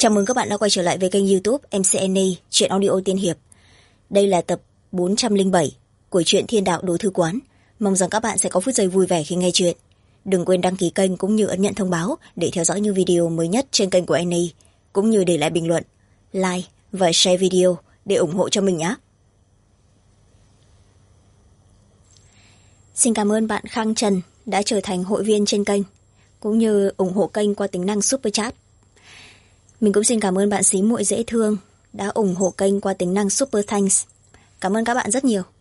Chào mừng các bạn đã quay trở lại với kênh YouTube MCNA Chuyện Audio Tiên Hiệp. Đây là tập 407 của truyện Thiên Đạo Đồ Thư Quán. Mong rằng các bạn sẽ có phút giây vui vẻ khi nghe chuyện. Đừng quên đăng ký kênh cũng như ấn nhận thông báo để theo dõi những video mới nhất trên kênh của NA, cũng như để lại bình luận, like và share video để ủng hộ cho mình nhé. Xin cảm ơn bạn Khang Trần đã trở thành hội viên trên kênh, cũng như ủng hộ kênh qua tính năng Super Chat. Mình cũng xin cảm ơn bạn Xí Muội Dễ Thương đã ủng hộ kênh qua tính năng Super Thanks. Cảm ơn các bạn rất nhiều.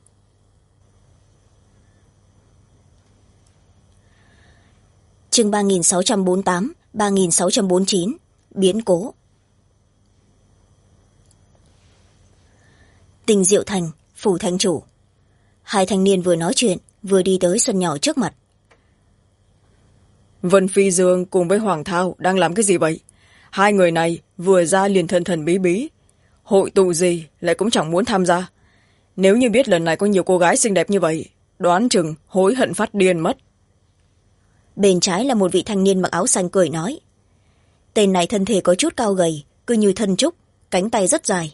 Chương 3648, 3649, biến cố. Tình Diệu Thành, phủ thành chủ. Hai thanh niên vừa nói chuyện, vừa đi tới sân nhỏ trước mặt. Vân Phi Dương cùng với Hoàng Thao đang làm cái gì vậy? Hai người này vừa ra liền thần thần bí bí. Hội tụ gì lại cũng chẳng muốn tham gia. Nếu như biết lần này có nhiều cô gái xinh đẹp như vậy, đoán chừng hối hận phát điên mất. Bên trái là một vị thanh niên mặc áo xanh cười nói. Tên này thân thể có chút cao gầy, cứ như thân trúc, cánh tay rất dài.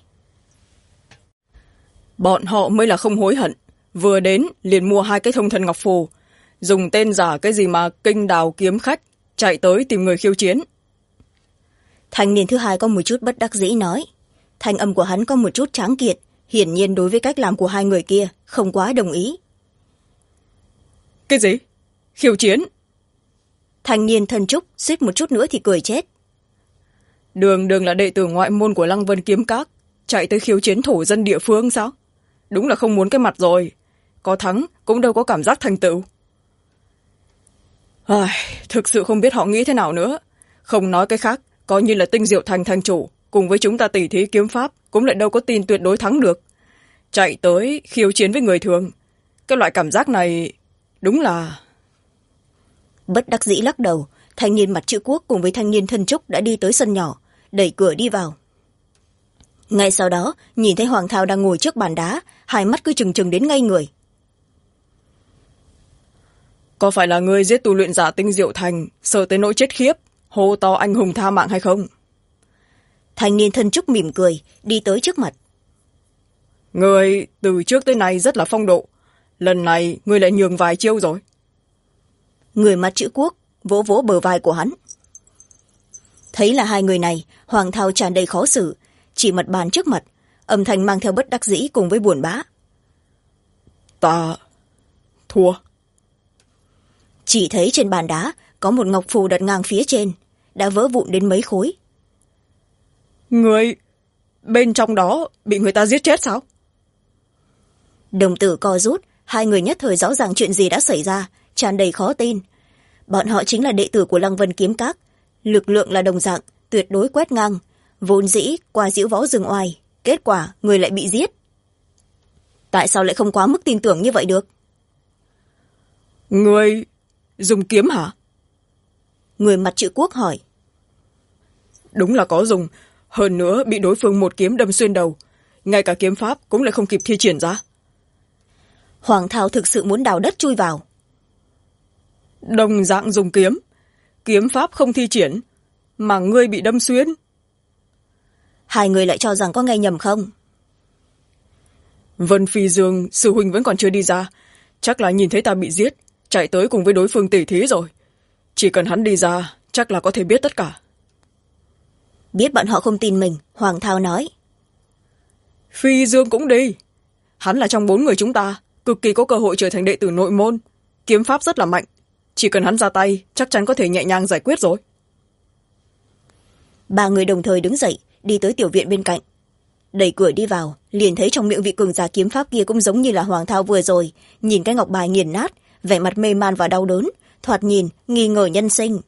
Bọn họ mới là không hối hận. Vừa đến liền mua hai cái thông thần ngọc phù, dùng tên giả cái gì mà Kinh Đào Kiếm Khách, chạy tới tìm người khiêu chiến. Thanh niên thứ hai có một chút bất đắc dĩ nói. Thanh âm của hắn có một chút tráng kiện, hiển nhiên đối với cách làm của hai người kia không quá đồng ý. Cái gì? Khiêu chiến? Thanh niên thân trúc suýt một chút nữa thì cười chết. Đường là đệ tử ngoại môn của Lăng Vân Kiếm Các, chạy tới khiêu chiến thổ dân địa phương sao? Đúng là không muốn cái mặt rồi. Có thắng cũng đâu có cảm giác thành tựu. Thực sự không biết họ nghĩ thế nào nữa. Không nói cái khác, coi như là Tinh Diệu Thành thành chủ cùng với chúng ta tỉ thí kiếm pháp cũng lại đâu có tin tuyệt đối thắng được. Chạy tới khiêu chiến với người thường, cái loại cảm giác này đúng là... Bất đắc dĩ lắc đầu, thanh niên mặt chữ quốc cùng với thanh niên thân trúc đã đi tới sân nhỏ, đẩy cửa đi vào. Ngay sau đó nhìn thấy Hoàng Thao đang ngồi trước bàn đá, hai mắt cứ trừng trừng đến ngây người. Có phải là ngươi giết tu luyện giả Tinh Diệu Thành, sợ tới nỗi chết khiếp, hô to anh hùng tha mạng hay không? Thanh niên thân trúc mỉm cười, đi tới trước mặt. Ngươi từ trước tới nay rất là phong độ, lần này ngươi lại nhường vài chiêu rồi. Người mặt chữ quốc vỗ vỗ bờ vai của hắn. Thấy là hai người này, Hoàng Thao tràn đầy khó xử, chỉ mặt bàn trước mặt, âm thanh mang theo bất đắc dĩ cùng với buồn bã. Ta thua. Chỉ thấy trên bàn đá có một ngọc phù đặt ngang phía trên, đã vỡ vụn đến mấy khối. Người bên trong đó bị người ta giết chết sao? Đồng tử co rút, hai người nhất thời rõ ràng chuyện gì đã xảy ra, tràn đầy khó tin. Bọn họ chính là đệ tử của Lăng Vân Kiếm Các, lực lượng là đồng dạng, tuyệt đối quét ngang, vốn dĩ qua diễu võ rừng oai, kết quả người lại bị giết. Tại sao lại không quá mức tin tưởng như vậy được? Người dùng kiếm hả? Người mặt chữ quốc hỏi. Đúng là có dùng, hơn nữa bị đối phương một kiếm đâm xuyên đầu, ngay cả kiếm pháp cũng lại không kịp thi triển ra. Hoàng Thao thực sự muốn đào đất chui vào. Đồng dạng dùng kiếm, kiếm pháp không thi triển, mà ngươi bị đâm xuyên. Hai người lại cho rằng có nghe nhầm không? Vân Phi Dương sư huynh vẫn còn chưa đi ra, chắc là nhìn thấy ta bị giết, chạy tới cùng với đối phương tỉ thí rồi. Chỉ cần hắn đi ra, chắc là có thể biết tất cả. Biết bọn họ không tin mình, Hoàng Thao nói. Phi Dương cũng đi. Hắn là trong 4 người chúng ta, cực kỳ có cơ hội trở thành đệ tử nội môn. Kiếm pháp rất là mạnh. Chỉ cần hắn ra tay, chắc chắn có thể nhẹ nhàng giải quyết rồi. Ba người đồng thời đứng dậy, đi tới tiểu viện bên cạnh. Đẩy cửa đi vào, liền thấy trong miệng vị cường giả kiếm pháp kia cũng giống như là Hoàng Thao vừa rồi, nhìn cái ngọc bài nghiền nát, vẻ mặt mê man và đau đớn, thoạt nhìn nghi ngờ nhân sinh.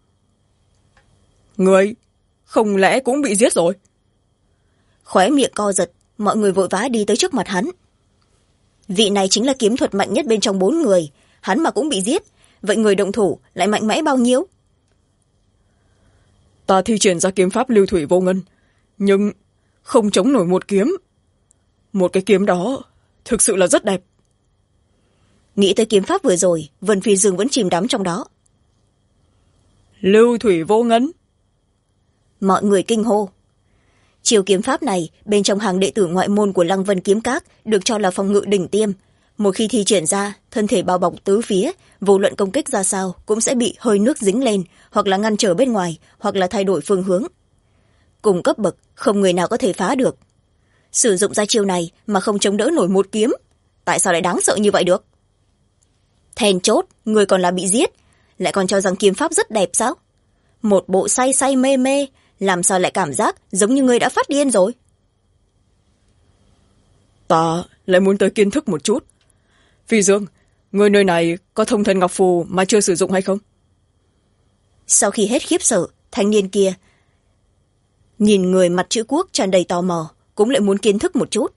Người không lẽ cũng bị giết rồi? Khóe miệng co giật, mọi người vội vã đi tới trước mặt hắn. Vị này chính là kiếm thuật mạnh nhất bên trong 4 người, hắn mà cũng bị giết, vậy người động thủ lại mạnh mẽ bao nhiêu? Ta thi triển ra kiếm pháp lưu thủy vô ngân, nhưng không chống nổi một kiếm. Một cái kiếm đó thực sự là rất đẹp. Nghĩ tới kiếm pháp vừa rồi, Vân Phi Dương vẫn chìm đắm trong đó. Lưu thủy vô ngân. mọi người kinh hô. Chiêu kiếm pháp này bên trong hàng đệ tử ngoại môn của Lăng Vân Kiếm Các được cho là phòng ngự đỉnh tiêm. Một khi thi triển ra, thân thể bao bọc tứ phía, vô luận công kích ra sao cũng sẽ bị hơi nước dính lên, hoặc là ngăn trở bên ngoài, hoặc là thay đổi phương hướng. Cùng cấp bậc, không người nào có thể phá được. Sử dụng ra chiêu này mà không chống đỡ nổi một kiếm, tại sao lại đáng sợ như vậy được? Then chốt, người còn là bị giết, lại còn cho rằng kiếm pháp rất đẹp sao? Một bộ say say mê mê, làm sao lại cảm giác giống như người đã phát điên rồi? Ta lại muốn tới kiến thức một chút. Phi Dương, người nơi này có thông thần ngọc phù mà chưa sử dụng hay không? Sau khi hết khiếp sợ, thanh niên kia nhìn người mặt chữ quốc tràn đầy tò mò, cũng lại muốn kiến thức một chút.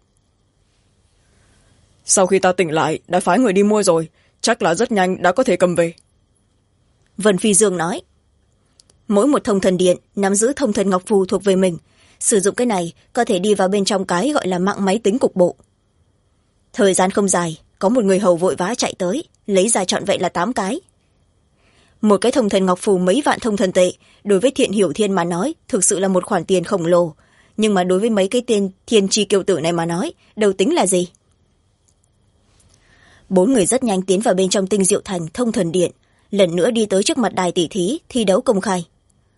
Sau khi ta tỉnh lại đã phái người đi mua rồi, chắc là rất nhanh đã có thể cầm về. Vân Phi Dương nói. Mỗi một thông thần điện nắm giữ thông thần ngọc phù thuộc về mình, sử dụng cái này có thể đi vào bên trong cái gọi là mạng máy tính cục bộ. Thời gian không dài, có một người hầu vội vã chạy tới, lấy ra trọn vẹn là 8 cái. Một cái thông thần ngọc phù mấy vạn thông thần tệ, đối với Thiện Hiểu Thiên mà nói thực sự là một khoản tiền khổng lồ, nhưng mà đối với mấy cái tên thiên tri kiêu tử này mà nói đâu tính là gì. 4 người rất nhanh tiến vào bên trong Tinh Diệu Thành thông thần điện, lần nữa đi tới trước mặt đài tỷ thí thi đấu công khai.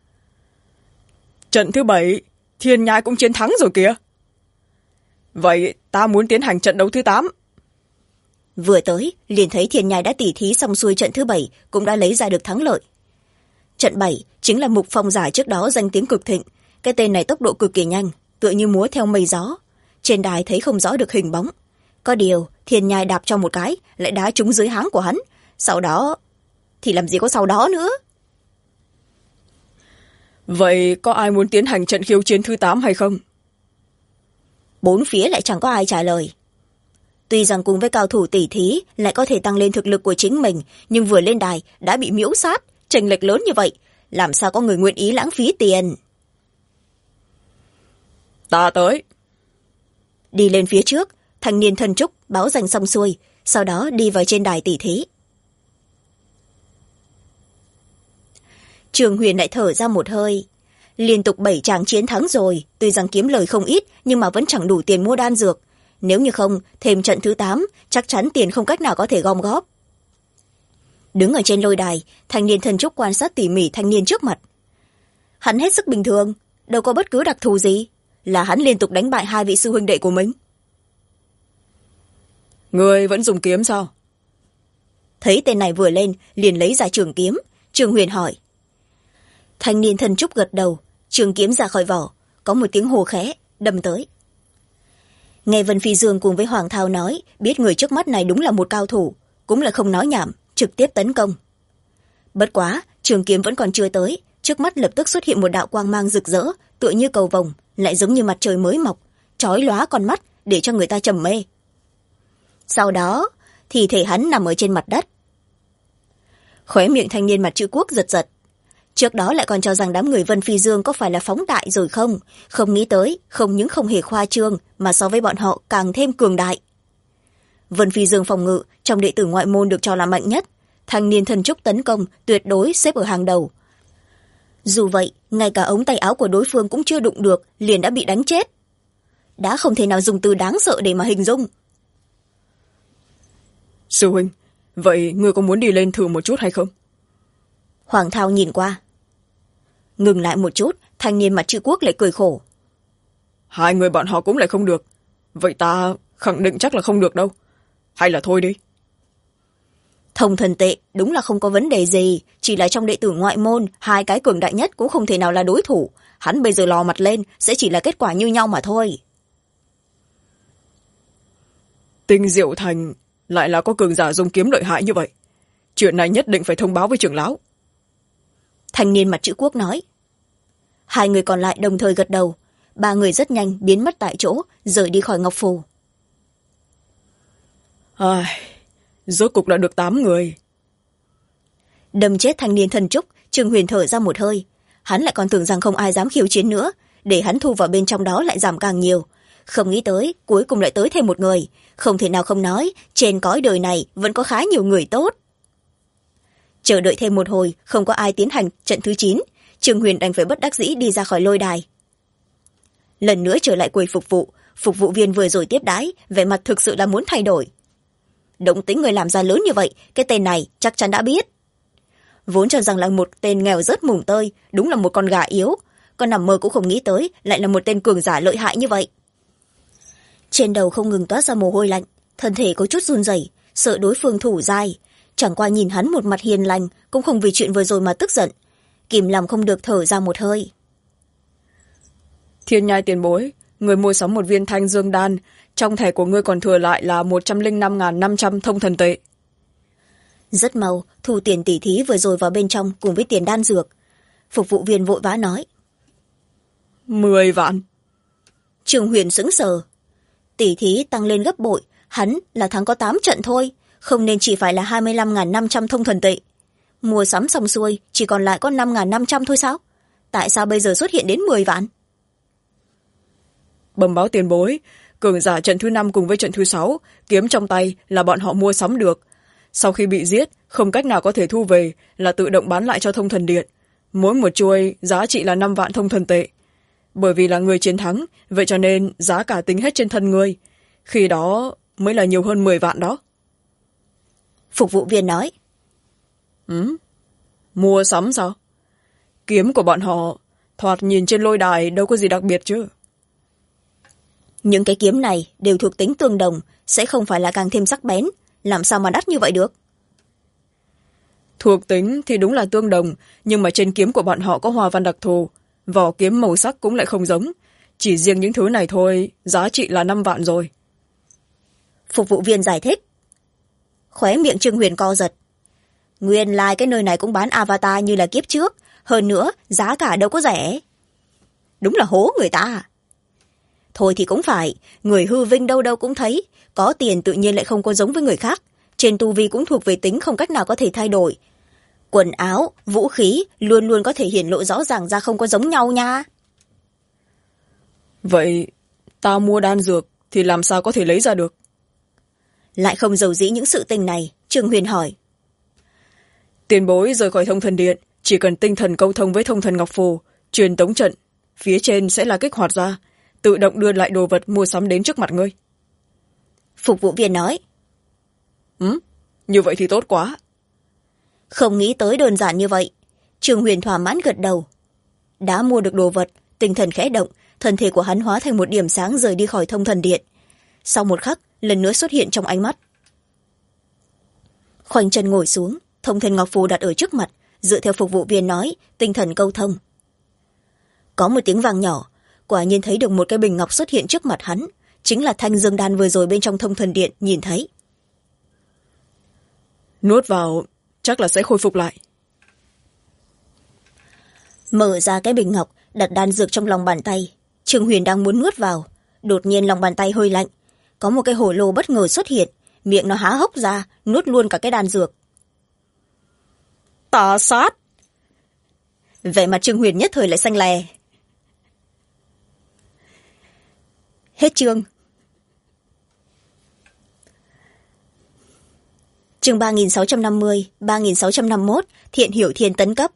Trận thứ 7, Thiên Nhai cũng chiến thắng rồi kìa. Vậy ta muốn tiến hành trận đấu thứ 8. Vừa tới liền thấy Thiên Nhai đã tỉ thí xong xuôi trận thứ 7, cũng đã lấy ra được thắng lợi. Trận 7 chính là Mục Phong Giả trước đó danh tiếng cực thịnh, cái tên này tốc độ cực kỳ nhanh, tựa như múa theo mây gió, trên đài thấy không rõ được hình bóng. Có điều Thiên Nhai đạp cho một cái lại đá trúng dưới háng của hắn, sau đó thì làm gì có sau đó nữa. Vậy có ai muốn tiến hành trận khiêu chiến thứ 8 hay không? 4 phía lại chẳng có ai trả lời. Tuy rằng cùng với cao thủ tỷ thí lại có thể tăng lên thực lực của chính mình, nhưng vừa lên đài đã bị miễu sát, chênh lệch lớn như vậy, làm sao có người nguyện ý lãng phí tiền. Ta tới. Đi lên phía trước, thanh niên thân trúc báo danh xong xuôi, sau đó đi vào trên đài tỷ thí. Trường Huyền lại thở ra một hơi. Liên tục 7 tràng chiến thắng rồi, tuy rằng kiếm lời không ít nhưng mà vẫn chẳng đủ tiền mua đan dược. Nếu như không, thêm trận thứ 8, chắc chắn tiền không cách nào có thể gom góp. Đứng ở trên lôi đài, thanh niên thân trúc quan sát tỉ mỉ thanh niên trước mặt. Hắn hết sức bình thường, đâu có bất cứ đặc thù gì, là hắn liên tục đánh bại 2 vị sư huynh đệ của mình. Người vẫn dùng kiếm sao? Thấy tên này vừa lên liền lấy ra trường kiếm. Trường Huyền hỏi. Thanh niên thân trúc gật đầu, trường kiếm ra khỏi vỏ, có một tiếng hô khẽ đâm tới. Nghe Vân Phi Dương cùng với Hoàng Thao nói, biết người trước mắt này đúng là một cao thủ, cũng là không nói nhảm, trực tiếp tấn công. Bất quá trường kiếm vẫn còn chưa tới, trước mắt lập tức xuất hiện một đạo quang mang rực rỡ, tựa như cầu vồng, lại giống như mặt trời mới mọc, chói lóa con mắt để cho người ta trầm mê. Sau đó thì thể hắn nằm ở trên mặt đất. Khóe miệng thanh niên mặt chữ quốc giật giật. Trước đó lại còn cho rằng đám người Vân Phi Dương có phải là phóng đại rồi không, không nghĩ tới không những không hề khoa trương mà so với bọn họ càng thêm cường đại. Vân Phi Dương phòng ngự trong đệ tử ngoại môn được cho là mạnh nhất, thanh niên thân trúc tấn công tuyệt đối xếp ở hàng đầu. Dù vậy ngay cả ống tay áo của đối phương cũng chưa đụng được liền đã bị đánh chết, đã không thể nào dùng từ đáng sợ để mà hình dung. Sư huynh, vậy ngươi có muốn đi lên thử một chút hay không? Hoàng Thao nhìn qua. Ngừng lại một chút, thanh niên mặt chữ quốc lại cười khổ. 2 người bọn họ cũng lại không được, vậy ta khẳng định chắc là không được đâu. Hay là thôi đi. Thông thần tệ đúng là không có vấn đề gì, chỉ là trong đệ tử ngoại môn 2 cái cường đại nhất cũng không thể nào là đối thủ, hắn bây giờ lò mặt lên sẽ chỉ là kết quả như nhau mà thôi. Tinh Diệu Thành lại là có cường giả dùng kiếm lợi hại như vậy, chuyện này nhất định phải thông báo với trưởng lão. Thanh niên mặt chữ quốc nói. 2 người còn lại đồng thời gật đầu, 3 người rất nhanh biến mất tại chỗ, rời đi khỏi ngọc phù. Rốt cục đã được 8 người. Đâm chết thanh niên thần trúc, Trương Huyền thở ra một hơi. Hắn lại còn tưởng rằng không ai dám khiêu chiến nữa, để hắn thu vào bên trong đó lại giảm càng nhiều. Không nghĩ tới cuối cùng lại tới thêm một người, không thể nào không nói trên cõi đời này vẫn có khá nhiều người tốt. Chờ đợi thêm một hồi không có ai tiến hành trận thứ 9, Trương Huyền đành phải bất đắc dĩ đi ra khỏi lôi đài. Lần nữa trở lại quầy phục vụ viên vừa rồi tiếp đãi vẻ mặt thực sự là muốn thay đổi. Động tĩnh người làm ra lớn như vậy, cái tên này chắc chắn đã biết. Vốn cho rằng là một tên nghèo rớt mùng tơi, đúng là một con gà yếu, con nằm mơ cũng không nghĩ tới lại là một tên cường giả lợi hại như vậy. Trên đầu không ngừng toát ra mồ hôi lạnh, thân thể có chút run rẩy, sợ đối phương thủ dai. Chẳng qua nhìn hắn một mặt hiền lành, cũng không vì chuyện vừa rồi mà tức giận, kìm lòng không được thở ra một hơi. Thiên Nhai tiền bối, người mua sắm một viên thanh dương đan, trong thẻ của ngươi còn thừa lại là 105.500 thông thần tệ. Rất mau thu tiền tỉ thí vừa rồi vào bên trong cùng với tiền đan dược. Phục vụ viên vội vã nói. 10 vạn. Trương Huyền sững sờ. Tỉ thí tăng lên gấp bội, hắn là thắng có 8 trận thôi, không nên chỉ phải là 25.500 thông thần tệ. Mua sắm xong xuôi chỉ còn lại có 5.500 thôi sao? Tại sao bây giờ xuất hiện đến 10 vạn? Bẩm báo tiền bối, cường giả trận thứ 5 cùng với trận thứ 6, kiếm trong tay là bọn họ mua sắm được. Sau khi bị giết, không cách nào có thể thu về, là tự động bán lại cho thông thần điện. Mỗi một chuôi giá trị là 5 vạn thông thần tệ. Bởi vì là người chiến thắng, vậy cho nên giá cả tính hết trên thân người. Khi đó mới là nhiều hơn 10 vạn đó. Phục vụ viên nói. Mua sắm sao? Kiếm của bọn họ thoạt nhìn trên lôi đài đâu có gì đặc biệt chứ. Những cái kiếm này đều thuộc tính tương đồng, sẽ không phải là càng thêm sắc bén, làm sao mà đắt như vậy được? Thuộc tính thì đúng là tương đồng, nhưng mà trên kiếm của bọn họ có hoa văn đặc thù, vỏ kiếm màu sắc cũng lại không giống. Chỉ riêng những thứ này thôi, giá trị là 5 vạn rồi. Phục vụ viên giải thích. Khóe miệng Trương Huyền co giật. Nguyên lai cái nơi này cũng bán avatar như là kiếp trước, hơn nữa giá cả đâu có rẻ. Đúng là hố người ta. Thôi thì cũng phải, người hư vinh đâu đâu cũng thấy, có tiền tự nhiên lại không có giống với người khác, trên tu vi cũng thuộc về tính không cách nào có thể thay đổi. Quần áo, vũ khí luôn luôn có thể hiển lộ rõ ràng ra không có giống nhau nha. Vậy ta mua đan dược thì làm sao có thể lấy ra được? Lại không giấu dĩ những sự tình này, Trương Huyền hỏi. Tiền bối rời khỏi thông thần điện, chỉ cần tinh thần câu thông với thông thần ngọc phù, truyền tống trận, phía trên sẽ là kích hoạt ra, tự động đưa lại đồ vật mua sắm đến trước mặt ngươi. Phục vụ viên nói. Như vậy thì tốt quá. Không nghĩ tới đơn giản như vậy. Trương Huyền thỏa mãn gật đầu. Đã mua được đồ vật, tinh thần khẽ động, thân thể của hắn hóa thành một điểm sáng rời đi khỏi thông thần điện. Sau một khắc, lần nữa xuất hiện trong ánh mắt. Khoanh chân ngồi xuống, thông thần ngọc phù đặt ở trước mặt, dựa theo phục vụ viên nói, tinh thần câu thông. Có một tiếng vang nhỏ, quả nhiên thấy được một cái bình ngọc xuất hiện trước mặt hắn, chính là thanh dương đan vừa rồi bên trong thông thần điện nhìn thấy. Nuốt vào, chắc là sẽ khôi phục lại. Mở ra cái bình ngọc, đặt đan dược trong lòng bàn tay. Trương Huyền đang muốn nuốt vào, đột nhiên lòng bàn tay hơi lạnh, có một cái hổ lô bất ngờ xuất hiện, miệng nó há hốc ra, nuốt luôn cả cái đan dược. Tà sát! Vẻ mặt Trương Huyền nhất thời lại xanh lè. Hết chương. Chương 3650, 3651, Thiện Hiểu Thiên tấn cấp.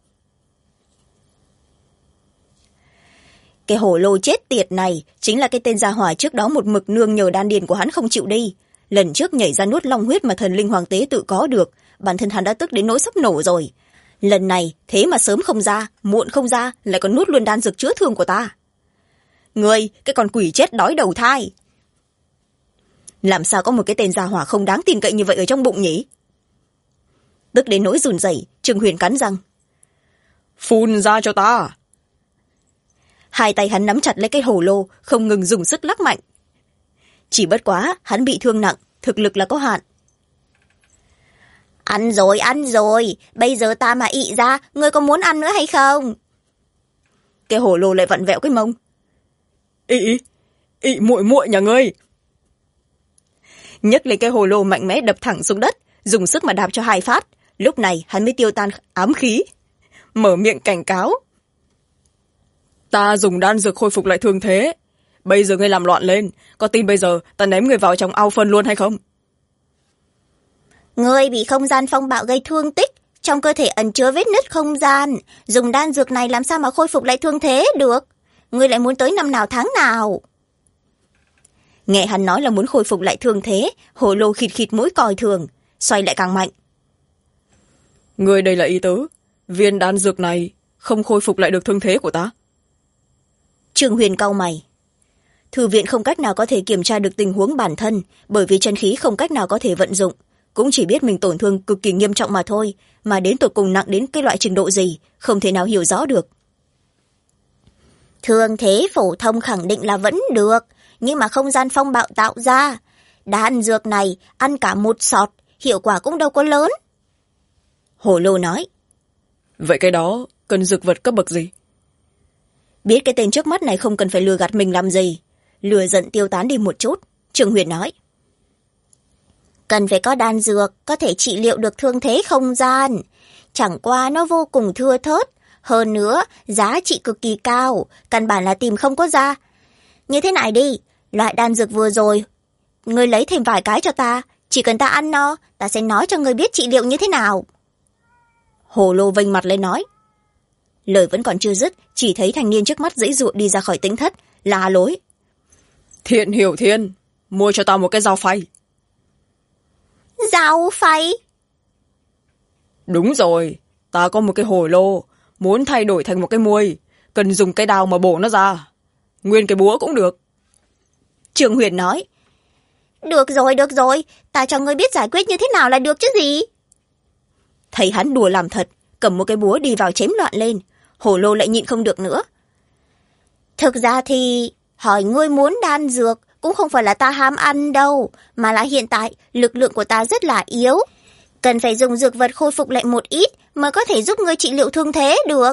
Cái hổ lô chết tiệt này chính là cái tên gia hỏa trước đó một mực nương nhờ đan điền của hắn không chịu đi. Lần trước nhảy ra nuốt long huyết mà thần linh hoàng tế tự có được, bản thân hắn đã tức đến nỗi sắp nổ rồi. Lần này thế mà sớm không ra, muộn không ra, lại còn nuốt luôn đan dược chữa thương của ta. Ngươi, cái con quỷ chết đói đầu thai! Làm sao có một cái tên gia hỏa không đáng tin cậy như vậy ở trong bụng nhỉ? Tức đến nỗi run rẩy, Trương Huyền cắn răng. Phun ra cho ta! Hai tay hắn nắm chặt lấy cái hổ lô, không ngừng dùng sức lắc mạnh. Chỉ bất quá, hắn bị thương nặng, thực lực là có hạn. Ăn rồi, bây giờ ta mà ị ra, ngươi có muốn ăn nữa hay không? Cái hổ lô lại vặn vẹo cái mông. Ị muội muội nhà ngươi! Nhấc lên cái hồ lô mạnh mẽ đập thẳng xuống đất, dùng sức mà đạp cho 2 phát. Lúc này hắn mới tiêu tan ám khí, mở miệng cảnh cáo. Ta dùng đan dược khôi phục lại thương thế. Bây giờ ngươi làm loạn lên, có tin bây giờ ta ném người vào trong ao phân luôn hay không? Ngươi bị không gian phong bạo gây thương tích, trong cơ thể ẩn chứa vết nứt không gian, dùng đan dược này làm sao mà khôi phục lại thương thế được? Ngươi lại muốn tới năm nào tháng nào? Nghe hắn nói là muốn khôi phục lại thương thế, Hồ Lô khịt khịt mũi coi thường, xoay lại càng mạnh. Ngươi đây là ý tứ, viên đan dược này không khôi phục lại được thương thế của ta. Trương Huyền cau mày. Thư viện không cách nào có thể kiểm tra được tình huống bản thân, bởi vì chân khí không cách nào có thể vận dụng, cũng chỉ biết mình tổn thương cực kỳ nghiêm trọng mà thôi, mà đến tột cùng nặng đến cái loại trình độ gì, không thể nào hiểu rõ được. Thương thế phổ thông khẳng định là vẫn được, nhưng mà không gian phong bạo tạo ra. Đan dược này ăn cả một sọt, hiệu quả cũng đâu có lớn. Hồ Lô nói. Vậy cái đó cần dược vật cấp bậc gì? Biết cái tên trước mắt này không cần phải lừa gạt mình làm gì. Lừa giận tiêu tán đi một chút, Trương Huyền nói. Cần phải có đan dược có thể trị liệu được thương thế không gian. Chẳng qua nó vô cùng thưa thớt. Hơn nữa, giá trị cực kỳ cao, căn bản là tìm không có ra. Như thế này đi, loại đan dược vừa rồi, ngươi lấy thêm vài cái cho ta, chỉ cần ta ăn no, ta sẽ nói cho ngươi biết trị liệu như thế nào. Hồ Lô vênh mặt lên nói. Lời vẫn còn chưa dứt, chỉ thấy thanh niên trước mắt giãy giụa đi ra khỏi tĩnh thất, la lối. Thiện Hiểu Thiên, mua cho tao một cái dao phay. Dao phay? Đúng rồi, ta có một cái hồ lô, muốn thay đổi thành một cái muôi, cần dùng cái đao mà bổ nó ra. Nguyên cái búa cũng được. Trương Huyền nói. Được rồi, ta cho ngươi biết giải quyết như thế nào là được chứ gì. Thấy hắn đùa làm thật, cầm một cái búa đi vào chém loạn lên, Hồ Lô lại nhịn không được nữa. Thực ra thì hỏi ngươi muốn đan dược cũng không phải là ta ham ăn đâu, mà là hiện tại lực lượng của ta rất là yếu, cần phải dùng dược vật khôi phục lại một ít mới có thể giúp ngươi trị liệu thương thế được.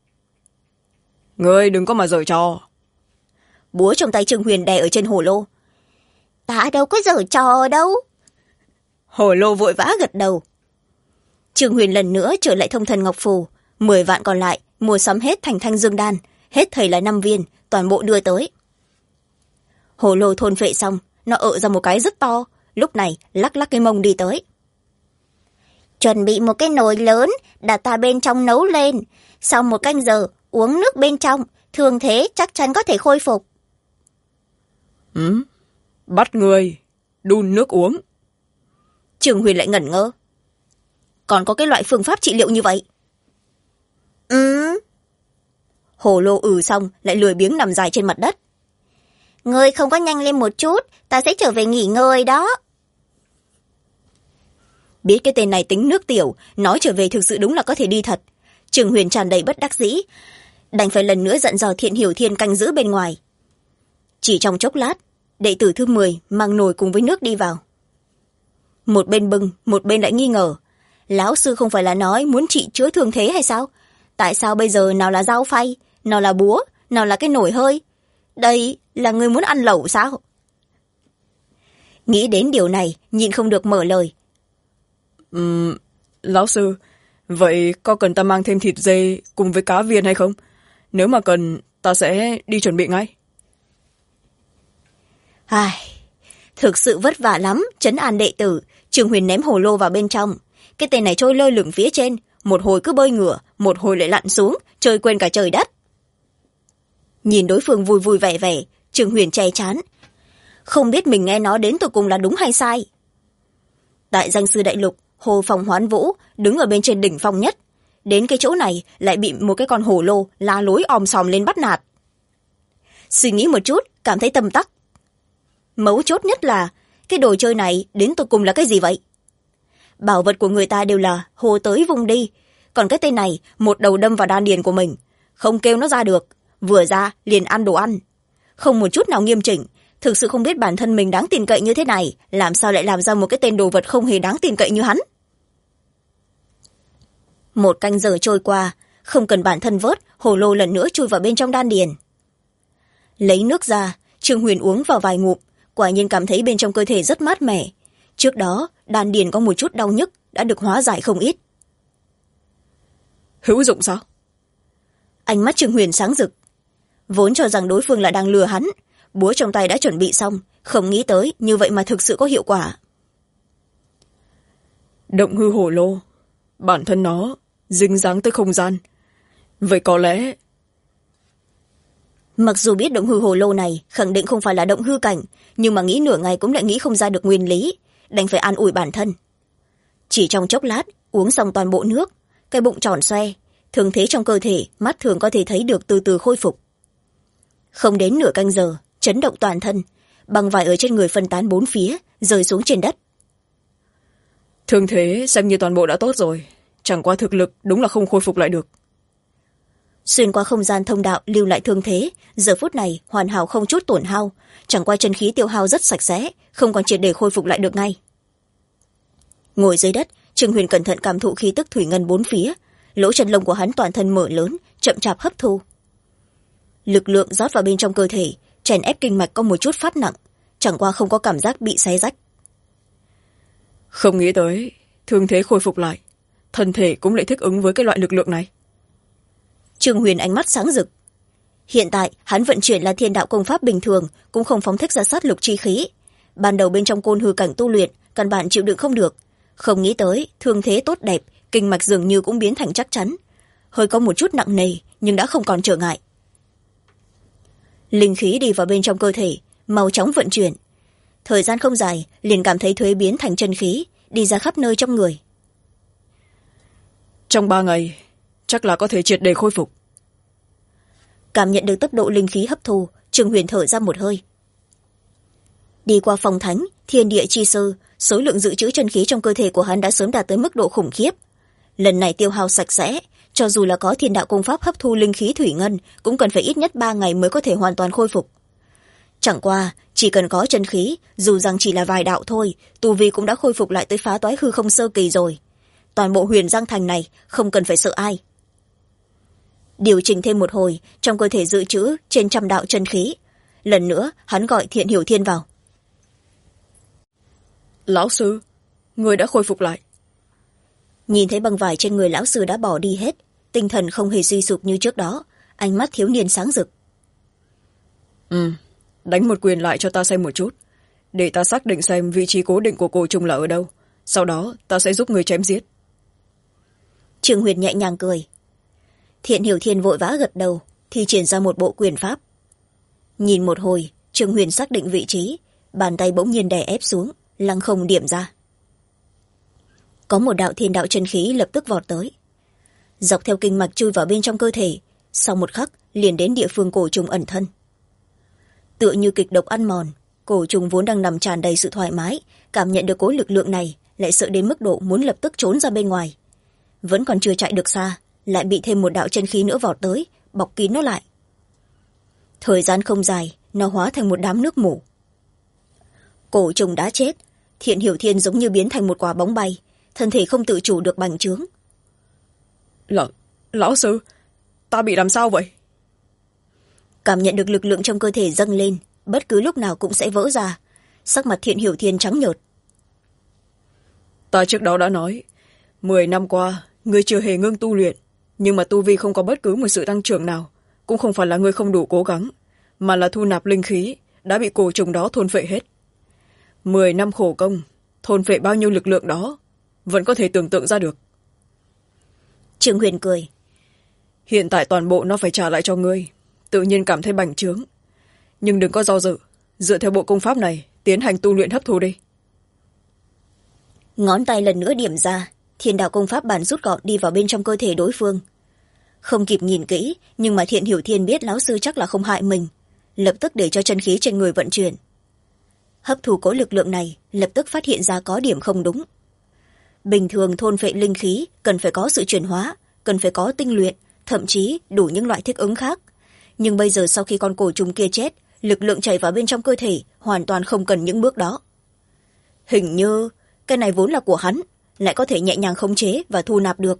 Ngươi đừng có mà giở trò. Búa trong tay Trương Huyền đè ở trên Hồ Lô. Ta đâu có giở trò đâu. Hồ Lô vội vã gật đầu. Trương Huyền lần nữa trở lại thông thần ngọc phù, 10 vạn còn lại mua sắm hết thành thanh dương đan, hết thầy là 5 viên, toàn bộ đưa tới. Hồ Lô thôn phệ xong, nó ợ ra một cái rất to, lúc này lắc lắc cái mông đi tới. Chuẩn bị một cái nồi lớn, đặt ta bên trong nấu lên, sau 1 canh giờ uống nước bên trong, thương thế chắc chắn có thể khôi phục. Bắt người đun nước uống. Trương Huyền lại ngẩn ngơ. Còn có cái loại phương pháp trị liệu như vậy? Hồ Lô xong lại lười biếng nằm dài trên mặt đất. Ngươi không có nhanh lên một chút, ta sẽ trở về nghỉ ngơi đó. Biết cái tên này tính nước tiểu, nói trở về thực sự đúng là có thể đi thật. Trương Huyền tràn đầy bất đắc dĩ, đành phải lần nữa dặn dò Thiện Hiểu Thiên canh giữ bên ngoài. Chỉ trong chốc lát, đệ tử thứ 10 mang nồi cùng với nước đi vào. Một bên bưng, một bên lại nghi ngờ. Lão sư không phải là nói muốn trị chữa thương thế hay sao? Tại sao bây giờ nào là dao phay, nào là búa, nào là cái nồi hơi? Đây là người muốn ăn lẩu sao? Nghĩ đến điều này, nhịn không được mở lời. Lão sư, vậy có cần ta mang thêm thịt dê cùng với cá viên hay không? Nếu mà cần, ta sẽ đi chuẩn bị ngay. Thực sự vất vả lắm, trấn an đệ tử. Trương Huyền ném hồ lô vào bên trong. Cái tên này trôi lơ lửng phía trên, một hồi cứ bơi ngửa, một hồi lại lặn xuống, chơi quên cả trời đất. Nhìn đối phương vui vui vẻ vẻ, Trương Huyền che chán. Không biết mình nghe nó đến tụi cùng là đúng hay sai. Tại danh sư đại lục, Hồ Phong Hoán Vũ đứng ở bên trên đỉnh phong nhất. Đến cái chỗ này lại bị một cái con hổ lô la lối òm sòm lên bắt nạt. Suy nghĩ một chút, cảm thấy tâm tắc. Mấu chốt nhất là cái đồ chơi này đến tụi cùng là cái gì vậy? Bảo vật của người ta đều là hồ tới vùng đi, còn cái tên này một đầu đâm vào đan điền của mình, không kêu nó ra được, vừa ra liền ăn đồ ăn, không một chút nào nghiêm chỉnh. Thực sự không biết bản thân mình đáng tin cậy như thế này, làm sao lại làm ra một cái tên đồ vật không hề đáng tin cậy như hắn. 1 canh giờ trôi qua, không cần bản thân vớt, hồ lô lần nữa chui vào bên trong đan điền. Lấy nước ra, Trương Huyền uống vào vài ngụm, quả nhiên cảm thấy bên trong cơ thể rất mát mẻ. Trước đó, đan điền có một chút đau nhức, đã được hóa giải không ít. Hữu dụng sao? Ánh mắt Trương Huyền sáng rực. Vốn cho rằng đối phương là đang lừa hắn, búa trong tay đã chuẩn bị xong, không nghĩ tới như vậy mà thực sự có hiệu quả. Động hư hổ lô, bản thân nó dính dáng tới không gian. Vậy có lẽ... Mặc dù biết động hư hồ lô này khẳng định không phải là động hư cảnh, nhưng mà nghĩ nửa ngày cũng lại nghĩ không ra được nguyên lý, đành phải an ủi bản thân. Chỉ trong chốc lát uống xong toàn bộ nước, cái bụng tròn xoe, thương thế trong cơ thể mắt thường có thể thấy được từ từ khôi phục. Không đến nửa canh giờ, chấn động toàn thân, băng vải ở trên người phân tán bốn phía, rơi xuống trên đất. Thương thế xem như toàn bộ đã tốt rồi, chẳng qua thực lực đúng là không khôi phục lại được. Xuyên qua không gian thông đạo lưu lại thương thế, giờ phút này hoàn hảo không chút tổn hao, chẳng qua chân khí tiêu hao rất sạch sẽ, không còn triệt để khôi phục lại được ngay. Ngồi dưới đất, Trương Huyền cẩn thận cảm thụ khí tức thủy ngân bốn phía, lỗ chân lông của hắn toàn thân mở lớn, chậm chạp hấp thu. Lực lượng rót vào bên trong cơ thể, chèn ép kinh mạch có một chút phát nặng, chẳng qua không có cảm giác bị xé rách. Không nghĩ tới thương thế khôi phục lại, thân thể cũng lại thích ứng với cái loại lực lượng này. Trương Huyền ánh mắt sáng rực. Hiện tại hắn vận chuyển là thiên đạo công pháp bình thường, cũng không phóng thích ra sát lục chi khí. Ban đầu bên trong côn hư cảnh tu luyện căn bản chịu đựng không được, không nghĩ tới thương thế tốt đẹp, kinh mạch dường như cũng biến thành chắc chắn, hơi có một chút nặng nề nhưng đã không còn trở ngại. Linh khí đi vào bên trong cơ thể, mau chóng vận chuyển. Thời gian không dài liền cảm thấy thuế biến thành chân khí, đi ra khắp nơi trong người. Trong 3 ngày chắc là có thể triệt để khôi phục. Cảm nhận được tốc độ linh khí hấp thu, Trương Huyền thở ra một hơi. Đi qua phòng thánh, thiên địa chi sư, số lượng dự trữ chân khí trong cơ thể của hắn đã sớm đạt tới mức độ khủng khiếp. Lần này tiêu hao sạch sẽ, cho dù là có thiên đạo công pháp hấp thu linh khí thủy ngân, cũng cần phải ít nhất 3 ngày mới có thể hoàn toàn khôi phục. Chẳng qua, chỉ cần có chân khí, dù rằng chỉ là vài đạo thôi, tu vi cũng đã khôi phục lại tới phá toái hư không sơ kỳ rồi. Toàn bộ Huyền Giang Thành này không cần phải sợ ai. Điều chỉnh thêm một hồi, trong cơ thể dự trữ trên 100 đạo chân khí. Lần nữa hắn gọi Thiện Hiểu Thiên vào. Lão sư, người đã khôi phục lại. Nhìn thấy băng vải trên người lão sư đã bỏ đi hết, tinh thần không hề suy sụp như trước đó, ánh mắt thiếu niên sáng rực. Đánh một quyền lại cho ta xem một chút, để ta xác định xem vị trí cố định của cổ trùng là ở đâu, sau đó ta sẽ giúp người chém giết. Trương Huyền nhẹ nhàng cười. Thiện Hiểu Thiên vội vã gật đầu, thi triển ra một bộ quyền pháp. Nhìn một hồi, Trương Huyền xác định vị trí, bàn tay bỗng nhiên đè ép xuống, lăng không điểm ra. Có một đạo thiên đạo chân khí lập tức vọt tới, dọc theo kinh mạch chui vào bên trong cơ thể, sau một khắc liền đến địa phương cổ trùng ẩn thân. Tựa như kịch độc ăn mòn, cổ trùng vốn đang nằm tràn đầy sự thoải mái, cảm nhận được cỗ lực lượng này, lại sợ đến mức độ muốn lập tức trốn ra bên ngoài. Vẫn còn chưa chạy được xa, lại bị thêm một đạo chân khí nữa vọt tới, bọc kín nó lại. Thời gian không dài, nó hóa thành một đám nước mủ. Cổ trùng đã chết, Thiện Hiểu Thiên giống như biến thành một quả bóng bay, thân thể không tự chủ được bành trướng. Lão sư, ta bị làm sao vậy? Cảm nhận được lực lượng trong cơ thể dâng lên, bất cứ lúc nào cũng sẽ vỡ ra. Sắc mặt Thiện Hiểu Thiên trắng nhợt. Ta trước đó đã nói, 10 năm qua ngươi chưa hề ngưng tu luyện, nhưng mà tu vi không có bất cứ một sự tăng trưởng nào, cũng không phải là ngươi không đủ cố gắng, mà là thu nạp linh khí đã bị cổ trùng đó thôn phệ hết. 10 năm khổ công, thôn phệ bao nhiêu lực lượng đó, vẫn có thể tưởng tượng ra được. Trương Huyền cười. Hiện tại toàn bộ nó phải trả lại cho ngươi, tự nhiên cảm thấy bành trướng. Nhưng đừng có do dự, dựa theo bộ công pháp này, tiến hành tu luyện hấp thu đi. Ngón tay lần nữa điểm ra, thiên đạo công pháp bản rút gọn đi vào bên trong cơ thể đối phương. Không kịp nhìn kỹ, nhưng mà Thiện Hiểu Thiên biết lão sư chắc là không hại mình, lập tức để cho chân khí trên người vận chuyển. Hấp thu cỗ lực lượng này, lập tức phát hiện ra có điểm không đúng. Bình thường thôn phệ linh khí cần phải có sự chuyển hóa, cần phải có tinh luyện, thậm chí đủ những loại thích ứng khác. Nhưng bây giờ sau khi con cổ trùng kia chết, lực lượng chảy vào bên trong cơ thể hoàn toàn không cần những bước đó. Hình như cái này vốn là của hắn, lại có thể nhẹ nhàng khống chế và thu nạp được.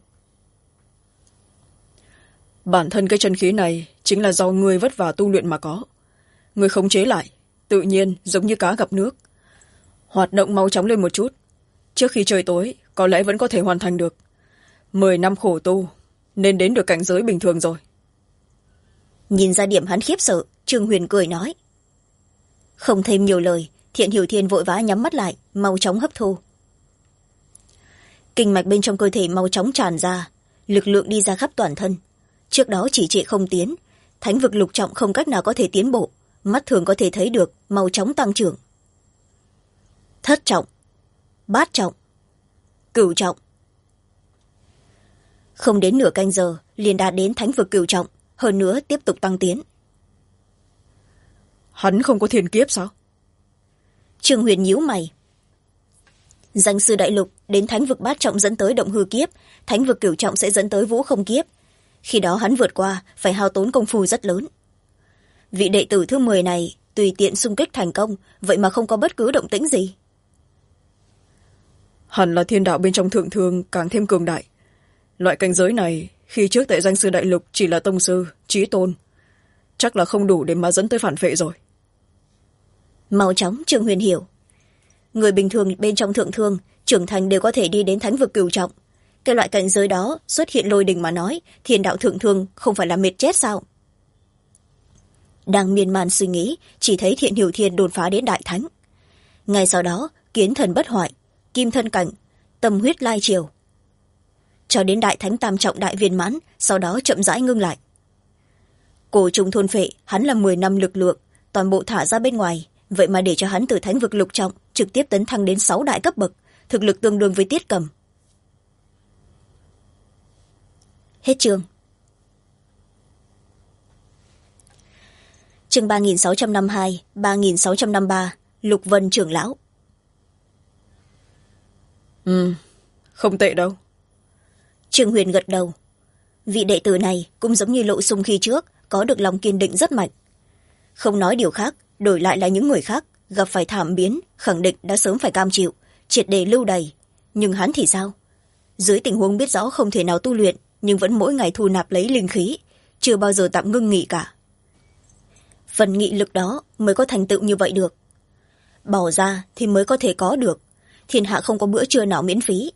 Bản thân cái chân khí này chính là do ngươi vất vả tu luyện mà có. Ngươi khống chế lại, tự nhiên giống như cá gặp nước. Hoạt động mau chóng lên một chút. Trước khi trời tối, có lẽ vẫn có thể hoàn thành được. 10 năm khổ tu, nên đến được cảnh giới bình thường rồi. Nhìn ra điểm hắn khiếp sợ, Trương Huyền cười nói. Không thêm nhiều lời, Thiện Hiểu Thiên vội vã nhắm mắt lại, mau chóng hấp thu. Kinh mạch bên trong cơ thể mau chóng tràn ra, lực lượng đi ra khắp toàn thân. Trước đó chỉ trệ không tiến, thánh vực lục trọng không cách nào có thể tiến bộ, mắt thường có thể thấy được mau chóng tăng trưởng. Thất trọng, bát trọng, cửu trọng. Không đến nửa canh giờ liền đạt đến thánh vực cửu trọng, hơn nữa tiếp tục tăng tiến. Hắn không có thiên kiếp sao? Trương Huyền nhíu mày. Danh sư đại lục đến thánh vực bát trọng dẫn tới động hư kiếp, thánh vực cửu trọng sẽ dẫn tới vũ không kiếp. Khi đó hắn vượt qua phải hao tốn công phu rất lớn. Vị đệ tử thứ 10 này tùy tiện xung kích thành công, vậy mà không có bất cứ động tĩnh gì. Hẳn là thiên đạo bên trong thượng thương càng thêm cường đại. Loại cảnh giới này khi trước tại danh sư đại lục chỉ là tông sư chí tôn, chắc là không đủ để mà dẫn tới phản phệ rồi. Mau chóng Trương Huyền hiểu, người bình thường bên trong thượng thương trưởng thành đều có thể đi đến thánh vực cửu trọng. Cái loại cảnh giới đó xuất hiện lôi đình mà nói, thiên đạo thượng thương không phải là mệt chết sao? Đang miên man suy nghĩ, chỉ thấy Thiện Hiểu Thiên đột phá đến đại thánh. Ngay sau đó kiến thần bất hoại, kim thân cảnh, tâm huyết lai triều, cho đến đại thánh tam trọng đại viên mãn, sau đó chậm rãi ngưng lại. Cổ trùng thôn phệ hắn là 10 năm lực lượng toàn bộ thả ra bên ngoài, vậy mà để cho hắn từ thánh vực lục trọng trực tiếp tấn thăng đến 6 đại cấp bậc, thực lực tương đương với Tiết Cầm. Hết chương. Chương 3652, 3653, Lục Vân trưởng lão. Không tệ đâu. Trương Huyền gật đầu. Vị đệ tử này cũng giống như Lộ Sung khi trước, có được lòng kiên định rất mạnh. Không nói điều khác, đổi lại là những người khác gặp phải thảm biến, khẳng định đã sớm phải cam chịu, triệt để lưu đày. Nhưng hắn thì sao? Dưới tình huống biết rõ không thể nào tu luyện, nhưng vẫn mỗi ngày thu nạp lấy linh khí, chưa bao giờ tạm ngưng nghỉ cả. Phần nghị lực đó mới có thành tựu như vậy được. Bỏ ra thì mới có thể có được. Thiên hạ không có bữa trưa nào miễn phí.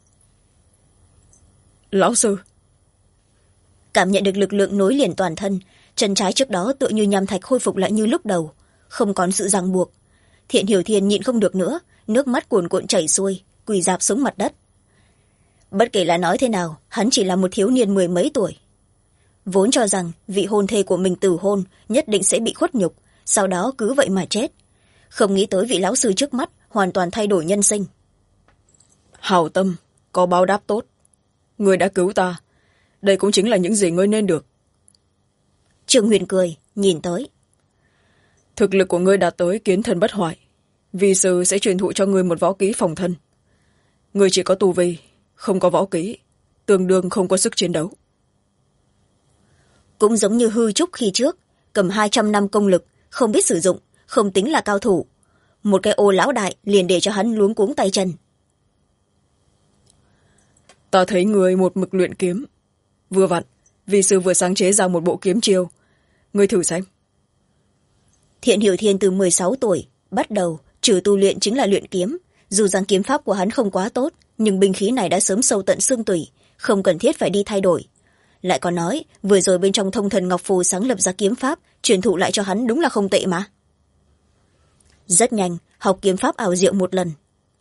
Lão sư. Cảm nhận được lực lượng nối liền toàn thân, chân trái trước đó tựa như nham thạch khôi phục lại như lúc đầu, không còn sự ràng buộc. Thiện Hiểu Thiên nhịn không được nữa, nước mắt cuồn cuộn chảy xuôi, quỳ rạp xuống mặt đất. Bất kể là nói thế nào, hắn chỉ là một thiếu niên 10 mấy tuổi. Vốn cho rằng vị hôn thê của mình từ hôn nhất định sẽ bị khuất nhục, sau đó cứ vậy mà chết. Không nghĩ tới vị lão sư trước mắt hoàn toàn thay đổi nhân sinh. Hảo tâm, có báo đáp tốt. Ngươi đã cứu ta, đây cũng chính là những gì ngươi nên được. Trương Huyền cười, nhìn tới. Thực lực của ngươi đạt tới kiến thần bất hoại. Vi sư sẽ truyền thụ cho ngươi một võ kỹ phòng thân. Ngươi chỉ có tu vi, không có võ kỹ, tương đương không có sức chiến đấu. Cũng giống như hư trúc khi trước, cầm 200 năm công lực, không biết sử dụng, không tính là cao thủ. Một cái ô lão đại liền để cho hắn luống cuống tay chân. Ta thấy ngươi một mực luyện kiếm. Vừa vặn, vi sư vừa sáng chế ra một bộ kiếm chiêu. Ngươi thử xem. Thiện Hiểu Thiên từ 16 tuổi, bắt đầu, trừ tu luyện chính là luyện kiếm. Dù rằng kiếm pháp của hắn không quá tốt, nhưng binh khí này đã sớm sâu tận xương tủy, không cần thiết phải đi thay đổi. Lại còn nói, vừa rồi bên trong Thông Thần Ngọc Phù sáng lập ra kiếm pháp, truyền thụ lại cho hắn đúng là không tệ mà. Rất nhanh, học kiếm pháp ảo diệu một lần.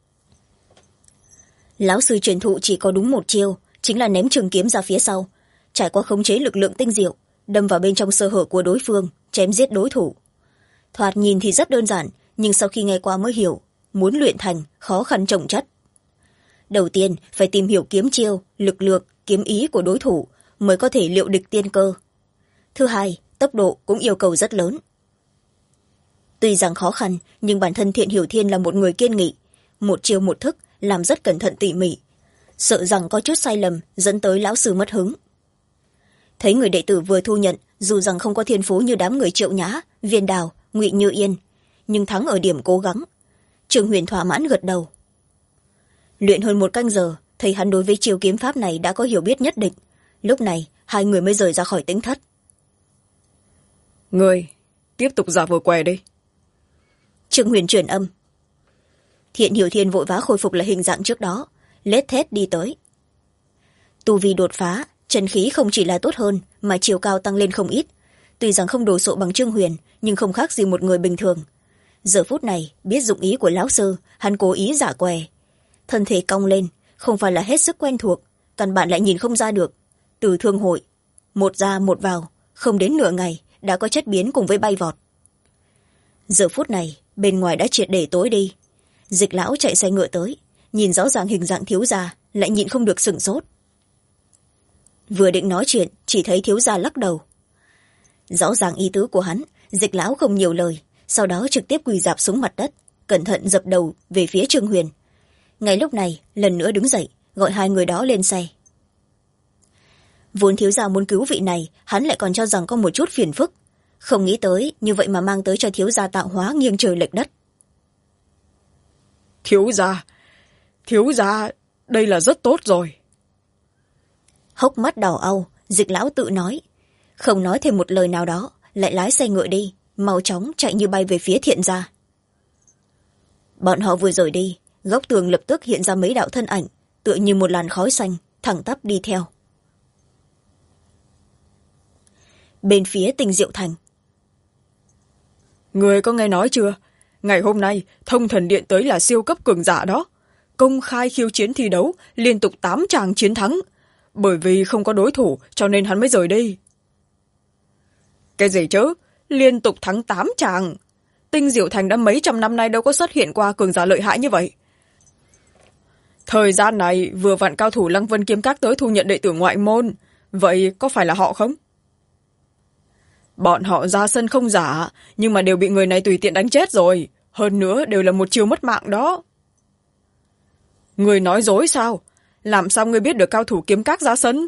Lão sư truyền thụ chỉ có đúng một chiêu, chính là ném trường kiếm ra phía sau, trải qua khống chế lực lượng tinh diệu, đâm vào bên trong sơ hở của đối phương, chém giết đối thủ. Thoạt nhìn thì rất đơn giản, nhưng sau khi nghe qua mới hiểu, muốn luyện thành khó khăn chồng chất. Đầu tiên phải tìm hiểu kiếm chiêu, lực lượng, kiếm ý của đối thủ mới có thể liệu địch tiên cơ. Thứ hai, tốc độ cũng yêu cầu rất lớn. Tuy rằng khó khăn, nhưng bản thân Thiện Hiểu Thiên là một người kiên nghị, một chiêu một thức làm rất cẩn thận tỉ mỉ, sợ rằng có chút sai lầm dẫn tới lão sư mất hứng. Thấy người đệ tử vừa thu nhận, dù rằng không có thiên phú như đám người Triệu Nhã, Viên Đào, Ngụy Như Yên, nhưng thắng ở điểm cố gắng. Trương Huyền thỏa mãn gật đầu. Luyện hơn 1 canh giờ, thấy hắn đối với chiêu kiếm pháp này đã có hiểu biết nhất định. Lúc này hai người mới rời ra khỏi tính thất. Ngươi tiếp tục giả vờ què đi. Trương Huyền truyền âm. Thiện Hiểu Thiên vội vã khôi phục lại hình dạng trước đó, lết thết đi tới. Tu vi đột phá, chân khí không chỉ là tốt hơn mà chiều cao tăng lên không ít. Tuy rằng không đồ sộ bằng Trương Huyền, nhưng không khác gì một người bình thường. Giờ phút này biết dụng ý của lão sư, hắn cố ý giả què, thân thể cong lên, không phải là hết sức quen thuộc, căn bản lại nhìn không ra được. Từ thương hội, một ra một vào, không đến nửa ngày đã có chất biến cùng với bay vọt. Giờ phút này bên ngoài đã triệt để tối đi. Dịch lão chạy xe ngựa tới, nhìn rõ ràng hình dạng thiếu gia, lại nhịn không được sửng sốt. Vừa định nói chuyện, chỉ thấy thiếu gia lắc đầu. Rõ ràng ý tứ của hắn, Dịch lão không nhiều lời, sau đó trực tiếp quỳ rạp xuống mặt đất, cẩn thận dập đầu về phía Trương Huyền. Ngay lúc này lần nữa đứng dậy, gọi hai người đó lên xe. Vốn thiếu gia muốn cứu vị này, hắn lại còn cho rằng có một chút phiền phức, không nghĩ tới như vậy mà mang tới cho thiếu gia tạo hóa nghiêng trời lệch đất. Thiếu gia, đây là rất tốt rồi. Hốc mắt đỏ au, Dịch lão tự nói, không nói thêm một lời nào đó, lại lái xe ngựa đi, mau chóng chạy như bay về phía Thiện gia. Bọn họ vừa rời đi, góc tường lập tức hiện ra mấy đạo thân ảnh, tựa như một làn khói xanh thẳng tắp đi theo. Bên phía Tinh Diệu Thành. Người có nghe nói chưa? Ngày hôm nay Thông Thần Điện tới là siêu cấp cường giả đó, công khai khiêu chiến thi đấu, liên tục 8 tràng chiến thắng. Bởi vì không có đối thủ cho nên hắn mới rời đi. Cái gì chứ? Liên tục thắng 8 tràng. Tinh Diệu Thành đã mấy trăm năm nay đâu có xuất hiện qua cường giả lợi hại như vậy. Thời gian này vừa vặn cao thủ Lăng Vân Kiếm Các tới thu nhận đệ tử ngoại môn. Vậy có phải là họ không? Bọn họ ra sân không giả, nhưng mà đều bị người này tùy tiện đánh chết rồi. Hơn nữa đều là một chiều mất mạng đó. Người nói dối sao? Làm sao ngươi biết được cao thủ Kiếm Các ra sân?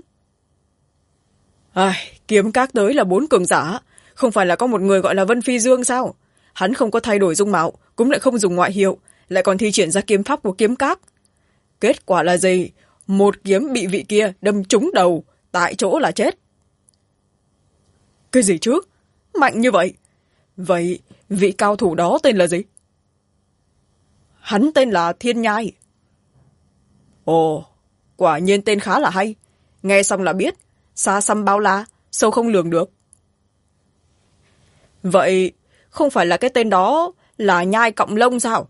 Kiếm Các tới là 4 cường giả, không phải là có một người gọi là Vân Phi Dương sao? Hắn không có thay đổi dung mạo, cũng lại không dùng ngoại hiệu, lại còn thi triển ra kiếm pháp của Kiếm Các. Kết quả là gì? Một kiếm bị vị kia đâm trúng đầu, tại chỗ là chết. Cái gì chứ? Mạnh như vậy? Vậy vị cao thủ đó tên là gì? Hắn tên là Thiên Nhai. Ồ, quả nhiên tên khá là hay. Nghe xong là biết, xa xăm bao la, sâu không lường được. Vậy không phải là cái tên đó là Nhai Cọng Lông sao?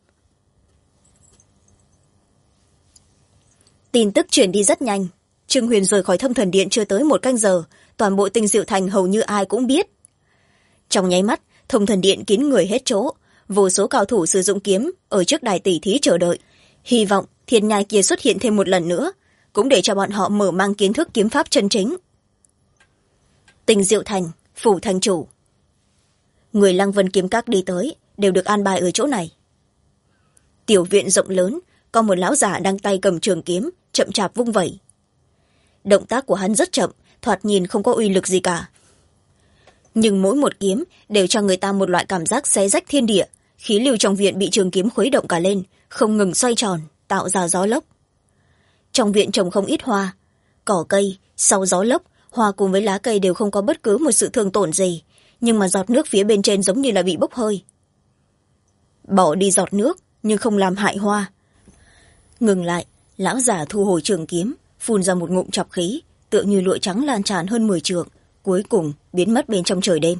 Tin tức truyền đi rất nhanh. Trương Huyền rời khỏi Thông Thần Điện chưa tới 1 canh giờ, toàn bộ Tinh Diệu Thành hầu như ai cũng biết. Trong nháy mắt, Thông Thần Điện kín người hết chỗ, vô số cao thủ sử dụng kiếm ở trước đài tỷ thí chờ đợi, hy vọng Thiên Nhai kia xuất hiện thêm một lần nữa, cũng để cho bọn họ mở mang kiến thức kiếm pháp chân chính. Tinh Diệu Thành, phủ thành chủ. Người Lăng Vân Kiếm Các đi tới đều được an bài ở chỗ này. Tiểu viện rộng lớn, có một lão giả đang tay cầm trường kiếm, chậm chạp vung vẩy. Động tác của hắn rất chậm, thoạt nhìn không có uy lực gì cả. Nhưng mỗi một kiếm đều cho người ta một loại cảm giác xé rách thiên địa, khí lưu trong viện bị trường kiếm khuấy động cả lên, không ngừng xoay tròn, tạo ra gió lốc. Trong viện trồng không ít hoa, cỏ cây, sau gió lốc, hoa cùng với lá cây đều không có bất cứ một sự thương tổn gì, nhưng mà giọt nước phía bên trên giống như là bị bốc hơi. Bỏ đi giọt nước, nhưng không làm hại hoa. Ngừng lại, lão giả thu hồi trường kiếm, phun ra một ngụm chọc khí, tựa như lụa trắng lan tràn hơn 10 trượng, cuối cùng biến mất bên trong trời đêm.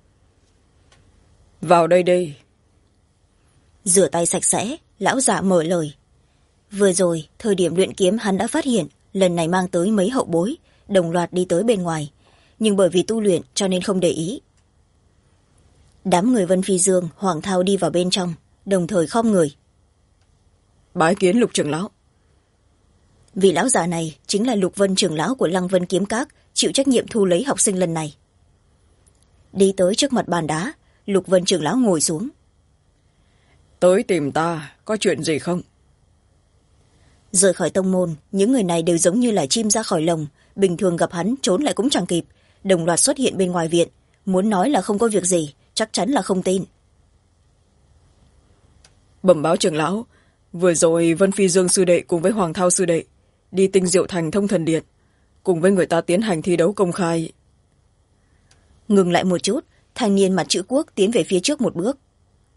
Vào đây đi. Rửa tay sạch sẽ, lão giả mở lời. Vừa rồi, thời điểm luyện kiếm hắn đã phát hiện, lần này mang tới mấy hậu bối, đồng loạt đi tới bên ngoài, nhưng bởi vì tu luyện cho nên không để ý. Đám người Vân Phi Dương, Hoàng Thao đi vào bên trong, đồng thời khom người. Bái kiến Lục trưởng lão. Vị lão già này chính là Lục Vân trưởng lão của Lăng Vân Kiếm Các, chịu trách nhiệm thu lấy học sinh lần này. Đi tới trước mặt bàn đá, Lục Vân trưởng lão ngồi xuống. Tới tìm ta, có chuyện gì không? Rời khỏi tông môn, những người này đều giống như là chim ra khỏi lồng, bình thường gặp hắn trốn lại cũng chẳng kịp, đồng loạt xuất hiện bên ngoài viện, muốn nói là không có việc gì, chắc chắn là không tin. Bẩm báo trưởng lão, vừa rồi Vân Phi Dương sư đệ cùng với Hoàng Thao sư đệ đi Tinh Diệu Thành Thông Thần Điện, cùng với người ta tiến hành thi đấu công khai. Ngừng lại một chút, thanh niên mặt chữ quốc tiến về phía trước một bước.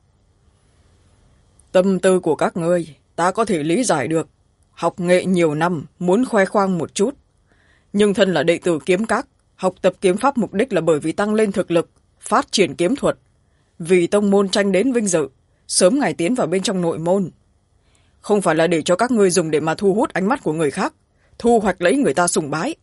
Tâm tư của các ngươi ta có thể lý giải được, học nghệ nhiều năm muốn khoe khoang một chút, nhưng thân là đệ tử Kiếm Các, học tập kiếm pháp mục đích là bởi vì tăng lên thực lực, phát triển kiếm thuật, vì tông môn tranh đến vinh dự, sớm ngày tiến vào bên trong nội môn. không phải là để cho các ngươi dùng để mà thu hút ánh mắt của người khác, thu hoạch lấy người ta sùng bái.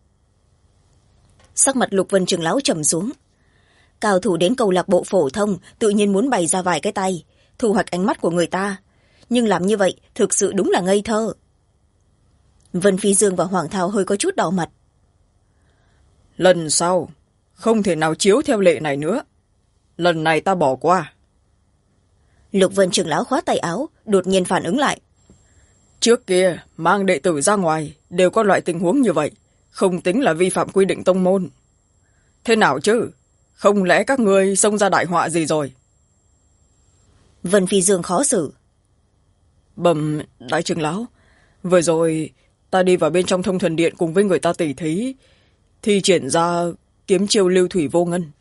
Sắc mặt Lục Vân trưởng lão trầm xuống. Cao thủ đến câu lạc bộ phổ thông tự nhiên muốn bày ra vài cái tay, thu hoạch ánh mắt của người ta, nhưng làm như vậy thực sự đúng là ngây thơ. Vân Phi Dương và Hoàng Thao hơi có chút đỏ mặt. Lần sau không thể nào chiếu theo lệ này nữa, lần này ta bỏ qua. Lục Vân trưởng lão khoát tay áo, đột nhiên phản ứng lại. Trước kia mang đệ tử ra ngoài đều có loại tình huống như vậy, không tính là vi phạm quy định tông môn. Thế nào chứ, không lẽ các ngươi xông ra đại họa gì rồi? Vân Phi Dương khó xử. Bẩm đại trưởng lão, vừa rồi ta đi vào bên trong thông thần điện cùng với người ta tỉ thí, thi triển ra kiếm chiêu lưu thủy vô ngân.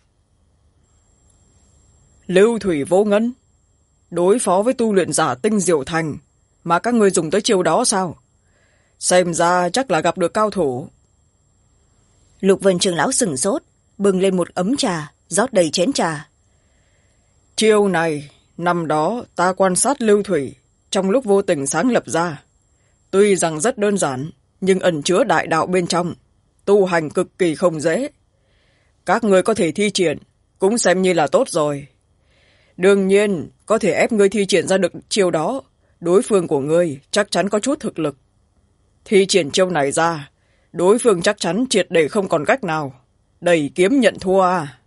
Lưu thủy vô ngân? Đối phó với tu luyện giả tinh diệu thành mà các ngươi dùng tới chiêu đó sao? Xem ra chắc là gặp được cao thủ. Lục Vân trưởng lão sửng sốt, bưng lên một ấm trà, rót đầy chén trà. Chiêu này năm đó ta quan sát lưu thủy trong lúc vô tình sáng lập ra. Tuy rằng rất đơn giản, nhưng ẩn chứa đại đạo bên trong, tu hành cực kỳ không dễ. Các ngươi có thể thi triển cũng xem như là tốt rồi. Đương nhiên có thể ép ngươi thi triển ra được chiêu đó, đối phương của ngươi chắc chắn có chút thực lực. Thi triển chiêu này ra, đối phương chắc chắn triệt để không còn cách nào, đẩy kiếm nhận thua à.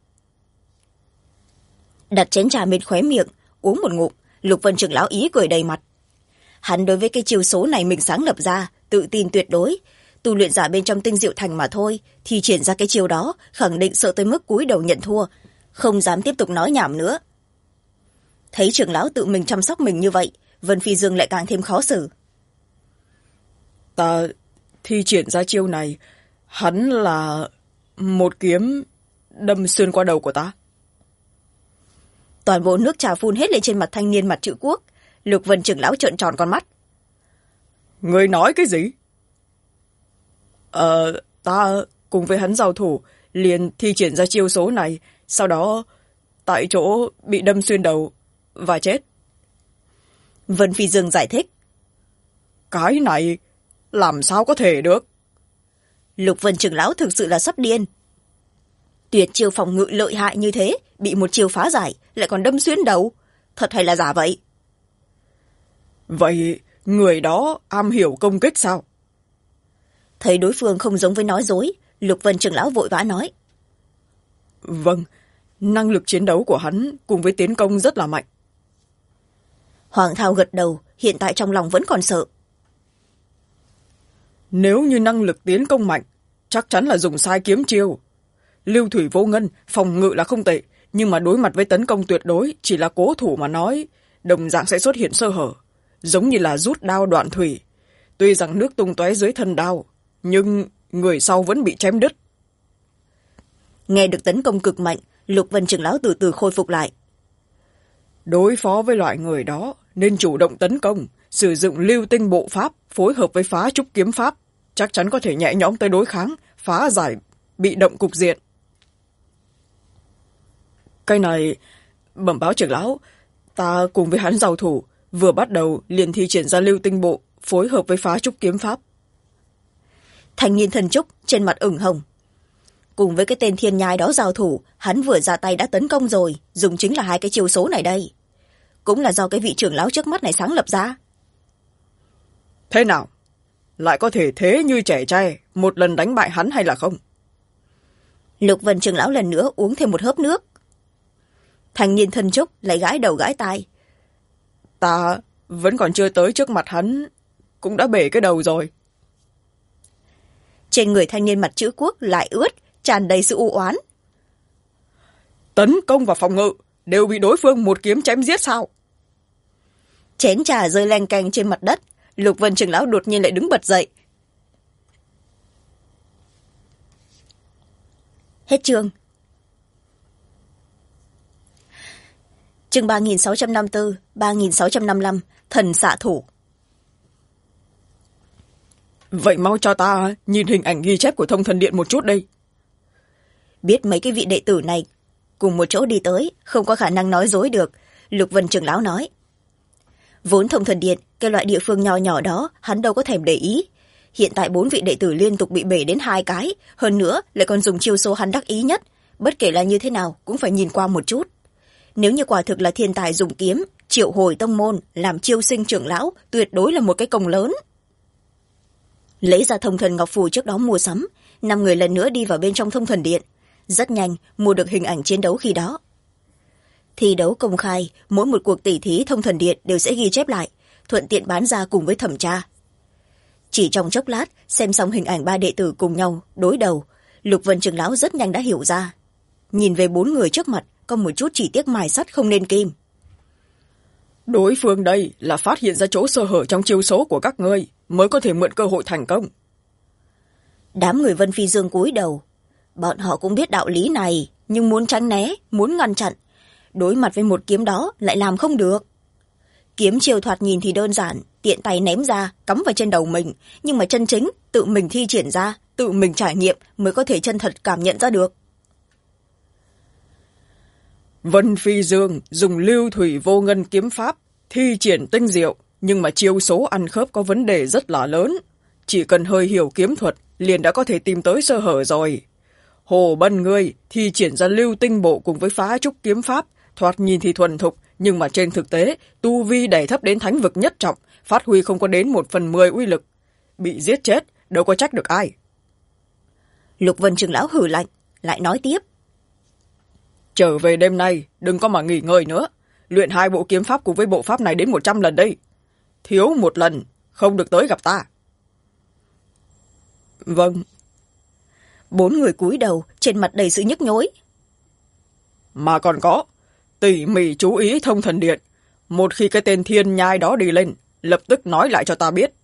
Đặt chén trà bên khóe miệng, uống một ngụm, Lục Vân trưởng lão ý cười đầy mặt. Hắn đối với cái chiêu số này mình sáng lập ra, tự tin tuyệt đối. Tu luyện giả bên trong tinh diệu thành mà thôi, thi triển ra cái chiêu đó, khẳng định sợ tới mức cúi đầu nhận thua, không dám tiếp tục nói nhảm nữa. Thấy trưởng lão tự mình chăm sóc mình như vậy, Vân Phi Dương lại càng thêm khó xử. Ta thi triển ra chiêu này, hắn là một kiếm đâm xuyên qua đầu của ta. Toàn bộ nước trà phun hết lên trên mặt thanh niên mặt chữ quốc. Lục Vân trưởng lão trợn tròn con mắt. Người nói cái gì? Ta cùng với hắn giao thủ, liền thi triển ra chiêu số này, sau đó tại chỗ bị đâm xuyên đầu và chết. Vân Phi Dương giải thích. Cái này làm sao có thể được? Lục Vân trưởng lão thực sự là sắp điên. Tuyệt chiêu phòng ngự lợi hại như thế, bị một chiêu phá giải, lại còn đâm xuyên đầu. Thật hay là giả vậy? Vậy người đó am hiểu công kích sao? Thấy đối phương không giống với nói dối, Lục Vân trưởng lão vội vã nói. Vâng, năng lực chiến đấu của hắn cùng với tiến công rất là mạnh. Hoàng Thao gật đầu, hiện tại trong lòng vẫn còn sợ. Nếu như năng lực tiến công mạnh, chắc chắn là dùng sai kiếm chiêu. Lưu thủy vô ngân, phòng ngự là không tệ, nhưng mà đối mặt với tấn công tuyệt đối, chỉ là cố thủ mà nói, đồng dạng sẽ xuất hiện sơ hở, giống như là rút đao đoạn thủy. Tuy rằng nước tung tóe dưới thân đao, nhưng người sau vẫn bị chém đứt. Nghe được tấn công cực mạnh, Lục Vân trưởng lão từ từ khôi phục lại. Đối phó với loại người đó, nên chủ động tấn công, sử dụng lưu tinh bộ pháp, phối hợp với phá trúc kiếm pháp, chắc chắn có thể nhẹ nhõm tới đối kháng, phá giải bị động cục diện. Cái này, bẩm báo trưởng lão, ta cùng với hắn giao thủ, vừa bắt đầu liền thi triển ra lưu tinh bộ, phối hợp với phá trúc kiếm pháp. Thanh niên thần trúc trên mặt ửng hồng. Cùng với cái tên thiên nhai đó giao thủ, hắn vừa ra tay đã tấn công rồi, dùng chính là hai cái chiêu số này đây. Cũng là do cái vị trưởng lão trước mắt này sáng lập ra. Thế nào? Lại có thể thế như trẻ tre, một lần đánh bại hắn hay là không? Lục Vân trưởng lão lần nữa uống thêm một hớp nước. Thanh niên thần trúc lại gãi đầu gãi tai. Ta vẫn còn chưa tới trước mặt hắn, cũng đã bể cái đầu rồi. Trên người thanh niên mặt chữ quốc lại ướt, tràn đầy sự u oán. Tấn công và phòng ngự đều bị đối phương một kiếm chém giết sao? Chén trà rơi leng keng trên mặt đất, Lục Vân trưởng lão đột nhiên lại đứng bật dậy. Hết chương. Chương 3654, 3655, thần xạ thủ. Vậy mau cho ta nhìn hình ảnh ghi chép của thông thần điện một chút đây. Biết mấy cái vị đệ tử này cùng một chỗ đi tới, không có khả năng nói dối được, Lục Vân trưởng lão nói. Vốn Thông Thần Điện, cái loại địa phương nhỏ nhỏ đó hắn đâu có thèm để ý. Hiện tại 4 vị đệ tử liên tục bị bể đến 2 cái, hơn nữa lại còn dùng chiêu số hắn đắc ý nhất, bất kể là như thế nào cũng phải nhìn qua một chút. Nếu như quả thực là thiên tài dùng kiếm triệu hồi tông môn làm chiêu sinh trưởng lão, tuyệt đối là một cái công lớn. Lấy ra Thông Thần Ngọc Phù trước đó mua sắm, 5 người lần nữa đi vào bên trong Thông Thần Điện, rất nhanh mua được hình ảnh chiến đấu khi đó. Thi đấu công khai, mỗi một cuộc tỉ thí Thông Thần Điện đều sẽ ghi chép lại, thuận tiện bán ra cùng với thẩm tra. Chỉ trong chốc lát, xem xong hình ảnh 3 đệ tử cùng nhau đối đầu, Lục Vân trưởng lão rất nhanh đã hiểu ra. Nhìn về 4 người trước mặt, có một chút chỉ tiếc mài sắt không nên kim. Đối phương đây là phát hiện ra chỗ sơ hở trong chiêu số của các ngươi, mới có thể mượn cơ hội thành công. Đám người Vân Phi Dương cúi đầu. Bọn họ cũng biết đạo lý này, nhưng muốn tránh né, muốn ngăn chặn, đối mặt với một kiếm đó lại làm không được. Kiếm chiêu thoạt nhìn thì đơn giản, tiện tay ném ra, cắm vào trên đầu mình, nhưng mà chân chính, tự mình thi triển ra, tự mình trải nghiệm mới có thể chân thật cảm nhận ra được. Vân Phi Dương dùng lưu thủy vô ngân kiếm pháp, thi triển tinh diệu, nhưng mà chiêu số ăn khớp có vấn đề rất là lớn. Chỉ cần hơi hiểu kiếm thuật, liền đã có thể tìm tới sơ hở rồi. Hồ Bân ngươi thi triển ra lưu tinh bộ cùng với phá trúc kiếm pháp, thoạt nhìn thì thuần thục, nhưng mà trên thực tế, tu vi đẩy thấp đến thánh vực nhất trọng, phát huy không có đến 1/10 uy lực. Bị giết chết, đâu có trách được ai. Lục Vân trưởng lão hử lạnh, lại nói tiếp. Trở về đêm nay, đừng có mà nghỉ ngơi nữa. Luyện 2 bộ kiếm pháp cùng với bộ pháp này đến 100 lần đây. Thiếu 1 lần, không được tới gặp ta. Vâng. 4 người cúi đầu, trên mặt đầy sự nhức nhối. Mà còn có, tỉ mỉ chú ý Thông Thần Điện. Một khi cái tên thiên nhai đó đi lên, lập tức nói lại cho ta biết.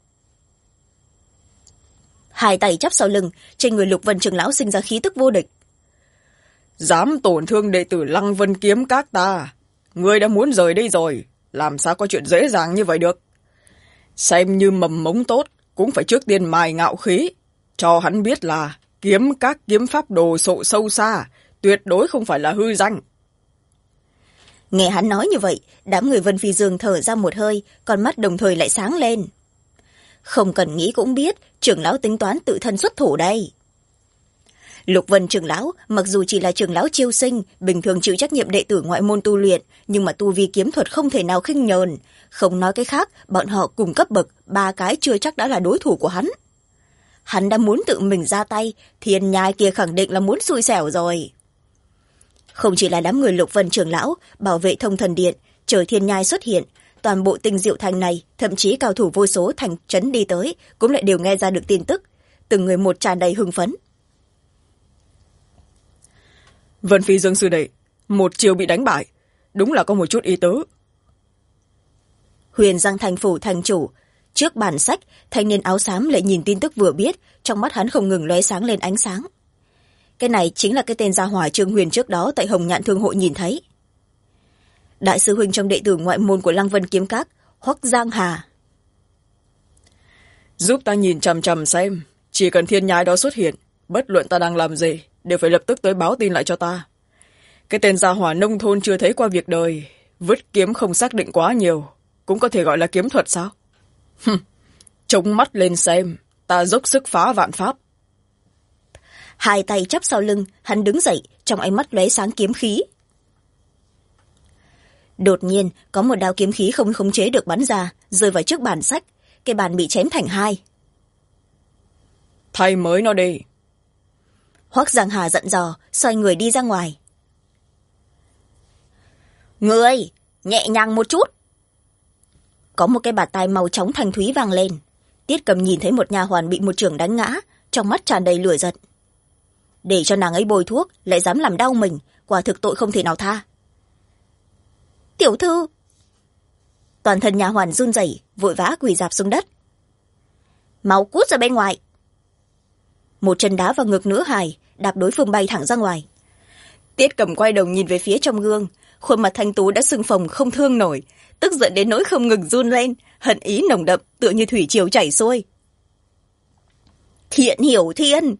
2 tay chắp sau lưng, trên người Lục Vân trưởng lão sinh ra khí tức vô địch. Dám tổn thương đệ tử Lăng Vân Kiếm Các ta, ngươi đã muốn rời đây rồi, làm sao có chuyện dễ dàng như vậy được. Xem như mầm mống tốt, cũng phải trước tiên mài ngạo khí, cho hắn biết là kiếm các kiếm pháp đồ sộ sâu xa, tuyệt đối không phải là hư danh. Nghe hắn nói như vậy, đám người Vân Phi Dương thở ra một hơi, con mắt đồng thời lại sáng lên. Không cần nghĩ cũng biết, trưởng lão tính toán tự thân xuất thủ đây. Lục Vân trưởng lão, mặc dù chỉ là trưởng lão chiêu sinh, bình thường chịu trách nhiệm đệ tử ngoại môn tu luyện, nhưng mà tu vi kiếm thuật không thể nào khinh nhờn. Không nói cái khác, bọn họ cùng cấp bậc, 3 cái chưa chắc đã là đối thủ của hắn. Hắn đã muốn tự mình ra tay, thiên nhai kia khẳng định là muốn xui xẻo rồi. Không chỉ là đám người Lục Vân trưởng lão, bảo vệ Thông Thần Điện, chờ thiên nhai xuất hiện, toàn bộ Tinh Diệu Thành này, thậm chí cao thủ vô số thành trấn đi tới, cũng lại đều nghe ra được tin tức. Từng người một tràn đầy hưng phấn. Vân Phi Dương sư đệ, một chiều bị đánh bại, đúng là có một chút ý tứ. Huyền Giang thành phủ thành chủ, trước bản sách, thanh niên áo xám lại nhìn tin tức vừa biết, trong mắt hắn không ngừng lóe sáng lên ánh sáng. Cái này chính là cái tên gia hỏa Trương Huyền trước đó tại Hồng Nhạn Thương hội nhìn thấy. Đại sư huynh trong đệ tử ngoại môn của Lăng Vân Kiếm Các, Hoắc Giang Hà. Giúp ta nhìn chằm chằm xem, chỉ cần thiên nhai đó xuất hiện, bất luận ta đang làm gì, đều phải lập tức tới báo tin lại cho ta. Cái tên gia hỏa nông thôn chưa thấy qua việc đời, vứt kiếm không xác định quá nhiều, cũng có thể gọi là kiếm thuật sao? Trông mắt lên xem, ta dốc sức phá vạn pháp. 2 tay chắp sau lưng, hắn đứng dậy, trong ánh mắt lóe sáng kiếm khí. Đột nhiên, có một đạo kiếm khí không khống chế được bắn ra, rơi vào trước bàn sách, cái bàn bị chém thành 2. Thay mới nó đi. Hoắc Giang Hà giận dò, xoay người đi ra ngoài. Người, nhẹ nhàng một chút. Có một cái bạt tai màu trắng thanh thúy vang lên. Tiết Cầm nhìn thấy một nha hoàn bị một chưởng đánh ngã, trong mắt tràn đầy lửa giận. Để cho nàng ấy bôi thuốc, lại dám làm đau mình, quả thực tội không thể nào tha. Tiểu thư! Toàn thân nha hoàn run rẩy, vội vã quỳ rạp xuống đất. Mau cút ra bên ngoài! Một chân đá vào ngực Nữ Hài, đạp đối phương bay thẳng ra ngoài. Tiết Cầm quay đầu nhìn về phía trong gương, khuôn mặt thanh tú đã sưng phồng không thương nổi, tức giận đến nỗi không ngừng run lên, hận ý nồng đậm tựa như thủy triều chảy xuôi. Thiện Hiểu Thiên!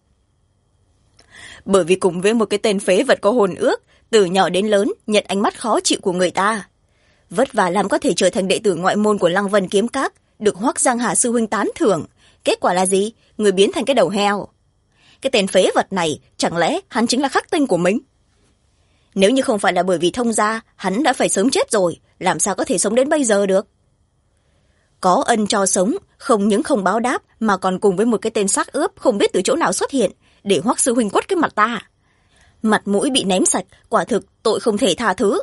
Bởi vì cùng với một cái tên phế vật có hồn ước, từ nhỏ đến lớn nhận ánh mắt khó chịu của người ta. vất vả làm có thể trở thành đệ tử ngoại môn của Lăng Vân Kiếm Các, được Hoắc Giang Hà sư huynh tán thưởng. Kết quả là gì? Người biến thành cái đầu heo. Cái tên phế vật này, chẳng lẽ hắn chính là khắc tinh của mình? Nếu như không phải là bởi vì thông gia, hắn đã phải sớm chết rồi, làm sao có thể sống đến bây giờ được? Có ân cho sống, không những không báo đáp, mà còn cùng với một cái tên xác ướp không biết từ chỗ nào xuất hiện, để Hoắc sư huynh quất cái mặt ta. Mặt mũi bị ném sạch, quả thực tội không thể tha thứ.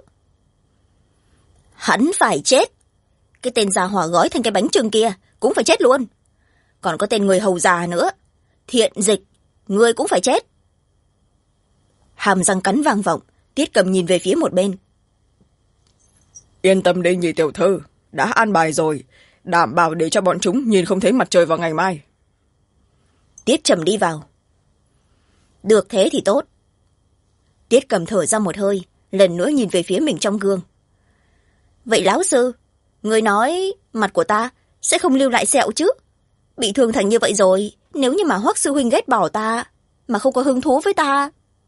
Hắn phải chết. Cái tên già hỏa gói thành cái bánh chưng kia cũng phải chết luôn. Còn có tên người hầu già nữa. Thiện Dịch, ngươi cũng phải chết. Hàm răng cắn vang vọng, Tiết Cầm nhìn về phía một bên. Yên tâm đi nhị tiểu thư, đã an bài rồi, đảm bảo để cho bọn chúng nhìn không thấy mặt trời vào ngày mai. Tiết Trầm đi vào. Được thế thì tốt. Tiết Cầm thở ra một hơi, lần nữa nhìn về phía mình trong gương. Vậy lão sư, người nói mặt của ta sẽ không lưu lại sẹo chứ? Bị thương thành như vậy rồi, nếu như mà Hoắc sư huynh ghét bỏ ta, mà không có hứng thú với ta.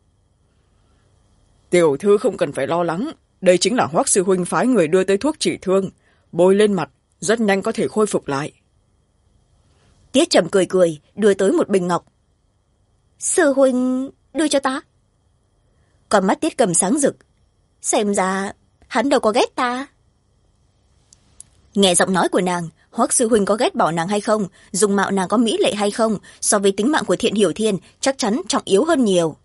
Tiểu thư không cần phải lo lắng, đây chính là Hoắc sư huynh phái người đưa tới thuốc trị thương, bôi lên mặt, rất nhanh có thể khôi phục lại. Tiết Trầm cười cười, đưa tới một bình ngọc. Sư huynh đưa cho ta. Còn mắt Tiết Cầm sáng rực. Xem ra hắn đâu có ghét ta. Nghe giọng nói của nàng, Hoắc sư huynh có ghét bỏ nàng hay không, dung mạo nàng có mỹ lệ hay không, so với tính mạng của Thiện Hiểu Thiên chắc chắn trọng yếu hơn nhiều.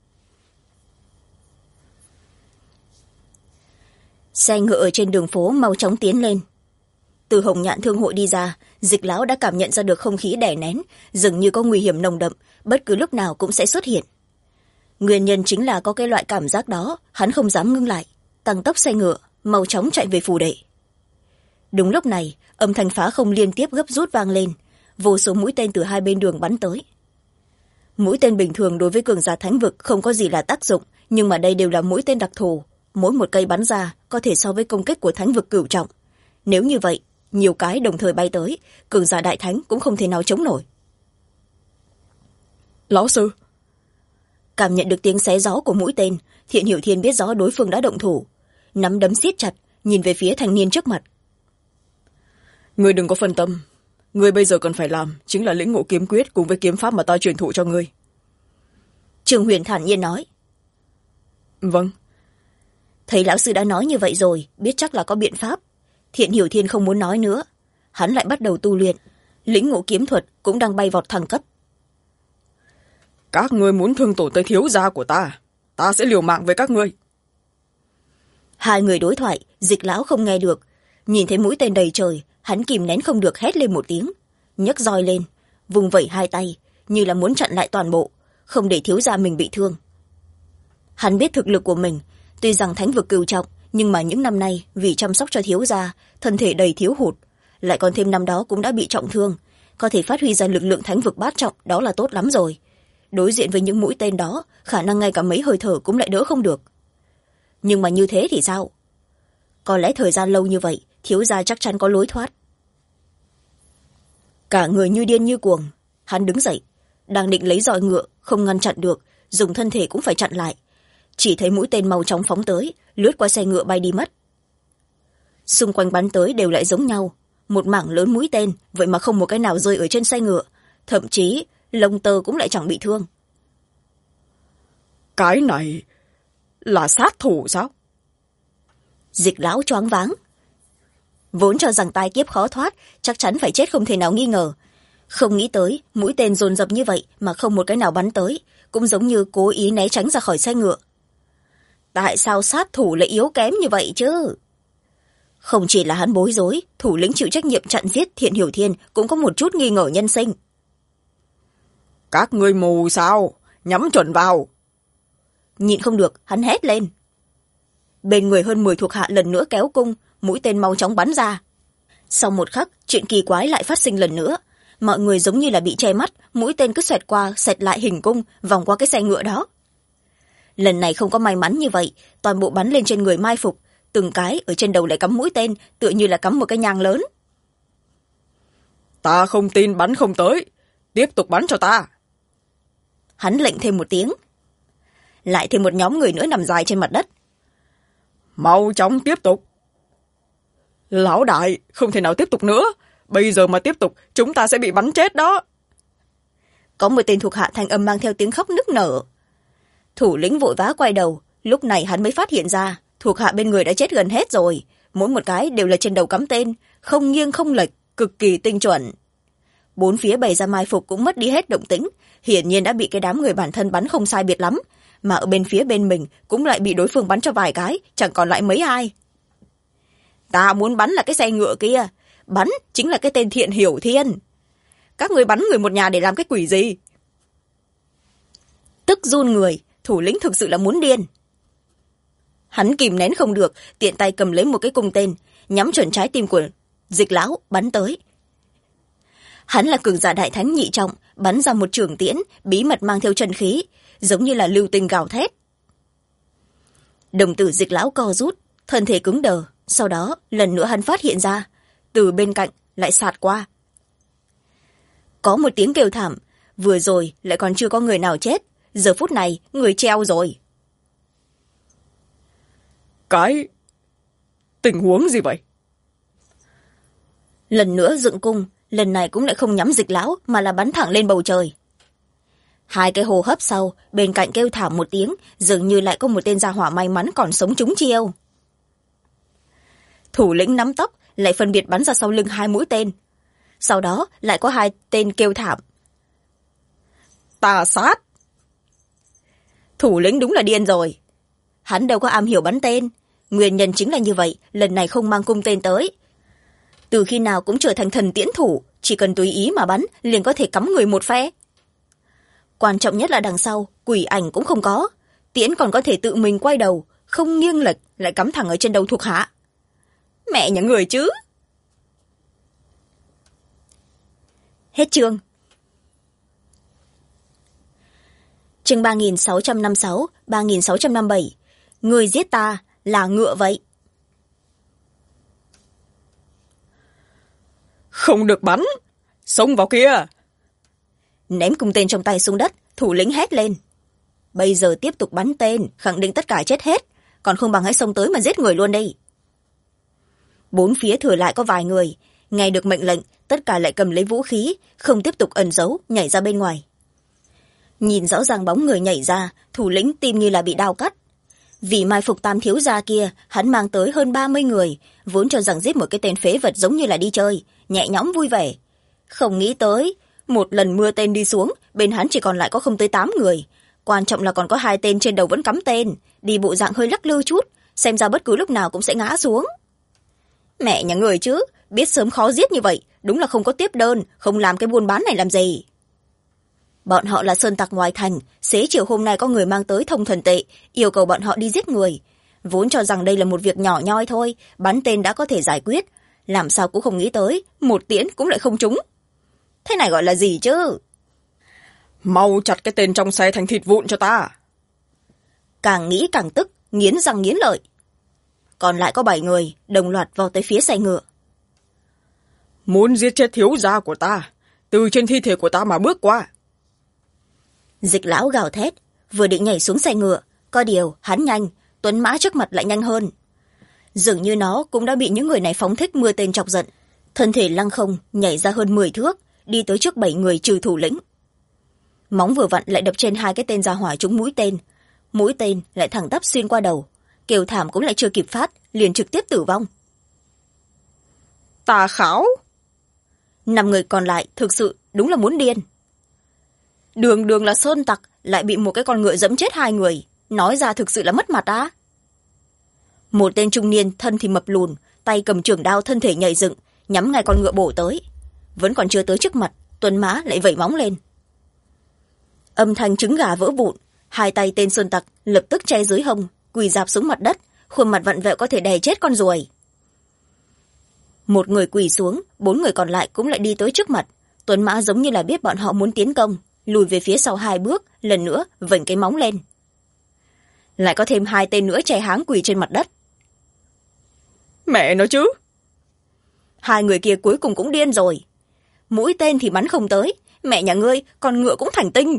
Xe ngựa ở trên đường phố mau chóng tiến lên. Từ Hồng Nhạn Thương hội đi ra, Dịch lão đã cảm nhận ra được không khí đè nén, dường như có nguy hiểm nồng đậm, bất cứ lúc nào cũng sẽ xuất hiện. Nguyên nhân chính là có cái loại cảm giác đó, hắn không dám ngưng lại, tăng tốc xe ngựa, mau chóng chạy về phủ đệ. Đúng lúc này, âm thanh phá không liên tiếp gấp rút vang lên, vô số mũi tên từ hai bên đường bắn tới. Mũi tên bình thường đối với cường giả thánh vực không có gì là tác dụng, nhưng mà đây đều là mũi tên đặc thù, mỗi một cây bắn ra có thể so với công kích của thánh vực cửu trọng. Nếu như vậy, nhiều cái đồng thời bay tới, cường giả đại thánh cũng không thể nào chống nổi. Lão sư. Cảm nhận được tiếng xé gió của mũi tên, Thiện Hiểu Thiên biết rõ đối phương đã động thủ, nắm đấm siết chặt, nhìn về phía thanh niên trước mặt. Ngươi đừng có phân tâm, ngươi bây giờ cần phải làm chính là lĩnh ngộ kiếm quyết cùng với kiếm pháp mà ta truyền thụ cho ngươi. Trương Huyền thản nhiên nói. Vâng. Thấy lão sư đã nói như vậy rồi, biết chắc là có biện pháp. Thiện Hiểu Thiên không muốn nói nữa, hắn lại bắt đầu tu luyện, lĩnh ngộ kiếm thuật cũng đang bay vọt thăng cấp. Các ngươi muốn thương tổn tới thiếu gia của ta sẽ liều mạng với các ngươi. Hai người đối thoại, Dịch lão không nghe được, nhìn thấy mũi tên đầy trời, hắn kìm nén không được hét lên một tiếng, nhấc roi lên, vùng vẩy hai tay như là muốn chặn lại toàn bộ, không để thiếu gia mình bị thương. Hắn biết thực lực của mình, tuy rằng thánh vực cửu trọng, nhưng mà những năm nay vì chăm sóc cho thiếu gia, thân thể đầy thiếu hụt, lại còn thêm năm đó cũng đã bị trọng thương, có thể phát huy ra lực lượng thánh vực bát trọng đó là tốt lắm rồi. Đối diện với những mũi tên đó, khả năng ngay cả mấy hơi thở cũng lại đỡ không được. Nhưng mà như thế thì sao? Có lẽ thời gian lâu như vậy, thiếu gia chắc chắn có lối thoát. Cả người như điên như cuồng, hắn đứng dậy, đang định lấy roi ngựa, không ngăn chặn được, dùng thân thể cũng phải chặn lại. Chỉ thấy mũi tên màu chóng phóng tới, lướt qua xe ngựa bay đi mất. Xung quanh bắn tới đều lại giống nhau, một mảng lớn mũi tên, vậy mà không một cái nào rơi ở trên xe ngựa, thậm chí lông tơ cũng lại chẳng bị thương. Cái này là sát thủ sao? Dịch lão choáng váng. Vốn cho rằng tai kiếp khó thoát, chắc chắn phải chết không thể nào nghi ngờ. Không nghĩ tới, mũi tên dồn dập như vậy mà không một cái nào bắn tới, cũng giống như cố ý né tránh ra khỏi xe ngựa. Tại sao sát thủ lại yếu kém như vậy chứ? Không chỉ là hắn bối rối, thủ lĩnh chịu trách nhiệm chặn giết Thiện Hiểu Thiên cũng có một chút nghi ngờ nhân sinh. Các ngươi mù sao? Nhắm chuẩn vào. Nhịn không được, hắn hét lên. Bên người hơn 10 thuộc hạ lần nữa kéo cung, mũi tên mau chóng bắn ra. Sau một khắc, chuyện kỳ quái lại phát sinh lần nữa. Mọi người giống như là bị che mắt, mũi tên cứ xoẹt qua, xoẹt lại hình cung, vòng qua cái xe ngựa đó. Lần này không có may mắn như vậy, toàn bộ bắn lên trên người mai phục, từng cái ở trên đầu lại cắm mũi tên, tựa như là cắm một cái nhang lớn. Ta không tin bắn không tới, tiếp tục bắn cho ta. Hắn lệnh thêm một tiếng. Lại thêm một nhóm người nữa nằm dài trên mặt đất. Mau chóng tiếp tục. Lão đại, không thể nào tiếp tục nữa. Bây giờ mà tiếp tục, chúng ta sẽ bị bắn chết đó. Có một tên thuộc hạ thanh âm mang theo tiếng khóc nức nở. Thủ lĩnh vội vã quay đầu, lúc này hắn mới phát hiện ra thuộc hạ bên người đã chết gần hết rồi, mỗi một cái đều là trên đầu cắm tên, không nghiêng không lệch, cực kỳ tinh chuẩn. Bốn phía bày ra mai phục cũng mất đi hết động tĩnh, hiển nhiên đã bị cái đám người bản thân bắn không sai biệt lắm, mà ở bên phía bên mình cũng lại bị đối phương bắn cho vài cái, chẳng còn lại mấy ai. Ta muốn bắn là cái xe ngựa kia, bắn chính là cái tên Thiện Hiểu Thiên. Các người bắn người một nhà để làm cái quỷ gì? Tức run người, thủ lĩnh thực sự là muốn điên. Hắn kìm nén không được, tiện tay cầm lấy một cái cung tên, nhắm chuẩn trái tim của Dịch lão, bắn tới. Hắn là cường giả đại thánh nhị trọng, bắn ra một trường tiễn, bí mật mang theo chân khí, giống như là lưu tinh gào thét. Đồng tử Dịch lão co rút, thân thể cứng đờ, sau đó lần nữa hắn phát hiện ra, từ bên cạnh lại sạt qua. Có một tiếng kêu thảm, vừa rồi lại còn chưa có người nào chết, giờ phút này người treo rồi. Cái tình huống gì vậy? Lần nữa dựng cung, lần này cũng lại không nhắm Dịch lão mà là bắn thẳng lên bầu trời. Hai cái hô hấp sau, bên cạnh kêu thảm một tiếng, dường như lại có một tên gia hỏa may mắn còn sống trúng chiêu. Thủ lĩnh nắm tóc, lại phân biệt bắn ra sau lưng hai mũi tên. Sau đó lại có hai tên kêu thảm. Tà sát! Thủ lĩnh đúng là điên rồi. Hắn đâu có am hiểu bắn tên. Nguyên nhân chính là như vậy, lần này không mang cung tên tới. Từ khi nào cũng trở thành thần tiễn thủ, chỉ cần tùy ý mà bắn, liền có thể cắm người một phe. Quan trọng nhất là đằng sau, quỷ ảnh cũng không có. Tiễn còn có thể tự mình quay đầu, không nghiêng lệch, lại cắm thẳng ở trên đầu thuộc hạ. Mẹ nhà người chứ! Hết chương. Chương 3656, 3657. Người giết ta là ngựa vậy. Không được bắn! Xông vào kia! Ném cung tên trong tay xuống đất, thủ lĩnh hét lên. Bây giờ tiếp tục bắn tên, khẳng định tất cả chết hết, còn không bằng hãy xông tới mà giết người luôn đi. Bốn phía thừa lại có vài người, nghe được mệnh lệnh, tất cả lại cầm lấy vũ khí, không tiếp tục ẩn giấu, nhảy ra bên ngoài. Nhìn rõ ràng bóng người nhảy ra, thủ lĩnh tim như là bị đao cắt. Vì mai phục Tam thiếu gia kia, hắn mang tới hơn 30 người, vốn cho rằng giết một cái tên phế vật giống như là đi chơi, nhẹ nhõm vui vẻ. Không nghĩ tới, một lần mưa tên đi xuống, bên hắn chỉ còn lại có không tới 8 người. Quan trọng là còn có 2 tên trên đầu vẫn cắm tên, đi bộ dạng hơi lắc lư chút, xem ra bất cứ lúc nào cũng sẽ ngã xuống. Mẹ nhà người chứ, biết sớm khó giết như vậy, đúng là không có tiếp đơn, không làm cái buôn bán này làm gì. Bọn họ là sơn tặc ngoài thành, xế chiều hôm nay có người mang tới thông thần tệ, yêu cầu bọn họ đi giết người. Vốn cho rằng đây là một việc nhỏ nhoi thôi, bắn tên đã có thể giải quyết. Làm sao cũng không nghĩ tới, một tiễn cũng lại không trúng. Thế này gọi là gì chứ? Mau chặt cái tên trong xe thành thịt vụn cho ta. Càng nghĩ càng tức, nghiến răng nghiến lợi. Còn lại có 7 người, đồng loạt vào tới phía xe ngựa. Muốn giết chết thiếu gia của ta, từ trên thi thể của ta mà bước qua. Dịch lão gào thét, vừa định nhảy xuống xe ngựa, có điều hắn nhanh, tuấn mã trước mặt lại nhanh hơn. Dường như nó cũng đã bị những người này phóng thích mưa tên chọc giận, thân thể lăng không nhảy ra hơn 10 thước, đi tới trước 7 người trừ thủ lĩnh. Móng vừa vặn lại đập trên 2 cái tên ra hỏa trúng mũi tên lại thẳng tắp xuyên qua đầu, kêu thảm cũng lại chưa kịp phát, liền trực tiếp tử vong. Tà khảo! 5 người còn lại thực sự đúng là muốn điên. Đường đường là sơn tặc, lại bị một cái con ngựa dẫm chết 2 người, nói ra thực sự là mất mặt á. Một tên trung niên thân thì mập lùn, tay cầm chưởng đao, thân thể nhảy dựng, nhắm ngay con ngựa bổ tới. Vẫn còn chưa tới trước mặt, tuấn mã lại vẩy móng lên. Âm thanh trứng gà vỡ vụn, 2 tay tên sơn tặc lập tức che dưới hông, quỳ rạp xuống mặt đất, khuôn mặt vặn vẹo có thể đè chết con ruồi. Một người quỳ xuống, 4 người còn lại cũng lại đi tới trước mặt. Tuấn mã giống như là biết bọn họ muốn tiến công, lùi về phía sau 2 bước, lần nữa vểnh cái móng lên. Lại có thêm 2 tên nữa che háng quỳ trên mặt đất. Mẹ nó chứ! 2 người kia cuối cùng cũng điên rồi. Mũi tên thì bắn không tới, mẹ nhà ngươi, con ngựa cũng thành tinh.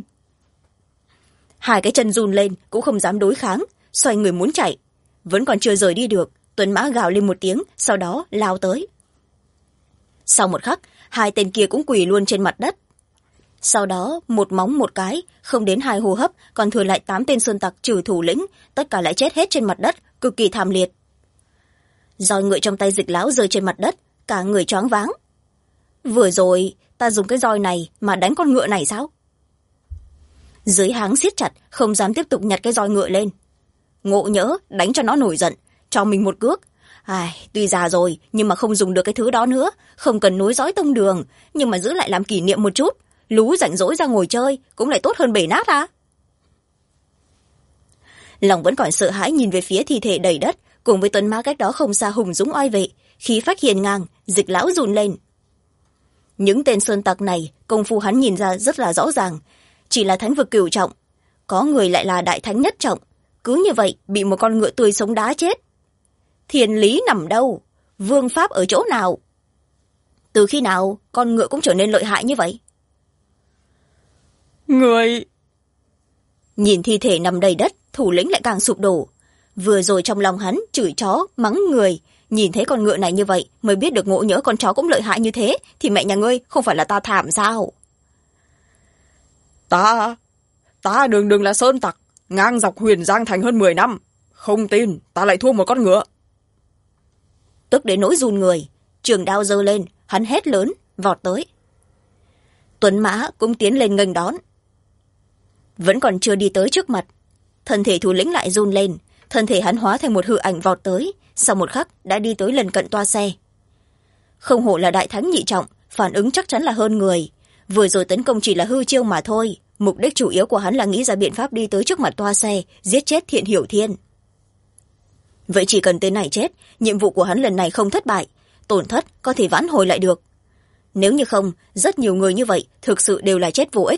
2 cái chân run lên, cũng không dám đối kháng, xoay người muốn chạy. Vẫn còn chưa rời đi được, Tuấn Mã gào lên một tiếng, sau đó lao tới. Sau một khắc, hai tên kia cũng quỳ luôn trên mặt đất. Sau đó một móng một cái, không đến 2 hô hấp, còn thừa lại 8 tên sơn tặc trừ thủ lĩnh, tất cả lại chết hết trên mặt đất, cực kỳ thảm liệt. Roi ngựa trong tay Dịch lão rơi trên mặt đất, cả người choáng váng. Vừa rồi ta dùng cái roi này mà đánh con ngựa này sao? Dưới háng siết chặt, không dám tiếp tục nhặt cái roi ngựa lên. Ngộ nhỡ đánh cho nó nổi giận, cho mình một cước. Tuy già rồi nhưng mà không dùng được cái thứ đó nữa, không cần nối dõi tông đường, nhưng mà giữ lại làm kỷ niệm một chút, lú rảnh rỗi ra ngồi chơi cũng lại tốt hơn bể nát à. Lòng vẫn còn sợ hãi nhìn về phía thi thể đầy đất, cùng với Tuấn Mã cách đó không xa hùng dũng oai vệ, khí phách hiền ngang. Dịch lão run lên. Những tên sơn tặc này công phu hắn nhìn ra rất là rõ ràng, chỉ là thánh vực cửu trọng, có người lại là đại thánh nhất trọng, cứ như vậy bị một con ngựa tươi sống đá chết. Thiên lý nằm đâu? Vương pháp ở chỗ nào? Từ khi nào con ngựa cũng trở nên lợi hại như vậy? Người... Nhìn thi thể nằm đầy đất, thủ lĩnh lại càng sụp đổ. Vừa rồi trong lòng hắn chửi chó mắng người, nhìn thấy con ngựa này như vậy mới biết được ngộ nhỡ con chó cũng lợi hại như thế, thì mẹ nhà ngươi không phải là ta thảm sao? Ta đường là sơn tặc, ngang dọc Huyền Giang thành hơn 10 năm, không tin ta lại thua một con ngựa. Tức đến nỗi run người, trường đao giơ lên, hắn hét lớn vọt tới. Tuấn Mã cũng tiến lên nghênh đón. Vẫn còn chưa đi tới trước mặt, thân thể thủ lĩnh lại run lên, thân thể hắn hóa thành một hư ảnh vọt tới, sau một khắc đã đi tới lần cận toa xe. Không hổ là đại thánh nhị trọng, phản ứng chắc chắn là hơn người. Vừa rồi tấn công chỉ là hư chiêu mà thôi, mục đích chủ yếu của hắn là nghĩ ra biện pháp đi tới trước mặt toa xe, giết chết Thiện Hiểu Thiên. Vậy chỉ cần tên này chết, nhiệm vụ của hắn lần này không thất bại, tổn thất có thể vãn hồi lại được. Nếu như không, rất nhiều người như vậy thực sự đều là chết vô ích.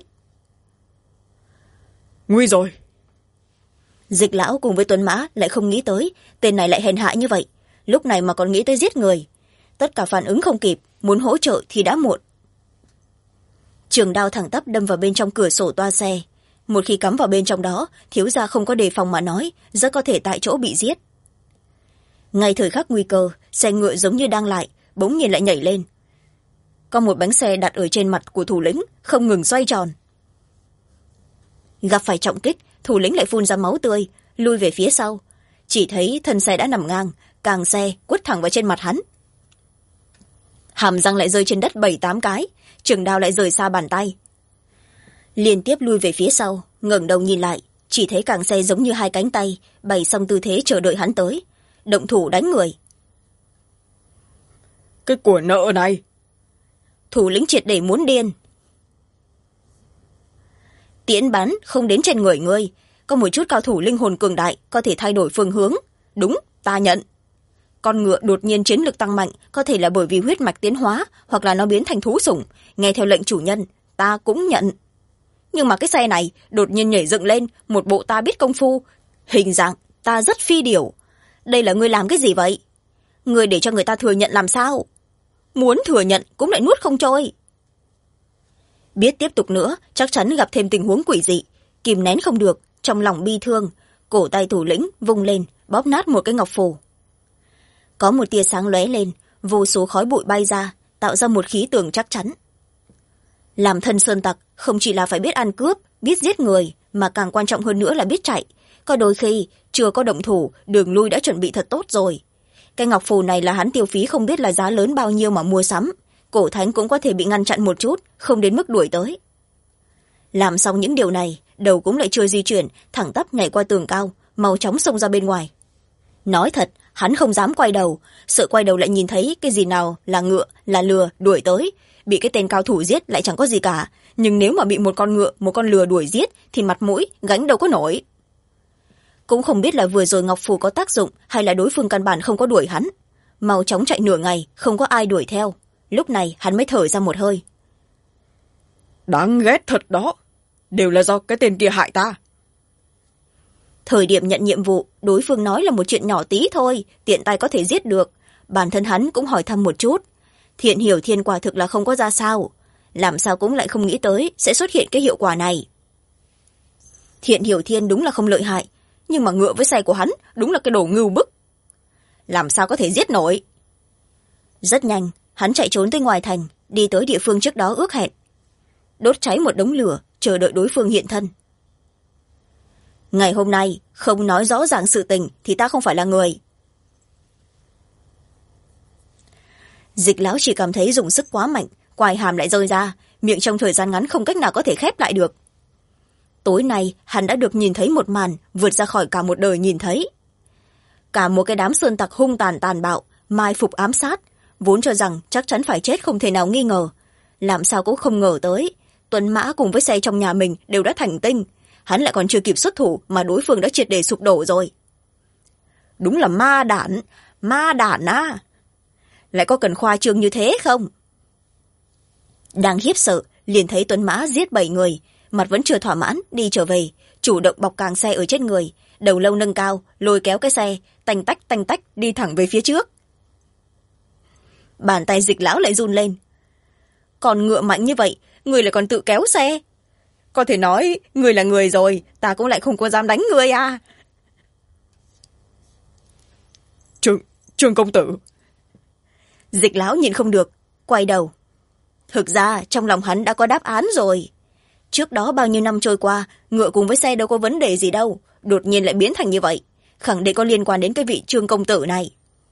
Nguy rồi. Dịch lão cùng với Tuấn Mã lại không nghĩ tới tên này lại hèn hạ như vậy, lúc này mà còn nghĩ tới giết người. Tất cả phản ứng không kịp, muốn hỗ trợ thì đã muộn. Trường đao thẳng tắp đâm vào bên trong cửa sổ toa xe. Một khi cắm vào bên trong đó, thiếu gia không có đề phòng mà nói, rất có thể tại chỗ bị giết. Ngay thời khắc nguy cơ, xe ngựa giống như đang lại, bỗng nhiên lại nhảy lên. Có một bánh xe đặt ở trên mặt của thủ lĩnh, không ngừng xoay tròn. Gặp phải trọng kích, thủ lĩnh lại phun ra máu tươi, lui về phía sau. Chỉ thấy thân xe đã nằm ngang, càng xe quất thẳng vào trên mặt hắn. Hàm răng lại rơi trên đất 7-8 cái, trường đao lại rời xa bàn tay. Liên tiếp lui về phía sau, ngẩng đầu nhìn lại, chỉ thấy càng xe giống như 2 cánh tay, bày xong tư thế chờ đợi hắn tới, động thủ đánh người. Cái của nợ này! Thủ lĩnh triệt để muốn điên. Tiễn bắn không đến trên người ngươi, có một chút cao thủ linh hồn cường đại có thể thay đổi phương hướng. Đúng, ta nhận. Con ngựa đột nhiên chiến lực tăng mạnh, có thể là bởi vì huyết mạch tiến hóa, hoặc là nó biến thành thú sủng, nghe theo lệnh chủ nhân, ta cũng nhận. Nhưng mà cái xe này đột nhiên nhảy dựng lên, một bộ ta biết công phu, hình dạng ta rất phi điểu. Đây là ngươi làm cái gì vậy? Ngươi để cho người ta thừa nhận làm sao? Muốn thừa nhận cũng lại nuốt không trôi. Biết tiếp tục nữa chắc chắn gặp thêm tình huống quỷ dị, kìm nén không được, trong lòng bi thương, cổ tay thủ lĩnh vung lên, bóp nát một cái ngọc phù. Có một tia sáng lóe lên, vô số khói bụi bay ra, tạo ra một khí tường chắc chắn. Làm thân sơn tặc không chỉ là phải biết ăn cướp, biết giết người, mà càng quan trọng hơn nữa là biết chạy. Có đôi khi chưa có động thủ, đường lui đã chuẩn bị thật tốt rồi. Cái ngọc phù này là hắn tiêu phí không biết là giá lớn bao nhiêu mà mua sắm, cổ thánh cũng có thể bị ngăn chặn một chút, không đến mức đuổi tới. Làm xong những điều này, đầu cũng lại chưa di chuyển, thẳng tắp nhảy qua tường cao, mau chóng xông ra bên ngoài. Nói thật, hắn không dám quay đầu, sợ quay đầu lại nhìn thấy cái gì nào là ngựa, là lừa đuổi tới, bị cái tên cao thủ giết lại chẳng có gì cả, nhưng nếu mà bị một con ngựa, một con lừa đuổi giết thì mặt mũi gánh đâu có nổi. Cũng không biết là vừa rồi ngọc phù có tác dụng hay là đối phương căn bản không có đuổi hắn. Mau chóng chạy nửa ngày, không có ai đuổi theo. Lúc này hắn mới thở ra một hơi. Đáng ghét thật đó, đều là do cái tên kia hại ta. Thời điểm nhận nhiệm vụ, đối phương nói là một chuyện nhỏ tí thôi, tiện tay có thể giết được. Bản thân hắn cũng hỏi thăm một chút. Thiện Hiểu Thiên quả thực là không có ra sao, làm sao cũng lại không nghĩ tới sẽ xuất hiện cái hiệu quả này. Thiện Hiểu Thiên đúng là không lợi hại, nhưng mà ngựa với xe của hắn đúng là cái đồ ngưu bức. làm sao có thể giết nổi. Rất nhanh hắn chạy trốn tới ngoài thành, đi tới địa phương trước đó ước hẹn, đốt cháy một đống lửa chờ đợi đối phương hiện thân. Ngày hôm nay không nói rõ ràng sự tình thì ta không phải là người. Dịch lão chỉ cảm thấy dùng sức quá mạnh, quai hàm lại rơi ra, miệng trong thời gian ngắn không cách nào có thể khép lại được. Tối nay hắn đã được nhìn thấy một màn vượt ra khỏi cả một đời nhìn thấy. Cả một cái đám sơn tặc hung tàn tàn bạo, mai phục ám sát, vốn cho rằng chắc chắn phải chết không thể nào nghi ngờ. Làm sao cũng không ngờ tới, tuấn mã cùng với xe trong nhà mình đều đã thành tinh, hắn lại còn chưa kịp xuất thủ mà đối phương đã triệt để sụp đổ rồi. Đúng là ma đản á! Lại có cần khoa trương như thế không? Đang khiếp sợ liền thấy tuấn mã giết 7 người, mặt vẫn chưa thỏa mãn đi trở về, chủ động bọc càng xe ở trên người, đầu lâu nâng cao lôi kéo cái xe tanh tách đi thẳng về phía trước. Bàn tay Dịch lão lại run lên. Còn ngựa mạnh như vậy, người lại còn tự kéo xe. Có thể nói người là người rồi, ta cũng lại không có dám đánh người à. Trương công tử. Dịch lão nhìn không được, quay đầu. Thực ra trong lòng hắn đã có đáp án rồi. Trước đó bao nhiêu năm trôi qua, ngựa cùng với xe đâu có vấn đề gì đâu, đột nhiên lại biến thành như vậy, khẳng định có liên quan đến cái vị Trương công tử này.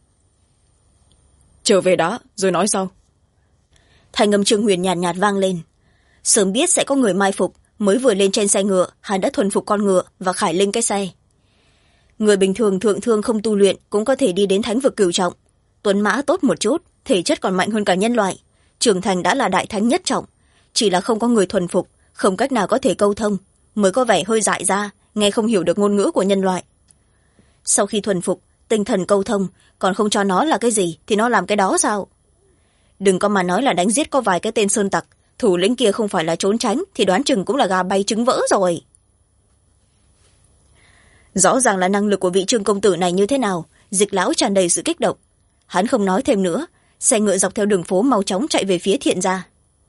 Trở về đó rồi nói sau. Thanh âm Trương Huyền nhàn nhạt vang lên. Sớm biết sẽ có người mai phục, mới vừa lên trên xe ngựa hắn đã thuần phục con ngựa và khải linh cái xe. Người bình thường thượng thương không tu luyện cũng có thể đi đến thánh vực cửu trọng. Tuấn mã tốt một chút, thể chất còn mạnh hơn cả nhân loại, trưởng thành đã là đại thánh nhất trọng, chỉ là không có người thuần phục, không cách nào có thể câu thông, mới có vẻ hơi dại ra, nghe không hiểu được ngôn ngữ của nhân loại. Sau khi thuần phục, tinh thần câu thông, còn không cho nó là cái gì thì nó làm cái đó sao? Đừng có mà nói là đánh giết có vài cái tên sơn tặc, thủ lĩnh kia không phải là trốn tránh thì đoán chừng cũng là gà bay trứng vỡ rồi. Rõ ràng là năng lực của vị Trương công tử này như thế nào, Dịch lão tràn đầy sự kích động. Hắn không nói thêm nữa, xe ngựa dọc theo đường phố mau chóng chạy về phía Thiện gia.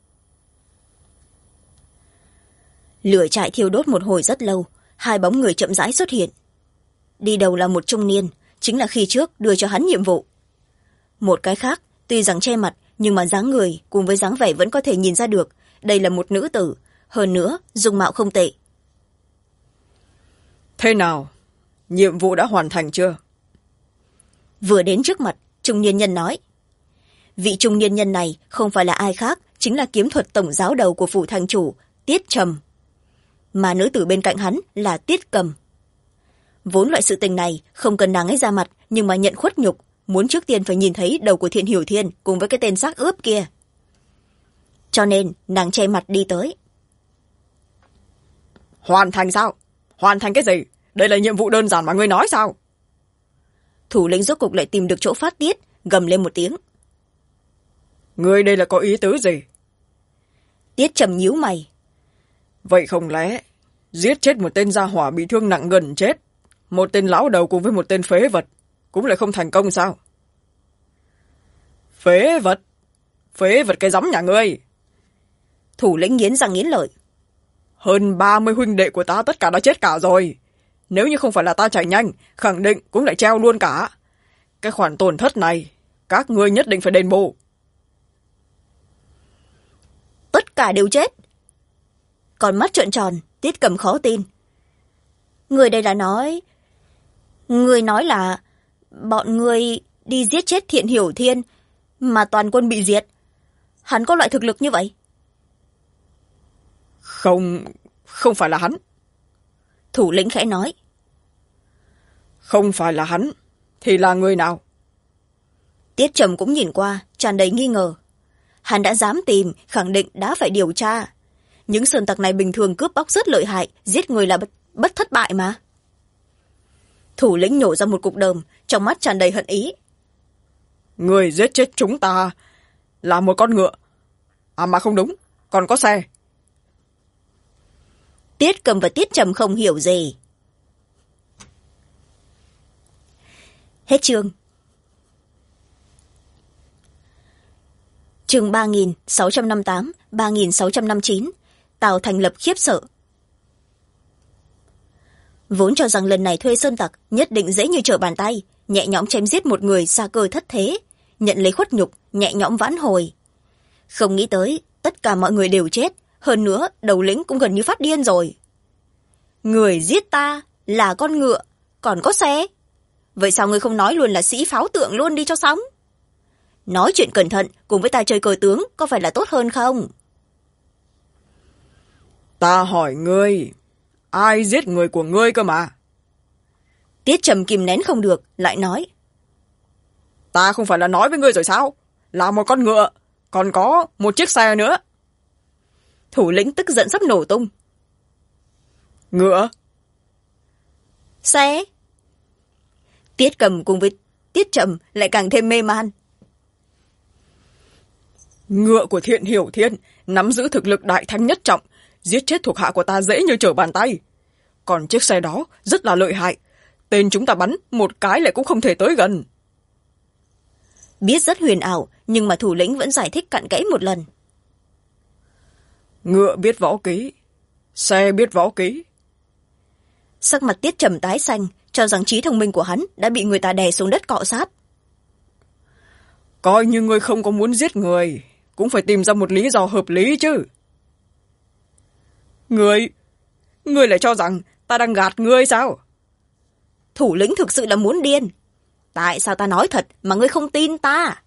Lửa trại thiêu đốt một hồi rất lâu, hai bóng người chậm rãi xuất hiện. Đi đầu là một trung niên, chính là khi trước đưa cho hắn nhiệm vụ. Một cái khác, tuy rằng che mặt, nhưng mà dáng người cùng với dáng vẻ vẫn có thể nhìn ra được đây là một nữ tử, hơn nữa dung mạo không tệ. Thế nào, nhiệm vụ đã hoàn thành chưa? Vừa đến trước mặt, trung niên nhân nói. Vị trung niên nhân này không phải là ai khác, chính là kiếm thuật tổng giáo đầu của phủ thành chủ Tiết Trầm, mà nữ tử bên cạnh hắn là Tiết Cầm. Vốn loại sự tình này không cần nàng ấy ra mặt, nhưng mà nhận khuất nhục, muốn trước tiên phải nhìn thấy đầu của Thiện Hiểu Thiên cùng với cái tên xác ướp kia, cho nên nàng che mặt đi tới. Hoàn thành sao? Hoàn thành cái gì? Đây là nhiệm vụ đơn giản mà ngươi nói sao? Thủ lĩnh rốt cục lại tìm được chỗ phát tiết, gầm lên một tiếng. Ngươi đây là có ý tứ gì? Tiết Trầm nhíu mày. Vậy không lẽ giết chết một tên gia hỏa bị thương nặng gần chết, một tên lão đầu cùng với một tên phế vật cũng lại không thành công sao? Phế vật? Phế vật cái giấm nhà ngươi! Thủ lĩnh nghiến răng nghiến lợi. Hơn 30 huynh đệ của ta tất cả đã chết cả rồi. Nếu như không phải là ta chạy nhanh, khẳng định cũng lại treo luôn cả. Cái khoản tổn thất này, các ngươi nhất định phải đền bù. Tất cả đều chết? Còn mắt trợn tròn, Tiết Cầm khó tin. Người đây là nói... Người nói là bọn người đi giết chết Thiện Hiểu Thiên mà toàn quân bị diệt. Hắn có loại thực lực như vậy? Không phải là hắn. Thủ lĩnh khẽ nói. Không phải là hắn, thì là người nào? Tiết Trầm cũng nhìn qua, tràn đầy nghi ngờ. Hắn đã dám tìm, khẳng định đã phải điều tra. Những sơn tặc này bình thường cướp bóc rất lợi hại, giết người là bất thất bại mà. Thủ lĩnh nhổ ra một cục đờm, trong mắt tràn đầy hận ý. Người giết chết chúng ta là một con ngựa. À mà không đúng, còn có xe. Tiết Cầm và Tiết Trầm không hiểu gì. Hết chương. Chương 3658, 3659. Tào Thành Lập khiếp sợ. Vốn cho rằng lần này thuê sơn tặc nhất định dễ như trở bàn tay, nhẹ nhõm chém giết một người xa cơ thất thế, nhận lấy khuất nhục, nhẹ nhõm vãn hồi. Không nghĩ tới tất cả mọi người đều chết, hơn nữa đầu lĩnh cũng gần như phát điên rồi. Người giết ta là con ngựa, còn có xe. Vậy sao ngươi không nói luôn là sĩ pháo tượng luôn đi cho xong? Nói chuyện cẩn thận cùng với ta chơi cờ tướng có phải là tốt hơn không? Ta hỏi ngươi, ai giết người của ngươi cơ mà? Tiết Trầm kìm nén không được, lại nói. Ta không phải là nói với ngươi rồi sao? Là một con ngựa, còn có một chiếc xe nữa. Thủ lĩnh tức giận sắp nổ tung. Ngựa? Xe? Tiết Cầm cùng với Tiết Trầm lại càng thêm mê man. Ngựa của Thiện Hiểu Thiên nắm giữ thực lực đại thánh nhất trọng, giết chết thuộc hạ của ta dễ như trở bàn tay. Còn chiếc xe đó rất là lợi hại, tên chúng ta bắn một cái lại cũng không thể tới gần. Biết rất huyền ảo, nhưng mà thủ lĩnh vẫn giải thích cặn kẽ một lần. Ngựa biết võ kỹ, xe biết võ kỹ. Sắc mặt Tiết Trầm tái xanh, cho rằng trí thông minh của hắn đã bị người ta đè xuống đất cọ sát. Coi như ngươi không có muốn giết người, cũng phải tìm ra một lý do hợp lý chứ. Ngươi lại cho rằng ta đang gạt ngươi sao? Thủ lĩnh thực sự là muốn điên. Tại sao ta nói thật mà ngươi không tin ta?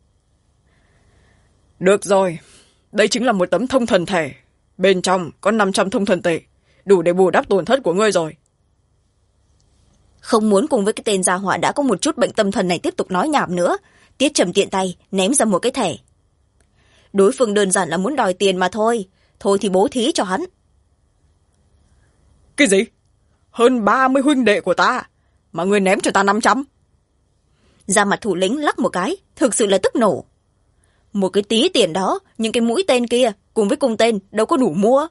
Được rồi, đây chính là một tấm thông thần thể. Bên trong có 500 thông thần tệ, đủ để bù đắp tổn thất của ngươi rồi. Không muốn cùng với cái tên gia hỏa đã có một chút bệnh tâm thần này tiếp tục nói nhảm nữa, Tiết Trầm tiện tay ném ra một cái thẻ. Đối phương đơn giản là muốn đòi tiền mà thôi, thôi thì bố thí cho hắn. Cái gì? Hơn 30 huynh đệ của ta mà ngươi ném cho ta 500? Da mặt thủ lĩnh lắc một cái, thực sự là tức nổ. Một cái tí tiền đó, những cái mũi tên kia cùng với cung tên đâu có đủ mua.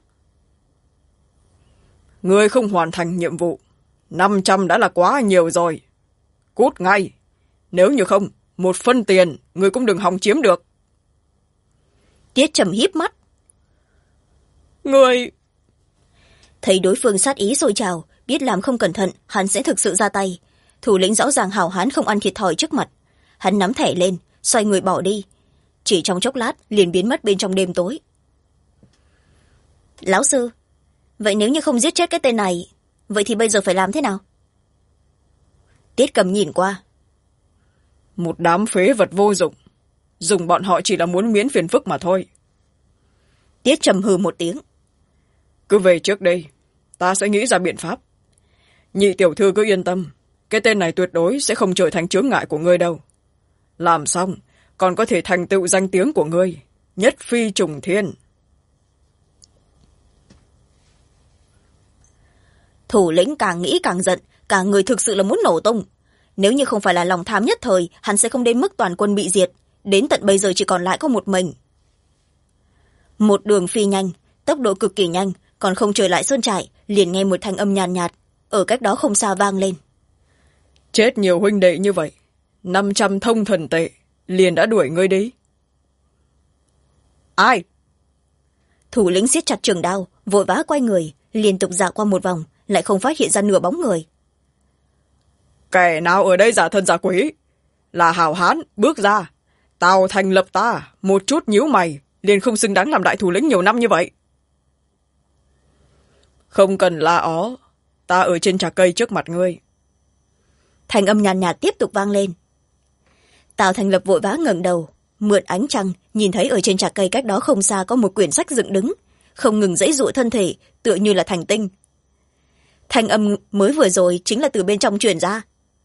Ngươi không hoàn thành nhiệm vụ, 500 đã là quá nhiều rồi. Cút ngay, nếu như không, 1 phân tiền ngươi cũng đừng hòng chiếm được. Tiết Trầm híp mắt. Ngươi... Thấy đối phương sát ý sôi trào, biết làm không cẩn thận hắn sẽ thực sự ra tay. Thủ lĩnh rõ ràng hào hán không ăn thiệt thòi trước mặt. Hắn nắm thẻ lên, xoay người bỏ đi. Chỉ trong chốc lát liền biến mất bên trong đêm tối. Lão sư, vậy nếu như không giết chết cái tên này, vậy thì bây giờ phải làm thế nào? Tiết Cầm nhìn qua. Một đám phế vật vô dụng, dùng bọn họ chỉ là muốn miễn phiền phức mà thôi. Tiết Trầm hừ một tiếng. Cứ về trước đây, ta sẽ nghĩ ra biện pháp. Nhị tiểu thư cứ yên tâm, cái tên này tuyệt đối sẽ không trở thành chướng ngại của ngươi đâu. Làm xong, còn có thể thành tựu danh tiếng của ngươi, nhất phi trùng thiên. Thủ lĩnh càng nghĩ càng giận, cả người thực sự là muốn nổ tung. Nếu như không phải là lòng tham nhất thời, hắn sẽ không đến mức toàn quân bị diệt. Đến tận bây giờ chỉ còn lại có một mình. Một đường phi nhanh, tốc độ cực kỳ nhanh, còn không trở lại sơn trại, liền nghe một thanh âm nhàn nhạt, ở cách đó không xa vang lên. Chết nhiều huynh đệ như vậy, 500 thông thần tệ, liền đã đuổi ngươi đi. Ai? Thủ lĩnh siết chặt trường đao, vội vã quay người, liên tục dạo qua một vòng, lại không phát hiện ra nửa bóng người. Kẻ nào ở đây giả thân giả quỷ? Là hảo hán, bước ra. Tao thành lập ta, một chút nhíu mày, liền không xứng đáng làm đại thủ lĩnh nhiều năm như vậy. Không cần la ó, ta ở trên trà cây trước mặt ngươi. Thanh âm nhàn nhạt tiếp tục vang lên. Tào Thành Lập vội vã ngẩng đầu, mượn ánh trăng, nhìn thấy ở trên trà cây cách đó không xa có một quyển sách dựng đứng, không ngừng giãy giụa thân thể, tựa như là thành tinh. Thanh âm mới vừa rồi chính là từ bên trong truyền ra.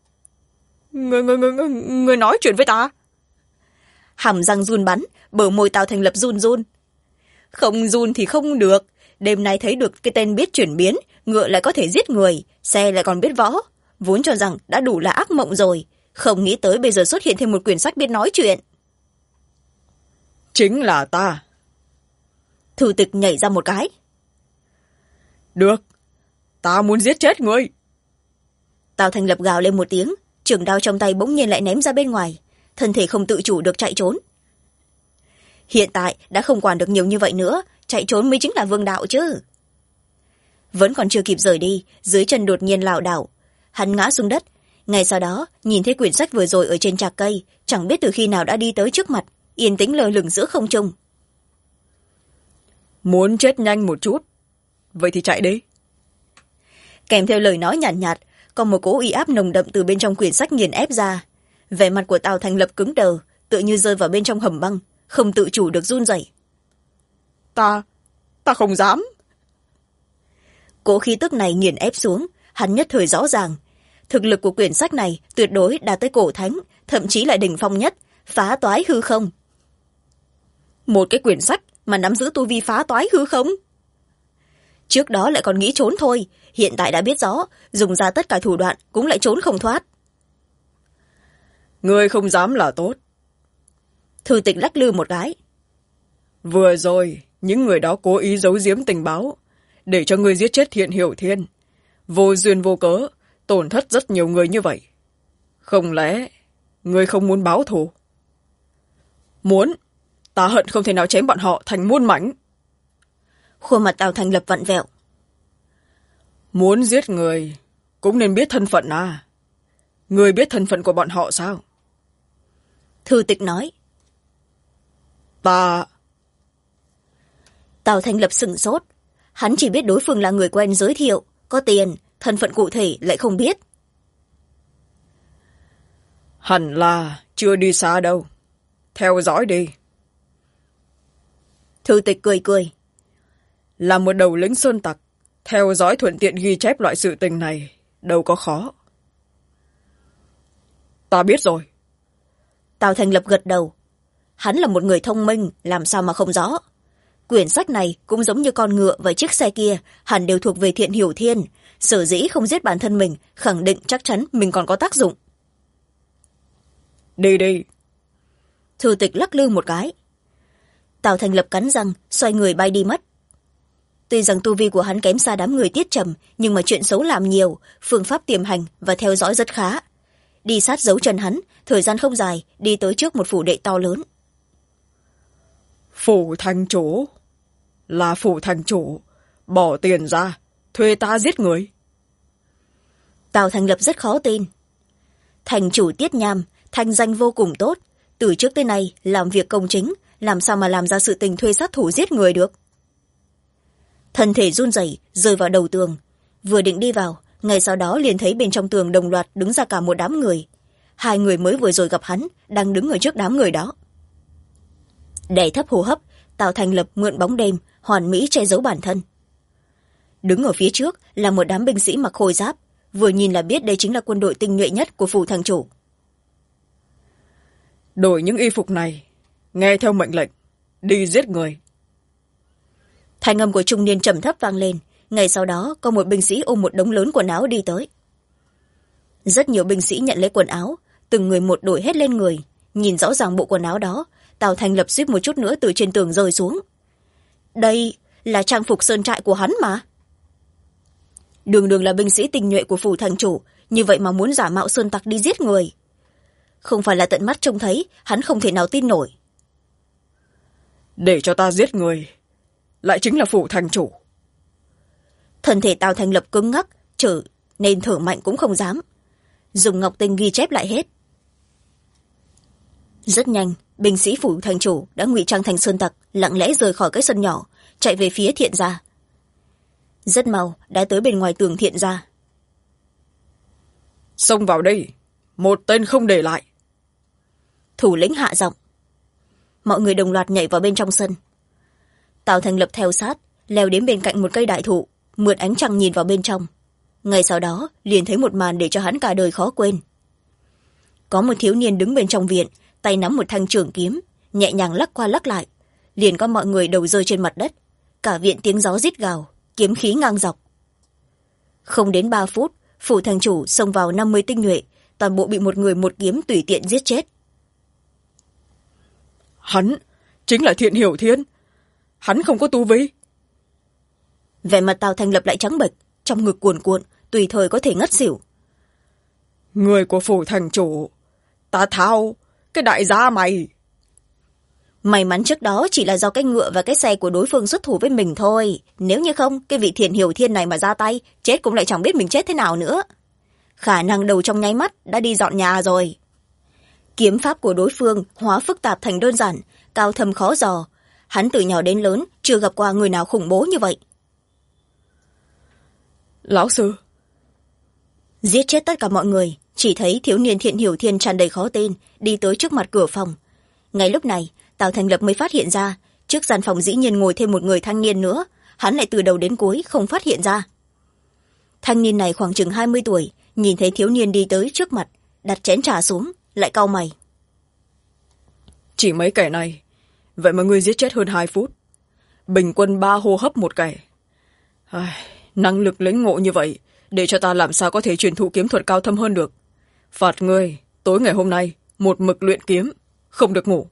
Ngươi nói chuyện với ta? Hàm răng run bắn, bờ môi Tào Thành Lập run run. Không run thì không được, đêm nay thấy được cái tên biết chuyển biến, ngựa lại có thể giết người, xe lại còn biết võ, vốn cho rằng đã đủ là ác mộng rồi, không nghĩ tới bây giờ xuất hiện thêm một quyển sách biết nói chuyện. Chính là ta. Thủ tịch nhảy ra một cái. Được, ta muốn giết chết ngươi. Tào Thành Lập gào lên một tiếng, trường đao trong tay bỗng nhiên lại ném ra bên ngoài, thân thể không tự chủ được chạy trốn. Hiện tại đã không quản được nhiều như vậy nữa, chạy trốn mới chính là vương đạo chứ. Vẫn còn chưa kịp rời đi, dưới chân đột nhiên lảo đảo, hắn ngã xuống đất, ngay sau đó nhìn thấy quyển sách vừa rồi ở trên trạc cây, chẳng biết từ khi nào đã đi tới trước mặt, yên tĩnh lơ lửng giữa không trung. Muốn chết nhanh một chút, vậy thì chạy đi. Kèm theo lời nói nhàn nhạt, có một cỗ uy áp nồng đậm từ bên trong quyển sách nghiền ép ra. Vẻ mặt của Tào Thành Lập cứng đờ, tựa như rơi vào bên trong hầm băng, không tự chủ được run rẩy. Ta không dám. Cỗ khí tức này nghiền ép xuống, hắn nhất thời rõ ràng. Thực lực của quyển sách này tuyệt đối đạt tới cổ thánh, thậm chí là đỉnh phong nhất, phá toái hư không. Một cái quyển sách mà nắm giữ tu vi phá toái hư không? Trước đó lại còn nghĩ trốn thôi, hiện tại đã biết rõ, dùng ra tất cả thủ đoạn cũng lại trốn không thoát. Ngươi không dám là tốt. Thư Tịch lắc lư một cái. Vừa rồi, những người đó cố ý giấu giếm tình báo, để cho ngươi giết chết Thiện Hiểu Thiên. Vô duyên vô cớ, tổn thất rất nhiều người như vậy. Không lẽ, ngươi không muốn báo thù? Muốn. Ta hận không thể nào chém bọn họ thành muôn mảnh. Khuôn mặt Tào Thành Lập vặn vẹo. Muốn giết người, cũng nên biết thân phận à. Ngươi biết thân phận của bọn họ sao? Thư Tịch nói. Ta... Tào Thành Lập sửng sốt. Hắn chỉ biết đối phương là người quen giới thiệu, có tiền, thân phận cụ thể lại không biết. Hẳn là chưa đi xa đâu. Theo dõi đi. Thư Tịch cười cười. Là một đầu lĩnh sơn tặc, theo dõi thuận tiện ghi chép loại sự tình này, đâu có khó. Ta biết rồi. Tào Thành Lập gật đầu. Hắn là một người thông minh, làm sao mà không rõ. Quyển sách này cũng giống như con ngựa và chiếc xe kia, hẳn đều thuộc về Thiện Hiểu Thiên. Sở dĩ không giết bản thân mình, khẳng định chắc chắn mình còn có tác dụng. Đi đi. Thư Tịch lắc lư một cái. Tào Thành Lập cắn răng, xoay người bay đi mất. Tuy rằng tu vi của hắn kém xa đám người Tiết Trầm, nhưng mà chuyện xấu làm nhiều, phương pháp tiềm hành và theo dõi rất khá. Đi sát dấu chân hắn, thời gian không dài, đi tới trước một phủ đệ to lớn. Phủ thành chủ. Là phủ thành chủ. Bỏ tiền ra, thuê ta giết người. Tào Thành Lập rất khó tin. Thành chủ Tiết Nham, thanh danh vô cùng tốt. Từ trước tới nay, làm việc công chính, làm sao mà làm ra sự tình thuê sát thủ giết người được. Thân thể run rẩy rơi vào đầu tường. Vừa định đi vào, ngay sau đó liền thấy bên trong tường đồng loạt đứng ra cả một đám người. 2 người mới vừa rồi gặp hắn, đang đứng ở trước đám người đó. Đè thấp hô hấp, Tào Thành Lập mượn bóng đêm, hoàn mỹ che giấu bản thân. Đứng ở phía trước là một đám binh sĩ mặc khôi giáp, vừa nhìn là biết đây chính là quân đội tinh nhuệ nhất của phủ thành chủ. Đổi những y phục này, nghe theo mệnh lệnh, đi giết người. Thanh âm của trung niên trầm thấp vang lên, ngay sau đó có một binh sĩ ôm một đống lớn quần áo đi tới. Rất nhiều binh sĩ nhận lấy quần áo, từng người một đổi hết lên người, nhìn rõ ràng bộ quần áo đó, Tào Thành Lập suýt một chút nữa từ trên tường rơi xuống. Đây là trang phục sơn trại của hắn mà. Đường đường là binh sĩ tinh nhuệ của phủ thành chủ, như vậy mà muốn giả mạo sơn tặc đi giết người. Không phải là tận mắt trông thấy, hắn không thể nào tin nổi. Để cho ta giết người, lại chính là phủ thành chủ. Thân thể Tào Thành Lập cứng ngắc, trở nên thở mạnh cũng không dám. Dùng ngọc tinh ghi chép lại hết. Rất nhanh, binh sĩ phủ thành chủ đã ngụy trang thành sơn tặc, lặng lẽ rời khỏi cái sân nhỏ, chạy về phía Thiện gia. Rất mau đã tới bên ngoài tường Thiện gia. Xông vào đây, một tên không để lại. Thủ lĩnh hạ giọng. Mọi người đồng loạt nhảy vào bên trong sân. Tào Thành Lập theo sát, leo đến bên cạnh một cây đại thụ, mượn ánh trăng nhìn vào bên trong. Ngay sau đó liền thấy một màn để cho hắn cả đời khó quên. Có một thiếu niên đứng bên trong viện, tay nắm một thanh trường kiếm, nhẹ nhàng lắc qua lắc lại. Liền có mọi người đầu rơi trên mặt đất, cả viện tiếng gió rít gào, kiếm khí ngang dọc. Không đến 3 phút, phủ thành chủ xông vào 50 tinh nhuệ, toàn bộ bị một người một kiếm tùy tiện giết chết. Hắn chính là Thiện Hiểu Thiên. Hắn không có tu vi. Vẻ mặt Tào Thành Lập lại trắng bệch, trong ngực cuồn cuộn, tùy thời có thể ngất xỉu. Người của phủ thành chủ, ta thao cái đại gia mày. May mắn trước đó chỉ là do cái ngựa và cái xe của đối phương xuất thủ với mình thôi. Nếu như không, cái vị Thiện Hiểu Thiên này mà ra tay, chết cũng lại chẳng biết mình chết thế nào nữa. khả năng đầu trong nháy mắt đã đi dọn nhà rồi. Kiếm pháp của đối phương hóa phức tạp thành đơn giản, cao thâm khó dò. Hắn từ nhỏ đến lớn chưa gặp qua người nào khủng bố như vậy. Lão sư. Giết chết tất cả mọi người, chỉ thấy thiếu niên Thiện Hiểu Thiên tràn đầy khó tin đi tới trước mặt cửa phòng. Ngay lúc này Tào Thành Lập mới phát hiện ra trước gian phòng dĩ nhiên ngồi thêm một người thanh niên nữa. Hắn lại từ đầu đến cuối không phát hiện ra. Thanh niên này khoảng chừng 20 tuổi, nhìn thấy thiếu niên đi tới trước mặt, đặt chén trà xuống, lại cau mày. Chỉ mấy kẻ này, vậy mà ngươi giết chết hơn 2 phút. Bình quân 3 hô hấp một kẻ. Năng lực lĩnh ngộ như vậy, để cho ta làm sao có thể truyền thụ kiếm thuật cao thâm hơn được. Phạt ngươi, tối ngày hôm nay, một mực luyện kiếm, không được ngủ.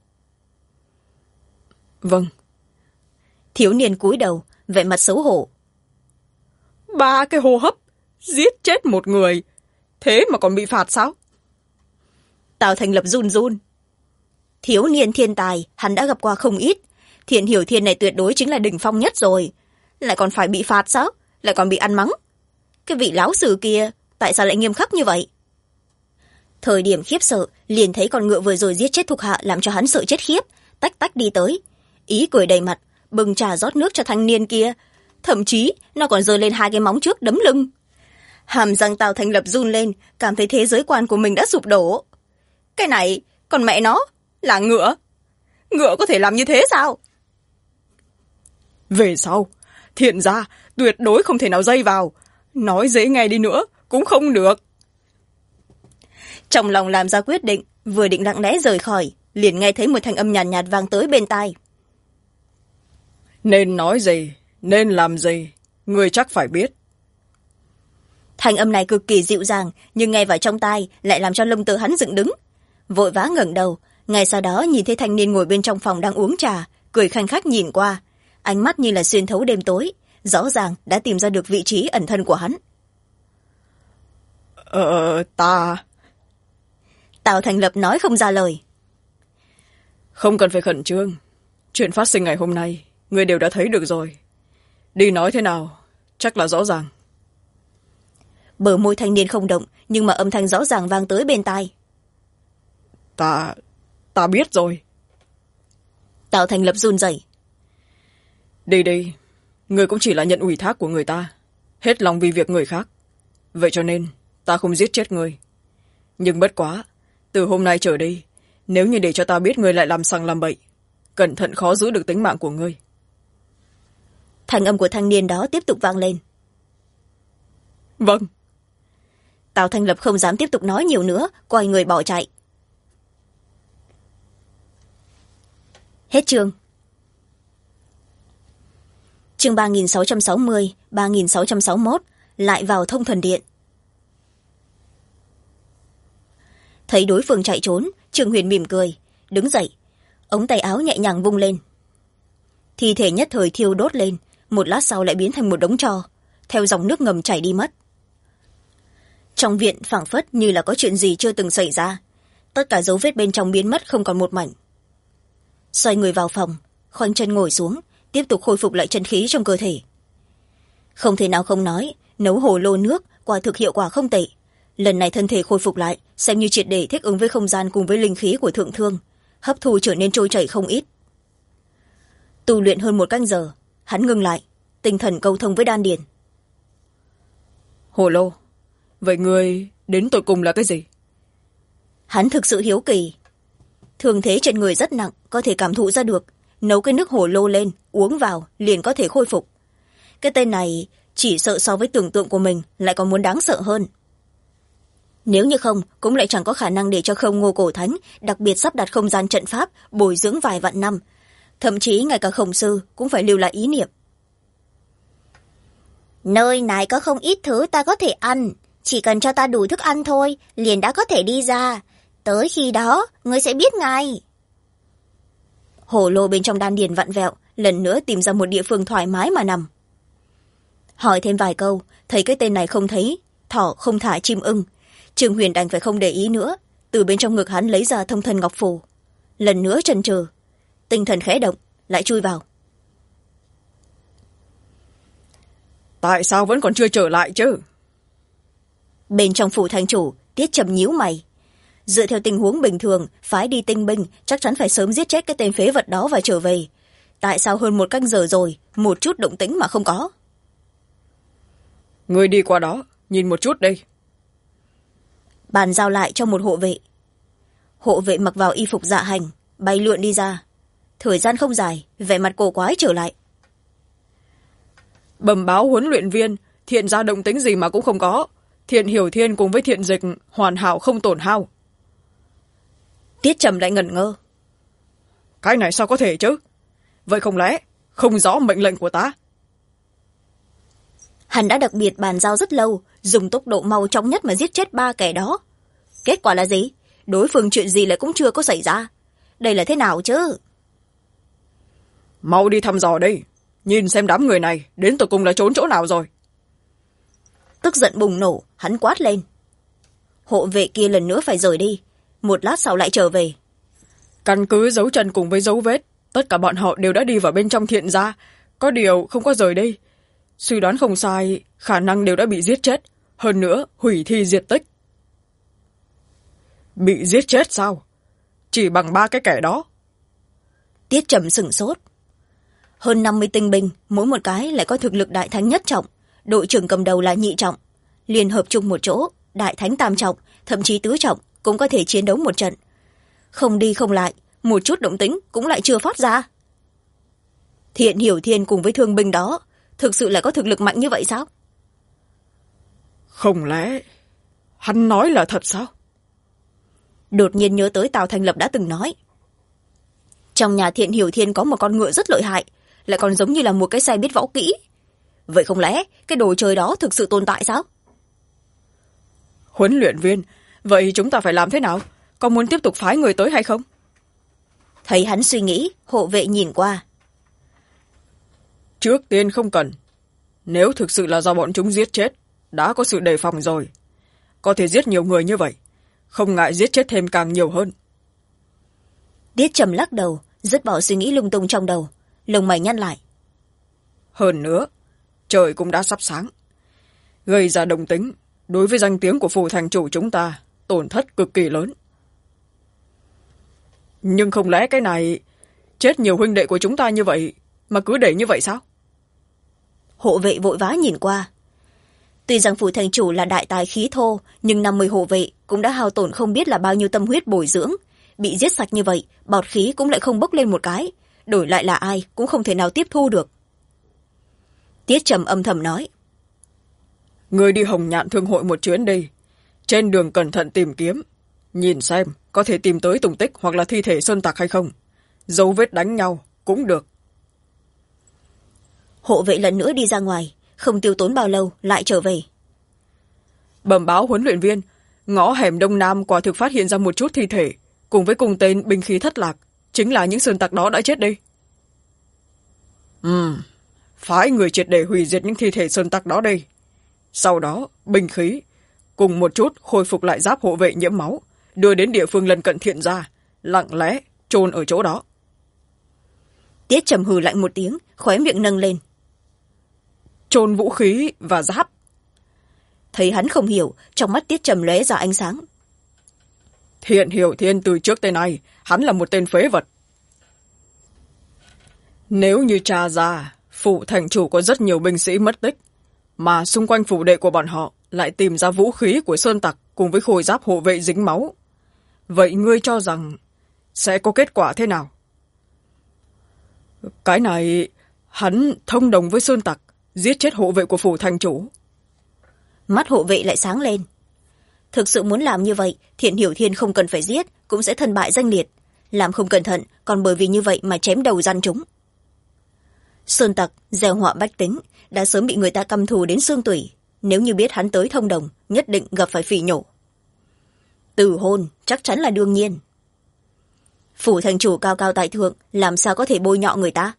Vâng. Thiếu niên cúi đầu, vẻ mặt xấu hổ. 3 cái hô hấp, giết chết một người, thế mà còn bị phạt sao? Tào Thành Lập run run. Thiếu niên thiên tài, hắn đã gặp qua không ít. Thiện Hiểu Thiên này tuyệt đối chính là đỉnh phong nhất rồi. Lại còn phải bị phạt sao? Lại còn bị ăn mắng. Cái vị lão sư kia, tại sao lại nghiêm khắc như vậy? Thời điểm khiếp sợ, liền thấy con ngựa vừa rồi giết chết thuộc hạ làm cho hắn sợ chết khiếp, tách tách đi tới. Ý cười đầy mặt, bưng trà rót nước cho thanh niên kia. Thậm chí, nó còn giơ lên 2 cái móng trước đấm lưng. Hàm răng Tào Thành Lập run lên, cảm thấy thế giới quan của mình đã sụp đổ. Cái này, còn mẹ nó, là ngựa. Ngựa có thể làm như thế sao? Về sau, Thiện gia tuyệt đối không thể nào dây vào. Nói dễ nghe đi nữa, cũng không được. Trong lòng làm ra quyết định, vừa định lặng lẽ rời khỏi, liền nghe thấy một thanh âm nhàn nhạt vang tới bên tai. Nên nói gì, nên làm gì, người chắc phải biết. Thanh âm này cực kỳ dịu dàng, nhưng nghe vào trong tai lại làm cho lông tơ hắn dựng đứng. Vội vã ngẩng đầu, ngay sau đó nhìn thấy thanh niên ngồi bên trong phòng đang uống trà, cười khanh khách nhìn qua, ánh mắt như là xuyên thấu đêm tối, rõ ràng đã tìm ra được vị trí ẩn thân của hắn. Tào Thành Lập nói không ra lời. Không cần phải khẩn trương, chuyện phát sinh ngày hôm nay người đều đã thấy được rồi. Đi nói thế nào chắc là rõ ràng. Bờ môi thanh niên không động, nhưng mà âm thanh rõ ràng vang tới bên tai. Ta biết rồi. Tào Thành Lập run rẩy. Đi đi, người cũng chỉ là nhận ủy thác của người ta, hết lòng vì việc người khác. Vậy cho nên ta không giết chết người. Nhưng bất quá, từ hôm nay trở đi, nếu như để cho ta biết người lại làm sằng làm bậy, cẩn thận khó giữ được tính mạng của ngươi. Thanh âm của thanh niên đó tiếp tục vang lên. Vâng. Tào Thành Lập không dám tiếp tục nói nhiều nữa, quay người bỏ chạy. Hết chương. Chương 3660, 3661, lại vào Thông Thần Điện. Thấy đối phương chạy trốn, Trương Huyền mỉm cười, đứng dậy, ống tay áo nhẹ nhàng vung lên. Thi thể nhất thời thiêu đốt lên, một lát sau lại biến thành một đống tro, theo dòng nước ngầm chảy đi mất. Trong viện phảng phất như là có chuyện gì chưa từng xảy ra, tất cả dấu vết bên trong biến mất không còn một mảnh. Xoay người vào phòng, khoanh chân ngồi xuống, tiếp tục khôi phục lại chân khí trong cơ thể. Không thể nào không nói, nấu hồ lô nước quả thực hiệu quả không tệ. Lần này thân thể khôi phục lại, xem như triệt để thích ứng với không gian cùng với linh khí của thượng thương, hấp thu trở nên trôi chảy không ít. Tu luyện hơn 1 canh giờ, hắn ngừng lại, tinh thần câu thông với đan điền. Hồ lô, vậy ngươi đến tột cùng là cái gì? Hắn thực sự hiếu kỳ. Thương thế trên người rất nặng, có thể cảm thụ ra được, nấu cái nước hồ lô lên, uống vào liền có thể khôi phục. Cái tên này chỉ sợ so với tưởng tượng của mình lại còn muốn đáng sợ hơn. Nếu như không, cũng lại chẳng có khả năng để cho Không Ngô Cổ Thánh đặc biệt sắp đặt không gian trận pháp bồi dưỡng vài vạn năm. Thậm chí ngay cả Khổng Sư cũng phải lưu lại ý niệm. Nơi này có không ít thứ ta có thể ăn, chỉ cần cho ta đủ thức ăn thôi, liền đã có thể đi ra. Tới khi đó, ngươi sẽ biết ngay. Hồ lô bên trong đan điền vặn vẹo, lần nữa tìm ra một địa phương thoải mái mà nằm. Hỏi thêm vài câu, thấy cái tên này không thấy thỏ không thả chim ưng, Trương Huyền đành phải không để ý nữa, từ bên trong ngực hắn lấy ra Thông Thần Ngọc Phù, lần nữa chần chừ, tinh thần khẽ động, lại chui vào. Tại sao vẫn còn chưa trở lại chứ? Bên trong phủ thành chủ, Tiết Trầm nhíu mày. Dựa theo tình huống bình thường, phái đi tinh binh chắc chắn phải sớm giết chết cái tên phế vật đó và trở về. Tại sao hơn 1 canh giờ rồi, một chút động tĩnh mà không có? Người đi qua đó, nhìn một chút đây. Bàn giao lại cho một hộ vệ. Hộ vệ mặc vào y phục dạ hành, bay lượn đi ra. Thời gian không dài, vẻ mặt cổ quái trở lại. Bẩm báo huấn luyện viên, Thiện gia động tĩnh gì mà cũng không có. Thiện Hiểu Thiên cùng với Thiện Dịch hoàn hảo không tổn hao. Tiết Trầm lại ngẩn ngơ. Cái này sao có thể chứ? Vậy không lẽ không rõ mệnh lệnh của ta? Hắn đã đặc biệt bàn giao rất lâu, dùng tốc độ mau chóng nhất mà giết chết 3 kẻ đó. Kết quả là gì? Đối phương chuyện gì lại cũng chưa có xảy ra. Đây là thế nào chứ? Mau đi thăm dò đây, nhìn xem đám người này đến tận cùng là trốn chỗ nào rồi. Tức giận bùng nổ, hắn quát lên. Hộ vệ kia lần nữa phải rời đi, một lát sau lại trở về. Căn cứ dấu chân cùng với dấu vết, tất cả bọn họ đều đã đi vào bên trong Thiện gia, có điều không có rời đi. Suy đoán không sai, khả năng đều đã bị giết chết, hơn nữa hủy thi diệt tích. Bị giết chết sao? Chỉ bằng 3 cái kẻ đó? Tiết Trầm sửng sốt. Hơn 50 tinh binh, mỗi một cái lại có thực lực đại thánh nhất trọng, đội trưởng cầm đầu là nhị trọng, liên hợp chung một chỗ, đại thánh tam trọng, thậm chí tứ trọng cũng có thể chiến đấu một trận. Không đi không lại, một chút động tĩnh cũng lại chưa phát ra. Thiện Hiểu Thiên cùng với thương binh đó thực sự là có thực lực mạnh như vậy sao? Không lẽ hắn nói là thật sao? Đột nhiên nhớ tới Tào Thành Lập đã từng nói, trong nhà Thiện Hiểu Thiên có một con ngựa rất lợi hại, lại còn giống như là một cái xe biết võ kỹ. Vậy không lẽ cái đồ chơi đó thực sự tồn tại sao? Huấn luyện viên, vậy chúng ta phải làm thế nào? Có muốn tiếp tục phái người tới hay không? Thấy hắn suy nghĩ, hộ vệ nhìn qua. Trước tiên không cần. Nếu thực sự là do bọn chúng giết chết, đã có sự đề phòng rồi. Có thể giết nhiều người như vậy, không ngại giết chết thêm càng nhiều hơn. Tiết Trầm lắc đầu, dứt bỏ suy nghĩ lung tung trong đầu, lông mày nhăn lại. Hơn nữa, trời cũng đã sắp sáng. Gây ra động tĩnh, đối với danh tiếng của phủ thành chủ chúng ta, tổn thất cực kỳ lớn. Nhưng không lẽ cái này chết nhiều huynh đệ của chúng ta như vậy mà cứ để như vậy sao? Hộ vệ vội vã nhìn qua. Tuy rằng phủ thành chủ là đại tài khí thô, nhưng 50 hộ vệ cũng đã hao tổn không biết là bao nhiêu tâm huyết bồi dưỡng. Bị giết sạch như vậy, bọt khí cũng lại không bốc lên một cái, đổi lại là ai cũng không thể nào tiếp thu được. Tiết Trầm âm thầm nói. Người đi Hồng Nhạn Thương hội một chuyến đi. Trên đường cẩn thận tìm kiếm, nhìn xem có thể tìm tới tung tích hoặc là thi thể sơn tặc hay không. Dấu vết đánh nhau cũng được. Hộ vệ lần nữa đi ra ngoài, không tiêu tốn bao lâu lại trở về. Bẩm báo huấn luyện viên, ngõ hẻm đông nam quả thực phát hiện ra một chút thi thể, cùng với cùng tên binh khí thất lạc, chính là những sơn tặc đó đã chết đi. Phái người triệt để hủy diệt những thi thể sơn tặc đó đi. Sau đó, binh khí, cùng một chút khôi phục lại giáp hộ vệ nhiễm máu, đưa đến địa phương lân cận Thiện gia, lặng lẽ chôn ở chỗ đó. Tiết Trầm hừ lạnh một tiếng, khóe miệng nâng lên. Chôn vũ khí và giáp. Thấy hắn không hiểu, trong mắt Tiết Trầm lóe ra ánh sáng. Thiện Hiểu Thiên từ trước tới nay, hắn là một tên phế vật. Nếu như tra ra, phủ thành chủ có rất nhiều binh sĩ mất tích, mà xung quanh phủ đệ của bọn họ lại tìm ra vũ khí của sơn tặc cùng với khôi giáp hộ vệ dính máu, vậy ngươi cho rằng sẽ có kết quả thế nào? Cái này, hắn thông đồng với sơn tặc, giết chết hộ vệ của phủ thành chủ. Mắt hộ vệ lại sáng lên. Thực sự muốn làm như vậy, Thiện Hiểu Thiên không cần phải giết, cũng sẽ thân bại danh liệt. Làm không cẩn thận, còn bởi vì như vậy mà chém đầu gian chúng. Sơn tặc, gieo họa bách tính, đã sớm bị người ta căm thù đến xương tủy. Nếu như biết hắn tới thông đồng, nhất định gặp phải phỉ nhổ. Từ hôn, chắc chắn là đương nhiên. Phủ thành chủ cao cao tại thượng, làm sao có thể bôi nhọ người ta?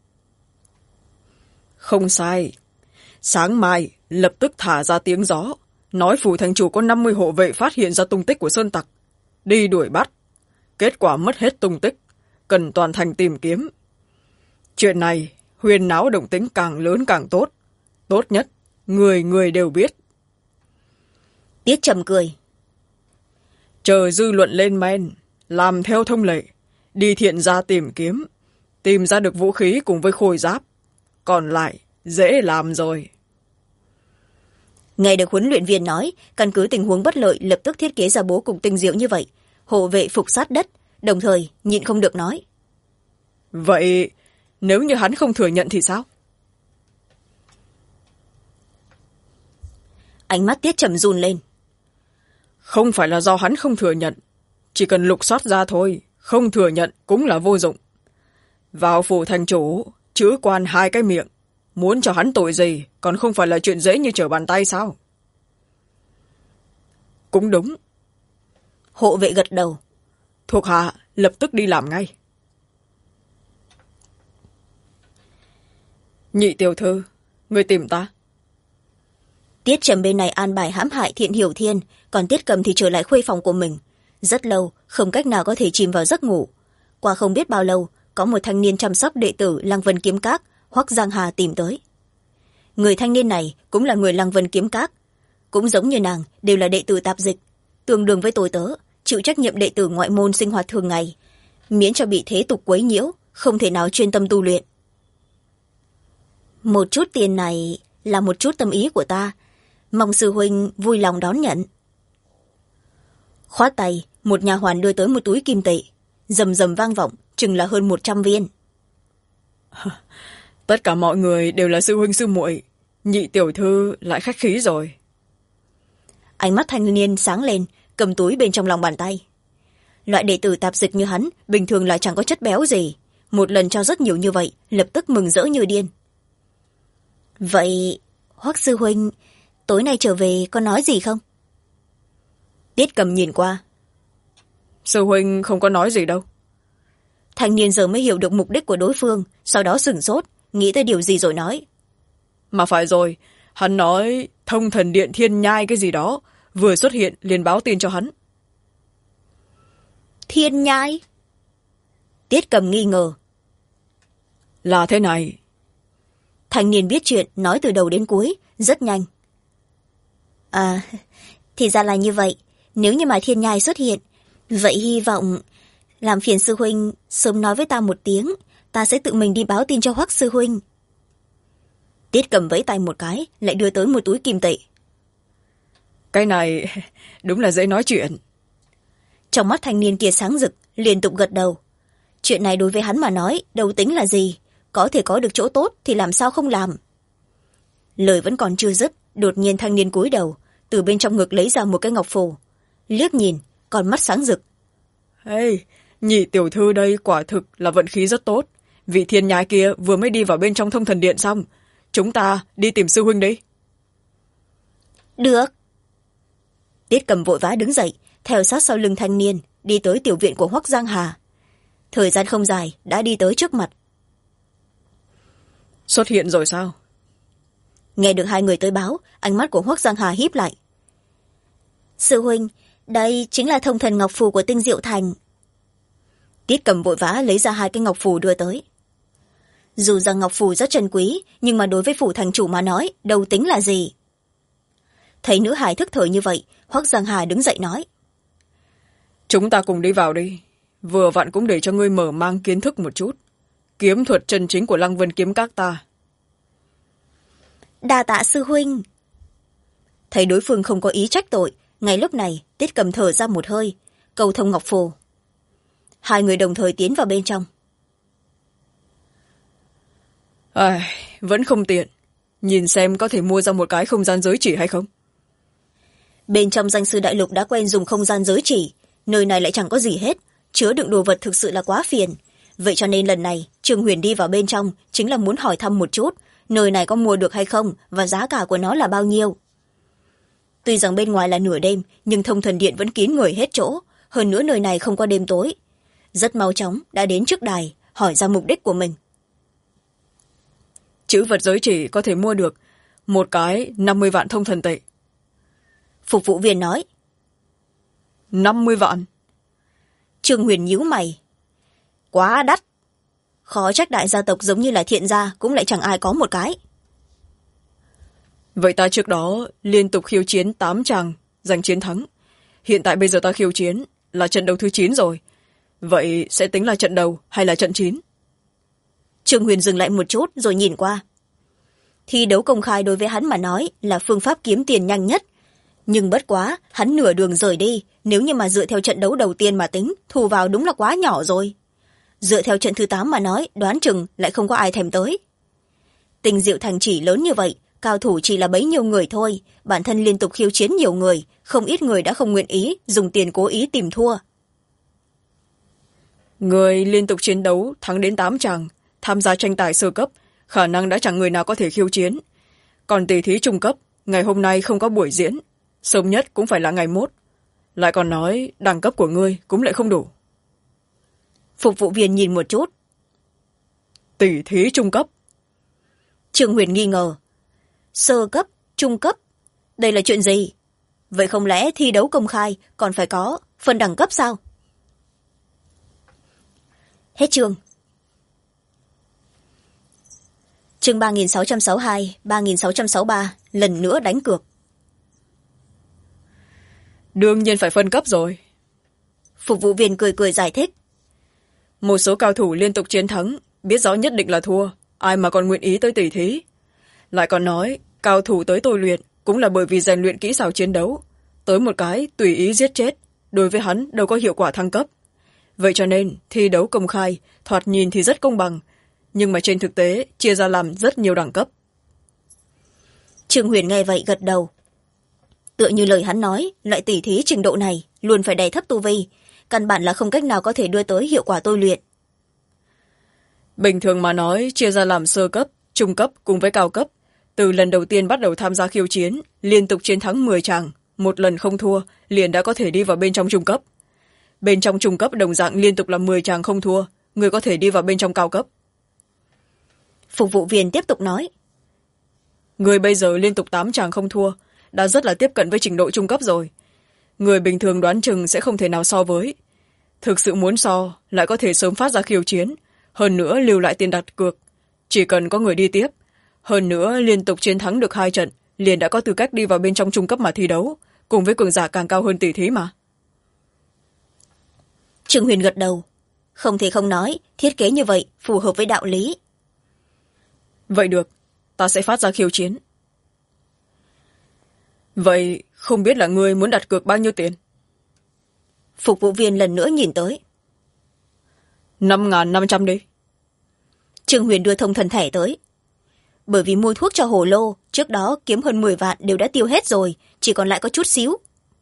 Không sai. Sáng mai, lập tức thả ra tiếng gió, nói phủ thành chủ có 50 hộ vệ phát hiện ra tung tích của sơn tặc, đi đuổi bắt. Kết quả mất hết tung tích, cần toàn thành tìm kiếm. Chuyện này, huyên náo động tính càng lớn càng tốt. Tốt nhất, người người đều biết. Tiết Trầm cười. Chờ dư luận lên men, làm theo thông lệ, đi thiện gia tìm kiếm, tìm ra được vũ khí cùng với khôi giáp. Còn lại, dễ làm rồi. Nghe được huấn luyện viên nói, căn cứ tình huống bất lợi lập tức thiết kế ra bố cục tinh diệu như vậy, hộ vệ phục sát đất, đồng thời nhịn không được nói. Vậy, nếu như hắn không thừa nhận thì sao? Ánh mắt Tiết Trầm run lên. Không phải là do hắn không thừa nhận. Chỉ cần lục soát ra thôi, không thừa nhận cũng là vô dụng. Vào phủ thành chủ, chữ quan 2 cái miệng. Muốn cho hắn tội gì, còn không phải là chuyện dễ như trở bàn tay sao? Cũng đúng. Hộ vệ gật đầu. Thuộc hạ lập tức đi làm ngay. Nhị tiểu thư, người tìm ta. Tiết Trầm bên này an bài hãm hại Thiện Hiểu Thiên, còn Tiết Cầm thì trở lại khuê phòng của mình. Rất lâu, không cách nào có thể chìm vào giấc ngủ. Qua không biết bao lâu, có một thanh niên chăm sóc đệ tử Lăng Vân Kiếm Các, Hoắc Giang Hà tìm tới. Người thanh niên này cũng là người Lăng Vân Kiếm Các. Cũng giống như nàng, đều là đệ tử tạp dịch, tương đương với tôi tớ, chịu trách nhiệm đệ tử ngoại môn sinh hoạt thường ngày, miễn cho bị thế tục quấy nhiễu, không thể nào chuyên tâm tu luyện. Một chút tiền này là một chút tâm ý của ta, mong sư huynh vui lòng đón nhận. Khoát tay, một nha hoàn đưa tới một túi kim tệ, rầm rầm vang vọng, chừng là hơn 100 viên. Tất cả mọi người đều là sư huynh sư muội, nhị tiểu thư lại khách khí rồi. Ánh mắt thanh niên sáng lên, cầm túi bên trong lòng bàn tay. Loại đệ tử tạp dịch như hắn bình thường là chẳng có chất béo gì, một lần cho rất nhiều như vậy, lập tức mừng rỡ như điên. Vậy Hoắc sư huynh tối nay trở về có nói gì không? Tiết Cầm nhìn qua. Sư huynh không có nói gì đâu. Thanh niên giờ mới hiểu được mục đích của đối phương, sau đó sửng sốt, nghĩ tới điều gì rồi nói. Mà phải rồi, hắn nói Thông Thần Điện Thiên Nhai cái gì đó, vừa xuất hiện liền báo tin cho hắn. Thiên Nhai? Tiết Cầm nghi ngờ. Là thế này. Thanh niên biết chuyện, nói từ đầu đến cuối, rất nhanh. À, thì ra là như vậy. Nếu như mà Thiên Nhai xuất hiện, vậy hy vọng làm phiền sư huynh sớm nói với ta một tiếng, ta sẽ tự mình đi báo tin cho Hoắc sư huynh. Tiết Cầm vẫy tay một cái, lại đưa tới một túi kim tệ. Cái này đúng là dễ nói chuyện. Trong mắt thanh niên kia sáng rực, liên tục gật đầu. Chuyện này đối với hắn mà nói, đâu tính là gì, có thể có được chỗ tốt thì làm sao không làm. Lời vẫn còn chưa dứt, đột nhiên thanh niên cúi đầu, từ bên trong ngực lấy ra một cái ngọc phù, liếc nhìn, còn mắt sáng rực. Hey, nhị tiểu thư đây quả thực là vận khí rất tốt. Vị thiên nhai kia vừa mới đi vào bên trong Thông Thần Điện xong, chúng ta đi tìm sư huynh đi. Được. Tiết Cầm vội vã đứng dậy, theo sát sau lưng thanh niên, đi tới tiểu viện của Hoắc Giang Hà. Thời gian không dài, đã đi tới trước mặt. Xuất hiện rồi sao? Nghe được hai người tới báo, ánh mắt của Hoắc Giang Hà híp lại. Sư huynh, đây chính là thông thần ngọc phù của Tinh Diệu Thành. Tiết Cầm vội vã lấy ra hai cái ngọc phù đưa tới. Dù rằng ngọc phù rất trân quý, nhưng mà đối với phủ thành chủ mà nói, đâu tính là gì. Thấy nữ hài thức thời như vậy, Hoắc Giang Hà đứng dậy nói. Chúng ta cùng đi vào đi. Vừa vặn cũng để cho ngươi mở mang kiến thức một chút. Kiếm thuật chân chính của Lăng Vân Kiếm Các ta. Đa tạ sư huynh. Thấy đối phương không có ý trách tội, ngay lúc này Tiết Cầm thở ra một hơi, cầu thông ngọc phù. Hai người đồng thời tiến vào bên trong. Vẫn không tiện. Nhìn xem có thể mua ra một cái không gian giới chỉ hay không. Bên trong danh sư đại lục đã quen dùng không gian giới chỉ, nơi này lại chẳng có gì hết, chứa đựng đồ vật thực sự là quá phiền. Vậy cho nên lần này Trương Huyền đi vào bên trong chính là muốn hỏi thăm một chút nơi này có mua được hay không và giá cả của nó là bao nhiêu. Tuy rằng bên ngoài là nửa đêm, nhưng Thông Thần Điện vẫn kín người hết chỗ, hơn nữa nơi này không có đêm tối. Rất mau chóng đã đến trước đài, hỏi ra mục đích của mình. Chữ vật giới chỉ có thể mua được một cái 50 vạn thông thần tệ. Phục vụ viên nói. 50 vạn? Trương Huyền nhíu mày. Quá đắt. Khó trách đại gia tộc giống như là Thiện gia cũng lại chẳng ai có một cái. Vậy ta trước đó liên tục khiêu chiến 8 chàng, giành chiến thắng. Hiện tại bây giờ ta khiêu chiến là trận đấu thứ 9 rồi. Vậy sẽ tính là trận đầu hay là trận 9? Trương Huyền dừng lại một chút rồi nhìn qua. Thi đấu công khai đối với hắn mà nói là phương pháp kiếm tiền nhanh nhất. Nhưng bất quá, hắn nửa đường rời đi, nếu như mà dựa theo trận đấu đầu tiên mà tính, thu vào đúng là quá nhỏ rồi. Dựa theo trận thứ 8 mà nói, đoán chừng lại không có ai thèm tới. Tinh Diệu Thành chỉ lớn như vậy, cao thủ chỉ là bấy nhiêu người thôi, bản thân liên tục khiêu chiến nhiều người, không ít người đã không nguyện ý, dùng tiền cố ý tìm thua. Người liên tục chiến đấu thắng đến 8 chàng, tham gia tranh tài sơ cấp, khả năng đã chẳng người nào có thể khiêu chiến. Còn tỷ thí trung cấp, ngày hôm nay không có buổi diễn, sớm nhất cũng phải là ngày mốt. Lại còn nói đẳng cấp của ngươi cũng lại không đủ. Phục vụ viên nhìn một chút. Tỷ thí trung cấp. Trương Huyền nghi ngờ. Sơ cấp, trung cấp, đây là chuyện gì? Vậy không lẽ thi đấu công khai còn phải có phần đẳng cấp sao? Hết chương. Chương 3662, 3663, lần nữa đánh cược. Đương nhiên phải phân cấp rồi. Phục vụ viên cười cười giải thích. Một số cao thủ liên tục chiến thắng, biết rõ nhất định là thua, ai mà còn nguyện ý tới tỷ thí. Lại còn nói, cao thủ tới tôi luyện cũng là bởi vì rèn luyện kỹ xảo chiến đấu. Tới một cái tùy ý giết chết, đối với hắn đâu có hiệu quả thăng cấp. Vậy cho nên, thi đấu công khai, thoạt nhìn thì rất công bằng, nhưng mà trên thực tế chia ra làm rất nhiều đẳng cấp. Trương Huyền nghe vậy gật đầu. Tựa như lời hắn nói, loại tỉ thí trình độ này luôn phải đè thấp tu vi, căn bản là không cách nào có thể đưa tới hiệu quả tôi luyện. Bình thường mà nói, chia ra làm sơ cấp, trung cấp cùng với cao cấp. Từ lần đầu tiên bắt đầu tham gia khiêu chiến, liên tục chiến thắng 10 chàng, một lần không thua, liền đã có thể đi vào bên trong trung cấp. Bên trong trung cấp đồng dạng liên tục là 10 chàng không thua, người có thể đi vào bên trong cao cấp. Phục vụ viên tiếp tục nói. Người bây giờ liên tục 8 chàng không thua, đã rất là tiếp cận với trình độ trung cấp rồi. Người bình thường đoán chừng sẽ không thể nào so với. Thực sự muốn so, lại có thể sớm phát ra khiêu chiến, hơn nữa lưu lại tiền đặt cược. Chỉ cần có người đi tiếp, hơn nữa liên tục chiến thắng được 2 trận, liền đã có tư cách đi vào bên trong trung cấp mà thi đấu, cùng với cường giả càng cao hơn tỷ thí mà. Trương Huyền gật đầu. Không thể không nói, thiết kế như vậy phù hợp với đạo lý. Vậy được, ta sẽ phát ra khiêu chiến. Vậy không biết là ngươi muốn đặt cược bao nhiêu tiền? Phục vụ viên lần nữa nhìn tới. 5.500 đi. Trương Huyền đưa thông thần thẻ tới. Bởi vì mua thuốc cho hồ lô, trước đó kiếm hơn 10 vạn đều đã tiêu hết rồi, chỉ còn lại có chút xíu.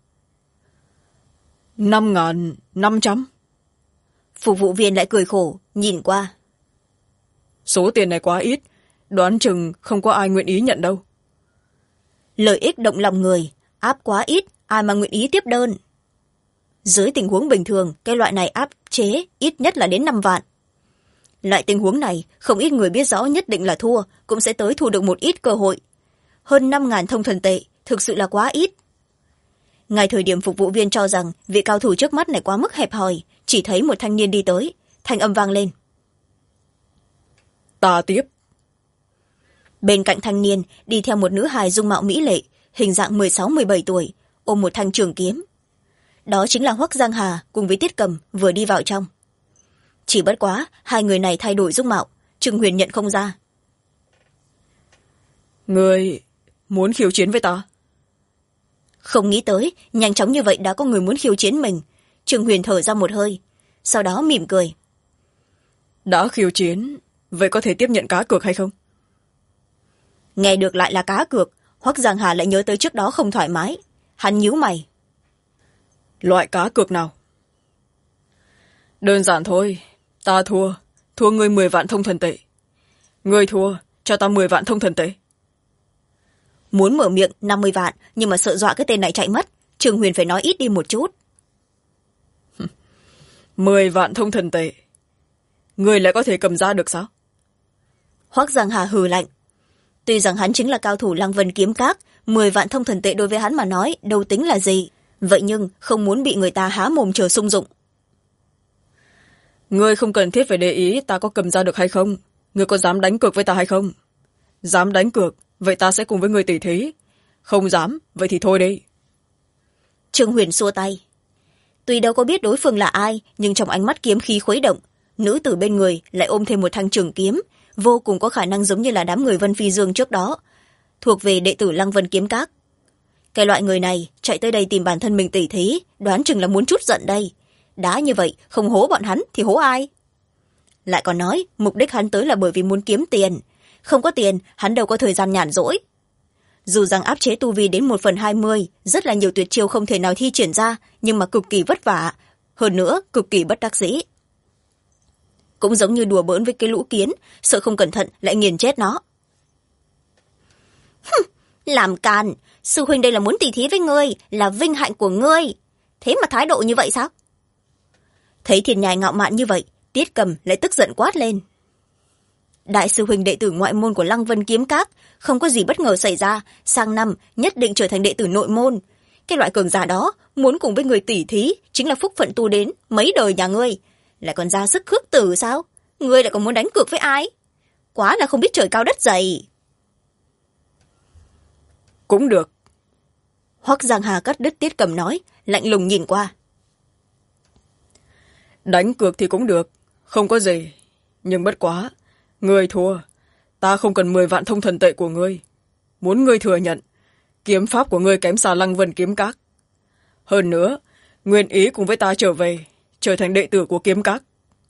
5.500. Phục vụ viên lại cười khổ, nhìn qua. Số tiền này quá ít, đoán chừng không có ai nguyện ý nhận đâu. Lợi ích động lòng người, áp quá ít, ai mà nguyện ý tiếp đơn. Dưới tình huống bình thường, cái loại này áp chế ít nhất là đến 5 vạn. Loại tình huống này, không ít người biết rõ nhất định là thua, cũng sẽ tới thu được một ít cơ hội. Hơn 5.000 thông thần tệ, thực sự là quá ít. Ngay thời điểm phục vụ viên cho rằng vị cao thủ trước mắt này quá mức hẹp hòi, chỉ thấy một thanh niên đi tới, thanh âm vang lên. Ta tiếp. Bên cạnh thanh niên đi theo một nữ hài dung mạo mỹ lệ, hình dạng 16-17 tuổi, ôm một thanh trường kiếm. Đó chính là Hoắc Giang Hà cùng với Tiết Cầm vừa đi vào trong. Chỉ bất quá, hai người này thay đổi dung mạo, Trương Huyền nhận không ra. Người muốn khiêu chiến với ta? Không nghĩ tới, nhanh chóng như vậy đã có người muốn khiêu chiến mình. Trương Huyền thở ra một hơi, sau đó mỉm cười. Đã khiêu chiến, vậy có thể tiếp nhận cá cược hay không? Nghe được lại là cá cược, Hoắc Giang Hà lại nhớ tới trước đó không thoải mái. Hắn nhíu mày. Loại cá cược nào? Đơn giản thôi, ta thua, thua ngươi 10 vạn thông thần tệ. Ngươi thua, cho ta 10 vạn thông thần tệ. Muốn mở miệng 50 vạn, nhưng mà sợ dọa cái tên này chạy mất, Trương Huyền phải nói ít đi một chút. 10 vạn thông thần tệ. Ngươi lại có thể cầm ra được sao? Hoắc Giang Hà hừ lạnh. Tuy rằng hắn chính là cao thủ Lăng Vân kiếm các, 10 vạn thông thần tệ đối với hắn mà nói đâu tính là gì, vậy nhưng không muốn bị người ta há mồm chờ sung dụng. Ngươi không cần thiết phải để ý ta có cầm ra được hay không. Ngươi có dám đánh cược với ta hay không? Dám đánh cược, vậy ta sẽ cùng với ngươi tỉ thí. Không dám, vậy thì thôi đi. Trương Huyền xua tay. Tuy đâu có biết đối phương là ai, nhưng trong ánh mắt kiếm khí khuấy động, nữ tử bên người lại ôm thêm một thanh trường kiếm, vô cùng có khả năng giống như là đám người Vân Phi Dương trước đó, thuộc về đệ tử Lăng Vân Kiếm Các. Cái loại người này chạy tới đây tìm bản thân mình tỉ thí, đoán chừng là muốn trút giận đây. Đã như vậy, không hố bọn hắn thì hố ai? Lại còn nói mục đích hắn tới là bởi vì muốn kiếm tiền. Không có tiền, hắn đâu có thời gian nhàn rỗi. Dù rằng áp chế tu vi đến 1/20, rất là nhiều tuyệt chiêu không thể nào thi triển ra, nhưng mà cực kỳ vất vả, hơn nữa cực kỳ bất đắc dĩ. Cũng giống như đùa bỡn với cái lũ kiến, sợ không cẩn thận lại nghiền chết nó. Làm càn, sư huynh đây là muốn tỉ thí với ngươi, là vinh hạnh của ngươi. Thế mà thái độ như vậy sao? Thấy Thiên Nhai ngạo mạn như vậy, Tiết Cầm lại tức giận quát lên. Đại sư huynh đệ tử ngoại môn của Lăng Vân Kiếm Các, không có gì bất ngờ xảy ra, sang năm nhất định trở thành đệ tử nội môn. Cái loại cường giả đó muốn cùng với người tỉ thí chính là phúc phận tu đến mấy đời nhà ngươi, lại còn ra sức khước tử sao? Ngươi lại còn muốn đánh cược với ai? Quá là không biết trời cao đất dày. Cũng được. Hoắc Giang Hà cắt đứt Tiết Cầm nói, lạnh lùng nhìn qua. Đánh cược thì cũng được, không có gì. Nhưng bất quá, ngươi thua. Ta không cần 10 vạn thông thần tệ của ngươi. Muốn ngươi thừa nhận, kiếm pháp của ngươi kém xa Lăng Vân Kiếm Các. Hơn nữa, nguyện ý cùng với ta trở về, trở thành đệ tử của Kiếm Các.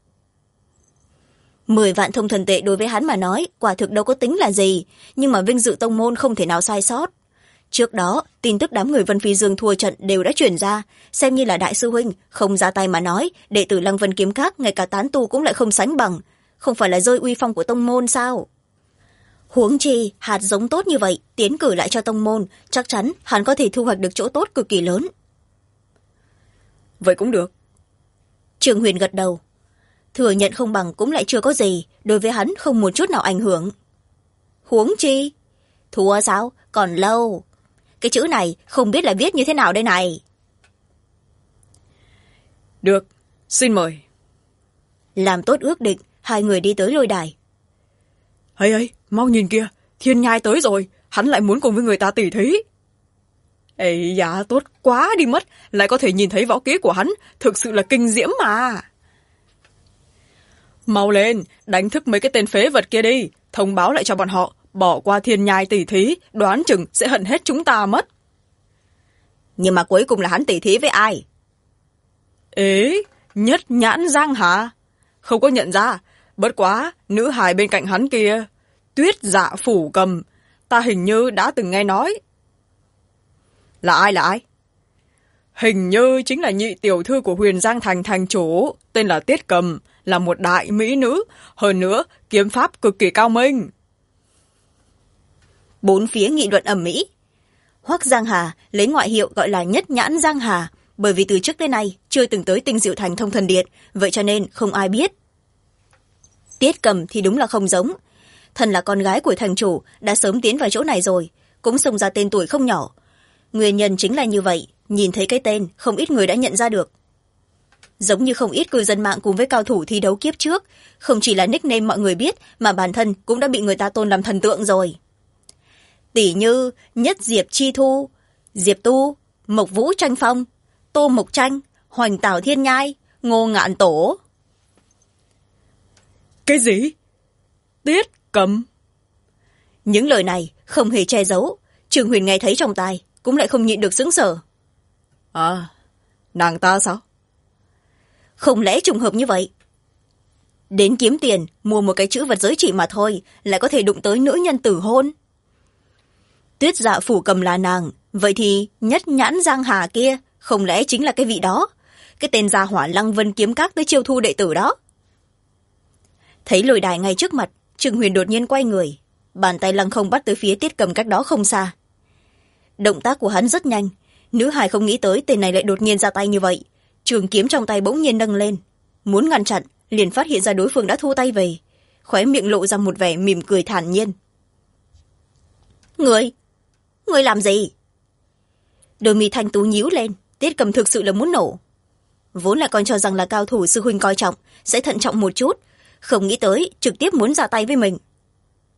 10 vạn thông thần tệ đối với hắn mà nói, quả thực đâu có tính là gì, nhưng mà vinh dự tông môn không thể nào sai sót. Trước đó, tin tức đám người Vân Phi Dương thua trận đều đã truyền ra, xem như là đại sư huynh, không ra tay mà nói, đệ tử Lăng Vân Kiếm Các ngay cả tán tu cũng lại không sánh bằng, không phải là rơi uy phong của tông môn sao? Huống chi, hạt giống tốt như vậy, tiến cử lại cho tông môn, chắc chắn hắn có thể thu hoạch được chỗ tốt cực kỳ lớn. Vậy cũng được. Trương Huyền gật đầu. Thừa nhận không bằng cũng lại chưa có gì, đối với hắn không một chút nào ảnh hưởng. Huống chi? Thua sao? Còn lâu. Cái chữ này không biết là viết như thế nào đây này. Được, xin mời. Làm tốt ước định, hai người đi tới lôi đài. Ấy, mau nhìn kìa, Thiên Nhai tới rồi, hắn lại muốn cùng với người ta tỉ thí. Ây da, tốt quá đi mất, lại có thể nhìn thấy võ kỹ của hắn, thực sự là kinh diễm mà. Mau lên, đánh thức mấy cái tên phế vật kia đi, thông báo lại cho bọn họ, bỏ qua Thiên Nhai tỉ thí, đoán chừng sẽ hận hết chúng ta mất. Nhưng mà cuối cùng là hắn tỉ thí với ai? Ế, Nhất Nhãn Giang hả? Không có nhận ra, bất quá, nữ hài bên cạnh hắn kia, Tuyết Dạ Phủ Cầm, ta hình như đã từng nghe nói. Là ai? Hình như chính là nhị tiểu thư của Huyền Giang Thành thành chủ, tên là Tiết Cầm, là một đại mỹ nữ, hơn nữa kiếm pháp cực kỳ cao minh. Bốn phía nghị luận ầm ĩ. Hoắc Giang Hà lấy ngoại hiệu gọi là Nhất Nhãn Giang Hà, bởi vì từ trước tới nay chưa từng tới Tinh Diệu Thành Thông Thần Điện, vậy cho nên không ai biết. Tiết Cầm thì đúng là không giống. Thần là con gái của thành chủ, đã sớm tiến vào chỗ này rồi, cũng xông ra tên tuổi không nhỏ. Nguyên nhân chính là như vậy, nhìn thấy cái tên, không ít người đã nhận ra được. Giống như không ít cư dân mạng cùng với cao thủ thi đấu kiếp trước, không chỉ là nickname mọi người biết, mà bản thân cũng đã bị người ta tôn làm thần tượng rồi. Tỷ như Nhất Diệp Chi Thu, Diệp Tu, Mộc Vũ Tranh Phong, Tô Mộc Tranh, Hoành Tảo Thiên Nhai, Ngô Ngạn Tổ. Cái gì? Tiết Cầm? Những lời này không hề che giấu, Trường Huyền nghe thấy trong tai, cũng lại không nhịn được sững sờ. À, nàng ta sao? Không lẽ trùng hợp như vậy? Đến kiếm tiền, mua một cái chữ vật giới chỉ mà thôi, lại có thể đụng tới nữ nhân tử hôn. Tuyết Dạ Phủ Cầm là nàng, vậy thì Nhất Nhãn Giang Hà kia, không lẽ chính là cái vị đó? Cái tên gia hỏa Lăng Vân Kiếm Các tới chiêu thu đệ tử đó. Thấy lôi đài ngay trước mặt, Trừng Huyền đột nhiên quay người, bàn tay lăng không bắt tới phía Tiết Cầm cách đó không xa. Động tác của hắn rất nhanh, nữ hài không nghĩ tới tên này lại đột nhiên ra tay như vậy. Trường kiếm trong tay bỗng nhiên nâng lên, muốn ngăn chặn, liền phát hiện ra đối phương đã thu tay về, khóe miệng lộ ra một vẻ mỉm cười thản nhiên. Ngươi làm gì? Đôi mi thanh tú nhíu lên, Tiết Cầm thực sự là muốn nổ. Vốn là còn cho rằng là cao thủ sư huynh coi trọng, sẽ thận trọng một chút, không nghĩ tới trực tiếp muốn ra tay với mình.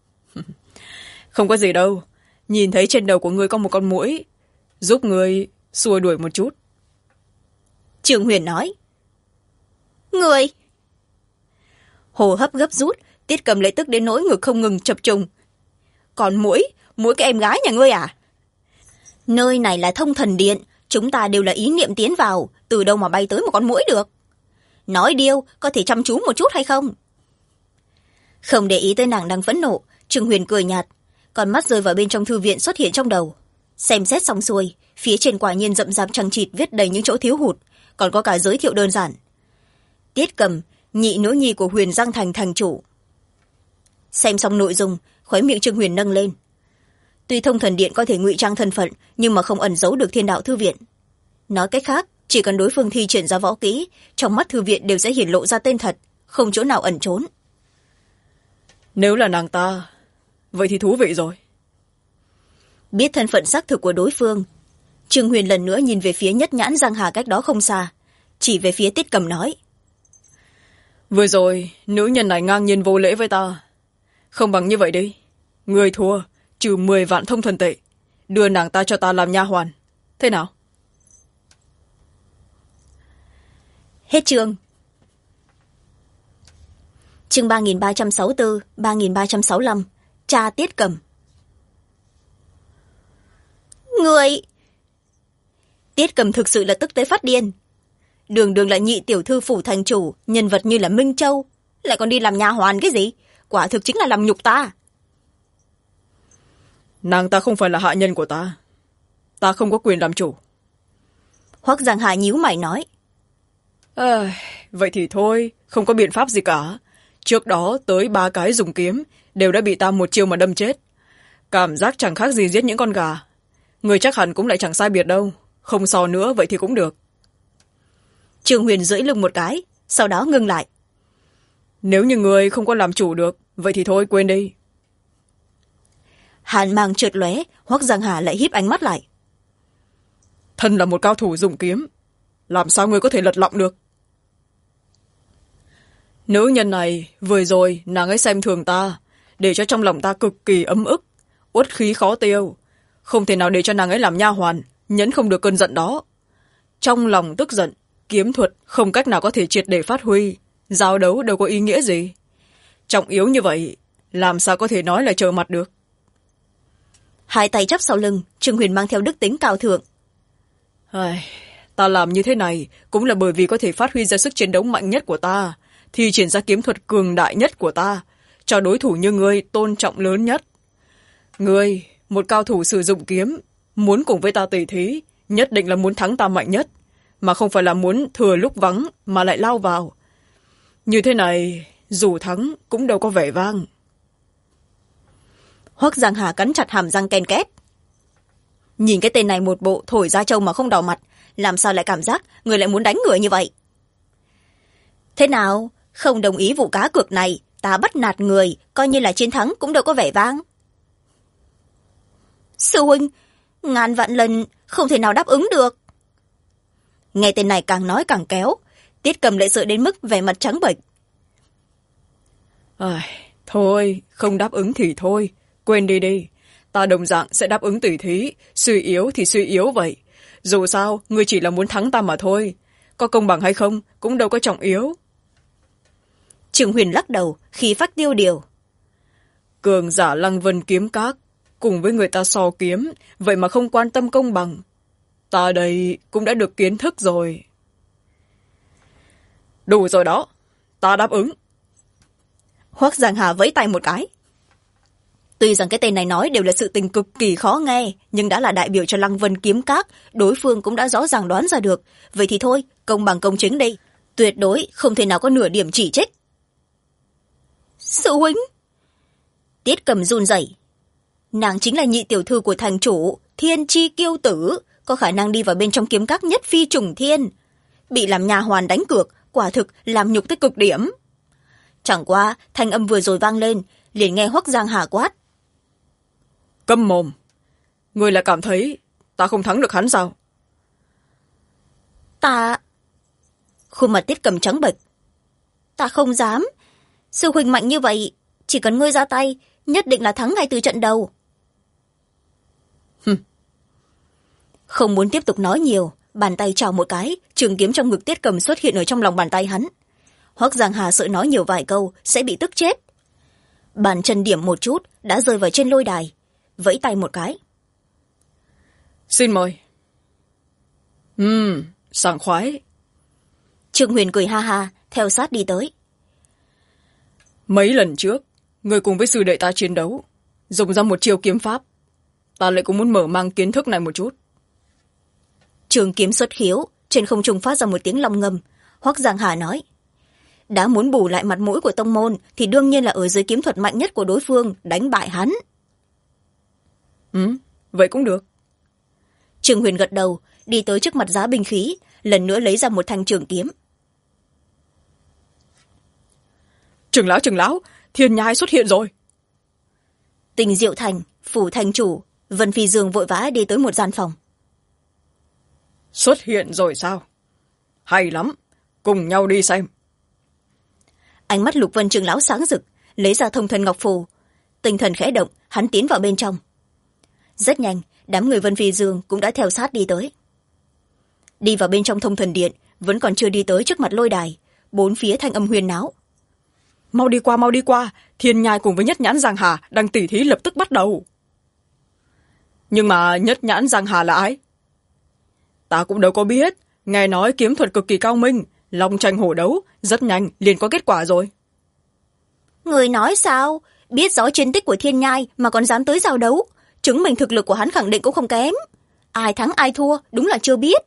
Không có gì đâu, nhìn thấy trên đầu của ngươi có một con muỗi, giúp ngươi xua đuổi một chút. Trương Huyền nói. Người! Hô hấp gấp rút, Tiết Cầm lại tức đến nỗi ngực không ngừng chập trùng. Còn muỗi cái em gái nhà ngươi à? Nơi này là Thông Thần Điện, chúng ta đều là ý niệm tiến vào, từ đâu mà bay tới một con muỗi được? Nói điêu, có thể chăm chú một chút hay không? Không để ý tới nàng đang phẫn nộ, Trương Huyền cười nhạt, còn mắt rơi vào bên trong thư viện xuất hiện trong đầu. Xem xét xong xuôi, phía trên quả nhiên rậm rạp chằng chịt viết đầy những chỗ thiếu hụt, còn có cả giới thiệu đơn giản. Tiết Cầm, nhị nữ nhi của Huyền Giang Thành thành chủ. Xem xong nội dung, khóe miệng Trương Huyền nâng lên. Tuy Thông Thần Điện có thể ngụy trang thân phận, nhưng mà không ẩn giấu được Thiên Đạo Thư Viện. Nói cách khác, chỉ cần đối phương thi triển ra võ kỹ, trong mắt thư viện đều sẽ hiển lộ ra tên thật, không chỗ nào ẩn trốn. Nếu là nàng ta, vậy thì thú vị rồi. Biết thân phận xác thực của đối phương, Trương Huyền lần nữa nhìn về phía Nhất Nhãn Giang Hà cách đó không xa, chỉ về phía Tiết Cầm nói. Vừa rồi, nữ nhân này ngang nhiên vô lễ với ta. Không bằng như vậy đi. Người thua, trừ 10 vạn thông thần tệ, đưa nàng ta cho ta làm nha hoàn. Thế nào? Hết chương. Chương 3364, 3365. Cha Tiết Cầm. Người! Tiết Cầm thực sự là tức tới phát điên. Đường đường là nhị tiểu thư phủ thành chủ, nhân vật như là Minh Châu, lại còn đi làm nha hoàn cái gì? Quả thực chính là làm nhục ta. Nàng ta không phải là hạ nhân của ta. Ta không có quyền làm chủ. Hoắc Giang Hà nhíu mày nói. Vậy thì thôi, không có biện pháp gì cả. Trước đó tới 3 cái dùng kiếm đều đã bị ta một chiêu mà đâm chết. Cảm giác chẳng khác gì giết những con gà. Người chắc hẳn cũng lại chẳng sai biệt đâu. Không so nữa vậy thì cũng được. Trương Huyền duỗi lưng một cái, sau đó ngưng lại. Nếu như người không có làm chủ được, vậy thì thôi quên đi. Hàn mang chợt lóe, Hoắc Giang Hà lại híp ánh mắt lại. Thân là một cao thủ dùng kiếm, làm sao người có thể lật lọng được? Nữ nhân này, vừa rồi nàng ấy xem thường ta, để cho trong lòng ta cực kỳ ấm ức, uất khí khó tiêu. Không thể nào để cho nàng ấy làm nha hoàn, nhẫn không được cơn giận đó. Trong lòng tức giận, kiếm thuật không cách nào có thể triệt để phát huy, giao đấu đâu có ý nghĩa gì. Trọng yếu như vậy, làm sao có thể nói là trở mặt được? Hai tay chắp sau lưng, Trương Huyền mang theo đức tính cao thượng. Ta làm như thế này cũng là bởi vì có thể phát huy ra sức chiến đấu mạnh nhất của ta, thi triển ra kiếm thuật cường đại nhất của ta, cho đối thủ như ngươi tôn trọng lớn nhất. Ngươi, một cao thủ sử dụng kiếm, muốn cùng với ta tỉ thí, nhất định là muốn thắng ta mạnh nhất, mà không phải là muốn thừa lúc vắng mà lại lao vào. Như thế này, dù thắng cũng đâu có vẻ vang. Hoắc Giang Hà cắn chặt hàm răng ken két. Nhìn cái tên này một bộ thổi ra trâu mà không đỏ mặt, làm sao lại cảm giác người lại muốn đánh người như vậy? Thế nào, không đồng ý vụ cá cược này, ta bắt nạt người, coi như là chiến thắng cũng đâu có vẻ vang. Sư huynh, ngàn vạn lần không thể nào đáp ứng được. Nghe tên này càng nói càng kéo, Tiết Cầm lại sợ đến mức vẻ mặt trắng bệch. Thôi, không đáp ứng thì thôi, quên đi đi. Ta đồng dạng sẽ đáp ứng tỉ thí, suy yếu thì suy yếu vậy. Dù sao, ngươi chỉ là muốn thắng ta mà thôi. Có công bằng hay không, cũng đâu có trọng yếu. Trương Huyền lắc đầu, khí phách tiêu điều. Cường giả Lăng Vân kiếm các, cùng với người ta so kiếm, vậy mà không quan tâm công bằng. Ta đây cũng đã được kiến thức rồi. Đủ rồi đó, ta đáp ứng. Hoắc Giang Hà vẫy tay một cái. Tuy rằng cái tên này nói đều là sự tình cực kỳ khó nghe, nhưng đã là đại biểu cho Lăng Vân kiếm các, đối phương cũng đã rõ ràng đoán ra được. Vậy thì thôi, công bằng công chính đi. Tuyệt đối không thể nào có nửa điểm chỉ trích. Sư huynh! Tiết Cầm run rẩy. Nàng chính là nhị tiểu thư của thành chủ, thiên chi kiêu tử, có khả năng đi vào bên trong kiếm các nhất phi trùng thiên. Bị làm nha hoàn đánh cược, quả thực làm nhục tới cực điểm. Chẳng qua, thanh âm vừa rồi vang lên, liền nghe Hoắc Giang Hà quát. Câm mồm! Ngươi là cảm thấy ta không thắng được hắn sao? Ta... Khuôn mặt Tiết Cầm trắng bệch. Ta không dám. Sư huynh mạnh như vậy, chỉ cần ngươi ra tay, nhất định là thắng ngay từ trận đầu. Không muốn tiếp tục nói nhiều, bàn tay chào một cái, trường kiếm trong ngực Tiết Cầm xuất hiện ở trong lòng bàn tay hắn. Hoắc Giang Hà sợ nói nhiều vài câu sẽ bị tức chết. Bàn chân điểm một chút đã rơi vào trên lôi đài, vẫy tay một cái. Xin mời. Sảng khoái. Trương Huyền cười ha ha, theo sát đi tới. Mấy lần trước người cùng với sư đệ ta chiến đấu, dùng ra một chiêu kiếm pháp, ta lại cũng muốn mở mang kiến thức này một chút. Trường kiếm xuất khiếu, trên không trung phát ra một tiếng long ngâm. Hoắc Giang Hà nói, đã muốn bù lại mặt mũi của tông môn thì đương nhiên là ở dưới kiếm thuật mạnh nhất của đối phương đánh bại hắn. Vậy cũng được. Trương Huyền gật đầu, đi tới trước mặt giá binh khí, lần nữa lấy ra một thanh trường kiếm. Trưởng lão, Thiên Nhai xuất hiện rồi. Tình Diệu Thành, phủ thành chủ, Vân Phi Dương vội vã đi tới một gian phòng. Xuất hiện rồi sao? Hay lắm, cùng nhau đi xem. Ánh mắt Lục Vân trưởng lão sáng rực, lấy ra thông thần ngọc phù. Tinh thần khẽ động, hắn tiến vào bên trong. Rất nhanh, đám người Vân Phi Dương cũng đã theo sát đi tới. Đi vào bên trong thông thần điện, vẫn còn chưa đi tới trước mặt lôi đài, bốn phía thanh âm huyên náo. Mau đi qua, Thiên Nhai cùng với Nhất Nhãn Giang Hà đang tỉ thí lập tức bắt đầu. Nhưng mà Nhất Nhãn Giang Hà là ai? Ta cũng đâu có biết, nghe nói kiếm thuật cực kỳ cao minh, long tranh hổ đấu, rất nhanh liền có kết quả rồi. Người nói sao? Biết rõ chiến tích của Thiên Nhai mà còn dám tới giao đấu, chứng minh thực lực của hắn khẳng định cũng không kém. Ai thắng ai thua, đúng là chưa biết.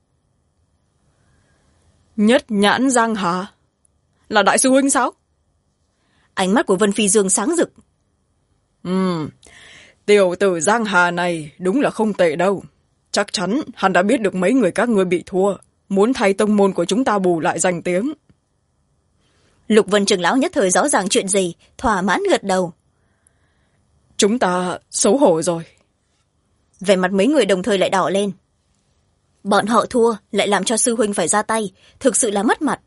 Nhất Nhãn Giang Hà là đại sư huynh sao? Ánh mắt của Vân Phi Dương sáng rực. Tiểu tử Giang Hà này đúng là không tệ đâu. Chắc chắn hắn đã biết được mấy người các ngươi bị thua, muốn thay tông môn của chúng ta bù lại danh tiếng. Lục Vân trưởng lão nhất thời rõ ràng chuyện gì, thỏa mãn gật đầu. Chúng ta xấu hổ rồi. Vẻ mặt mấy người đồng thời lại đỏ lên. Bọn họ thua lại làm cho sư huynh phải ra tay, thực sự là mất mặt.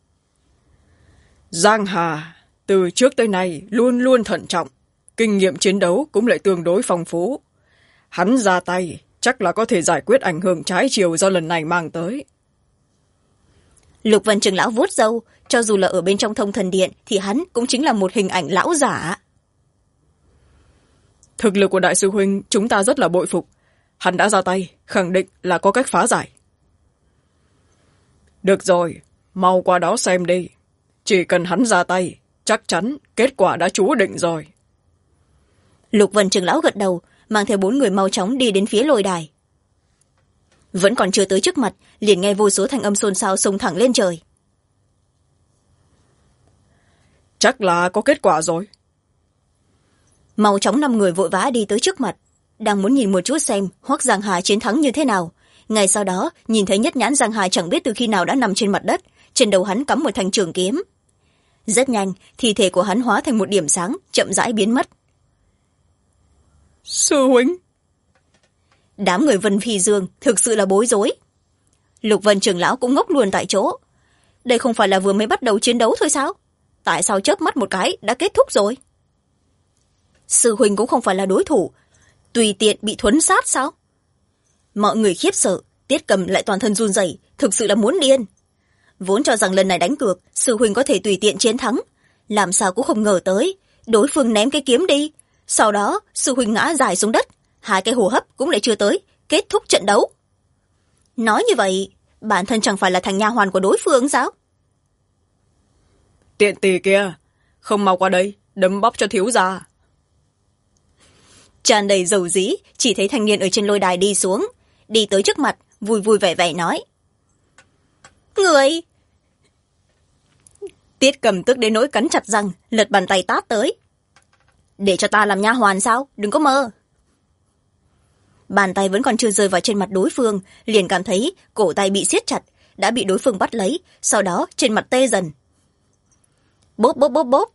Giang Hà từ trước tới nay luôn luôn thận trọng, kinh nghiệm chiến đấu cũng lại tương đối phong phú. Hắn ra tay chắc là có thể giải quyết ảnh hưởng trái chiều do lần này mang tới. Lục Vân trưởng lão vuốt râu, cho dù là ở bên trong thông thần điện thì hắn cũng chính là một hình ảnh lão giả. Thực lực của đại sư huynh chúng ta rất là bội phục. Hắn đã ra tay, khẳng định là có cách phá giải. Được rồi, mau qua đó xem đi. Chỉ cần hắn ra tay, chắc chắn kết quả đã chú định rồi. Lục Vân trưởng lão gật đầu, mang theo bốn người mau chóng đi đến phía lôi đài. Vẫn còn chưa tới trước mặt, liền nghe vô số thanh âm xôn xao xông thẳng lên trời. Chắc là có kết quả rồi. Mau chóng 5 người vội vã đi tới trước mặt, đang muốn nhìn một chút xem Hoắc Giang Hà chiến thắng như thế nào. Ngay sau đó nhìn thấy Nhất Nhãn Giang Hà chẳng biết từ khi nào đã nằm trên mặt đất, trên đầu hắn cắm một thanh trường kiếm. Rất nhanh, thi thể của hắn hóa thành một điểm sáng, chậm rãi biến mất. Sư huynh. Đám người Vân Phi Dương thực sự là bối rối. Lục Vân trưởng lão cũng ngốc luôn tại chỗ. Đây không phải là vừa mới bắt đầu chiến đấu thôi sao? Tại sao chớp mắt một cái đã kết thúc rồi? Sư huynh cũng không phải là đối thủ, tùy tiện bị thuấn sát sao? Mọi người khiếp sợ, Tiết Cầm lại toàn thân run rẩy, thực sự là muốn điên. Vốn cho rằng lần này đánh cược sư huynh có thể tùy tiện chiến thắng, làm sao cũng không ngờ tới đối phương ném cái kiếm đi, sau đó sư huynh ngã dài xuống đất, 2 cái hô hấp cũng lại chưa tới, kết thúc trận đấu. Nói như vậy bản thân chẳng phải là thằng nha hoàn của đối phương sao? Tiện tỳ kia, không mau qua đây đấm bóp cho thiếu gia. Tràn đầy dầu dí, chỉ thấy thanh niên ở trên lôi đài đi xuống, đi tới trước mặt, vui vui vẻ vẻ nói. Người! Tiết Cầm tức đến nỗi cắn chặt răng, lật bàn tay tát tới. Để cho ta làm nha hoàn sao? Đừng có mơ! Bàn tay vẫn còn chưa rơi vào trên mặt đối phương, liền cảm thấy cổ tay bị siết chặt, đã bị đối phương bắt lấy, sau đó trên mặt tê dần. Bốp bốp bốp bốp.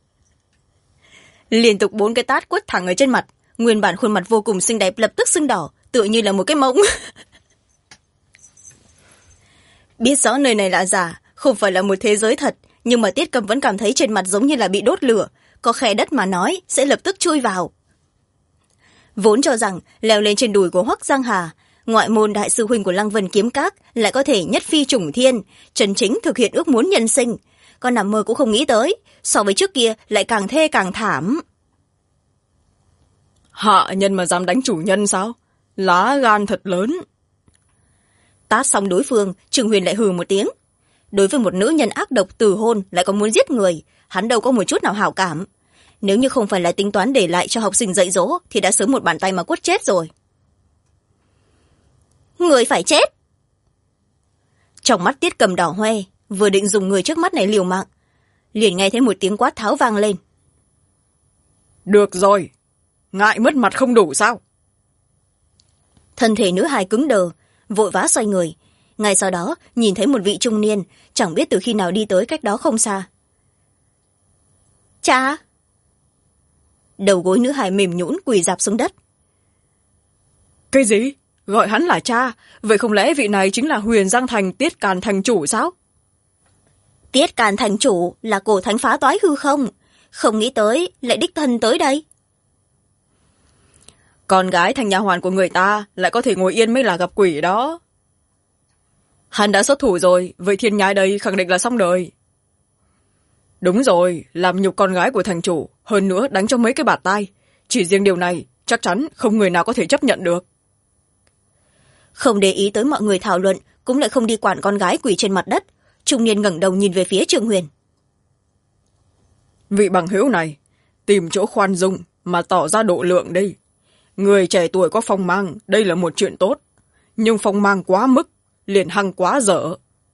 Liên tục 4 cái tát quất thẳng ở trên mặt, nguyên bản khuôn mặt vô cùng xinh đẹp lập tức sưng đỏ, tựa như là một cái mông. Biết rõ nơi này là giả, không phải là một thế giới thật, nhưng mà Tiết Cầm vẫn cảm thấy trên mặt giống như là bị đốt lửa, có khe đất mà nói sẽ lập tức chui vào. Vốn cho rằng leo lên trên đùi của Hoắc Giang Hà, ngoại môn đại sư huynh của Lăng Vân Kiếm Các lại có thể nhất phi trùng thiên, chân chính thực hiện ước muốn nhân sinh. Con nằm mơ cũng không nghĩ tới, so với trước kia lại càng thê càng thảm. Hạ nhân mà dám đánh chủ nhân sao? Lá gan thật lớn. Tát xong đối phương, Trương Huyền lại hừ một tiếng. Đối với một nữ nhân ác độc từ hôn lại còn muốn giết người, hắn đâu có một chút nào hảo cảm. Nếu như không phải là tính toán để lại cho học sinh dạy dỗ thì đã sớm một bàn tay mà quất chết rồi. Người phải chết. Trong mắt Tiết Cầm đỏ hoe, vừa định dùng người trước mắt này liều mạng, liền nghe thấy một tiếng quát tháo vang lên. Được rồi, ngại mất mặt không đủ sao? Thân thể nữ hài cứng đờ, vội vã xoay người. Ngay sau đó nhìn thấy một vị trung niên, chẳng biết từ khi nào đi tới cách đó không xa. Cha! Đầu gối nữ hài mềm nhũn quỳ rạp xuống đất. Cái gì? Gọi hắn là cha? Vậy không lẽ vị này chính là Huyền Giang Thành Tiết Càn thành chủ sao? Tiết Càn thành chủ là cổ thánh phá toái hư không? Không nghĩ tới lại đích thân tới đây. Con gái thành nha hoàn của người ta lại có thể ngồi yên mới là gặp quỷ đó. Hắn đã xuất thủ rồi, vậy thiên nhai đây khẳng định là xong đời. Đúng rồi, làm nhục con gái của thành chủ, hơn nữa đánh cho mấy cái bạt tai. Chỉ riêng điều này, chắc chắn không người nào có thể chấp nhận được. Không để ý tới mọi người thảo luận, cũng lại không đi quản con gái quỳ trên mặt đất. Trung niên ngẩng đầu nhìn về phía Trương Huyền. Vị bằng hữu này, tìm chỗ khoan dung mà tỏ ra độ lượng đi. Người trẻ tuổi có phong mang, đây là một chuyện tốt. Nhưng phong mang quá mức, liền hăng quá dở.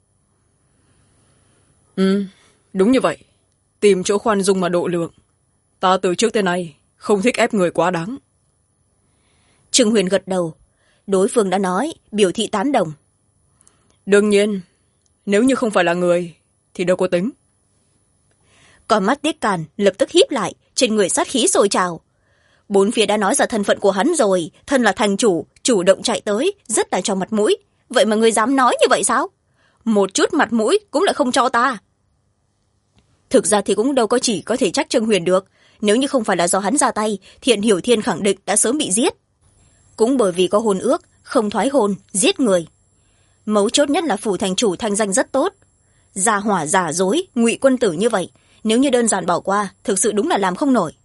Đúng như vậy. Tìm chỗ khoan dung mà độ lượng. Ta từ trước tới nay không thích ép người quá đáng. Trương Huyền gật đầu. Đối phương đã nói, biểu thị tán đồng. Đương nhiên, nếu như không phải là người, thì đâu có tính. Con mắt Tiết Càn lập tức híp lại, trên người sát khí sôi trào. Bốn phía đã nói ra thân phận của hắn rồi, thân là thành chủ, chủ động chạy tới, rất là cho mặt mũi. Vậy mà người dám nói như vậy sao? Một chút mặt mũi cũng lại không cho ta. Thực ra thì cũng đâu có chỉ có thể trách Trương Huyền được. Nếu như không phải là do hắn ra tay, Thiện Hiểu Thiên khẳng định đã sớm bị giết. Cũng bởi vì có hôn ước, không thoái hôn, giết người. Mấu chốt nhất là phủ thành chủ thanh danh rất tốt. Giả hỏa giả dối, ngụy quân tử như vậy, nếu như đơn giản bỏ qua, thực sự đúng là làm không nổi.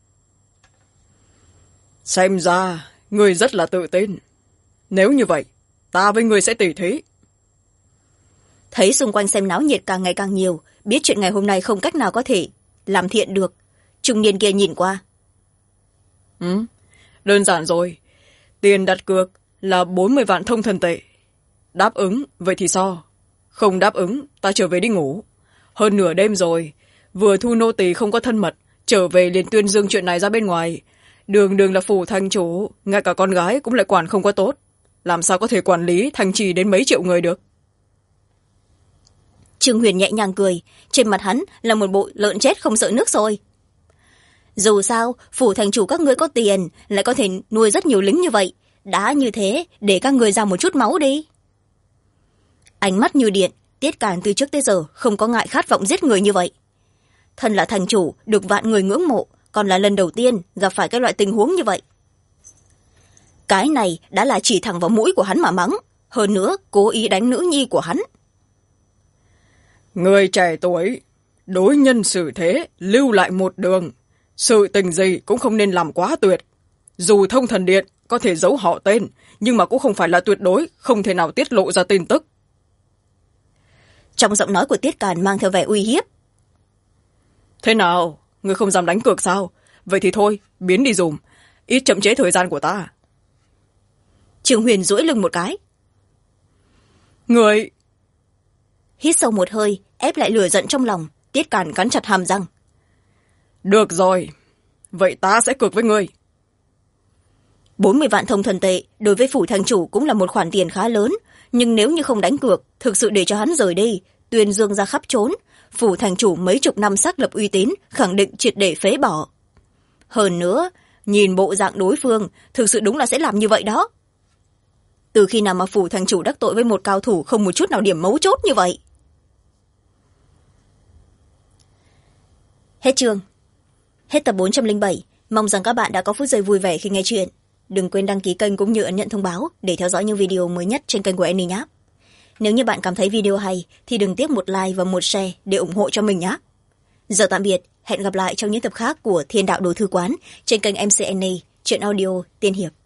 Xem ra, người rất là tự tin. Nếu như vậy, ta với người sẽ tỉ thí. Thấy xung quanh xem náo nhiệt càng ngày càng nhiều, biết chuyện ngày hôm nay không cách nào có thể làm thiện được. Trung niên kia nhìn qua. Đơn giản rồi. Tiền đặt cược là 40 vạn thông thần tệ. Đáp ứng, vậy thì so. Không đáp ứng, ta trở về đi ngủ. Hơn nửa đêm rồi, vừa thu nô tỳ không có thân mật, trở về liền tuyên dương chuyện này ra bên ngoài. Đường đường là phủ thành chủ, ngay cả con gái cũng lại quản không có tốt. Làm sao có thể quản lý thành trì đến mấy triệu người được? Trương Huyền nhẹ nhàng cười, trên mặt hắn là một bộ lợn chết không sợ nước sôi. Dù sao, phủ thành chủ các ngươi có tiền, lại có thể nuôi rất nhiều lính như vậy. Đã như thế, để các ngươi ra một chút máu đi. Ánh mắt như điện, Tiết Càn từ trước tới giờ không có ngại khát vọng giết người như vậy. Thân là thành chủ, được vạn người ngưỡng mộ, còn là lần đầu tiên gặp phải cái loại tình huống như vậy. Cái này đã là chỉ thẳng vào mũi của hắn mà mắng, hơn nữa cố ý đánh nữ nhi của hắn. Người trẻ tuổi, đối nhân xử thế, lưu lại một đường. Sự tình gì cũng không nên làm quá tuyệt. Dù thông thần điện có thể giấu họ tên, nhưng mà cũng không phải là tuyệt đối, không thể nào tiết lộ ra tin tức. Trong giọng nói của Tiết Càn mang theo vẻ uy hiếp. Thế nào, người không dám đánh cược sao? Vậy thì thôi, biến đi dùm, ít chậm chế thời gian của ta. Trương Huyền duỗi lưng một cái. Người... Hít sâu một hơi, ép lại lửa giận trong lòng, Tiết Càn cắn chặt hàm răng. Được rồi, vậy ta sẽ cược với ngươi. 40 vạn thông thần tệ đối với phủ thành chủ cũng là một khoản tiền khá lớn, nhưng nếu như không đánh cược, thực sự để cho hắn rời đi, tuyên dương ra khắp trốn, phủ thành chủ mấy chục năm xác lập uy tín, khẳng định triệt để phế bỏ. Hơn nữa, nhìn bộ dạng đối phương, thực sự đúng là sẽ làm như vậy đó. Từ khi nào mà phủ thành chủ đắc tội với một cao thủ không một chút nào điểm mấu chốt như vậy? Hết chương. Hết tập 407. Mong rằng các bạn đã có phút giây vui vẻ khi nghe chuyện. đừng quên đăng ký kênh cũng như ấn nhận thông báo để theo dõi những video mới nhất trên kênh của Annie nhé. Nếu như bạn cảm thấy video hay thì đừng tiếc một like và một share để ủng hộ cho mình nhé. Giờ tạm biệt, hẹn gặp lại trong những tập khác của Thiên Đạo Đồ Thư Quán trên kênh MC Annie, truyện audio tiên hiệp.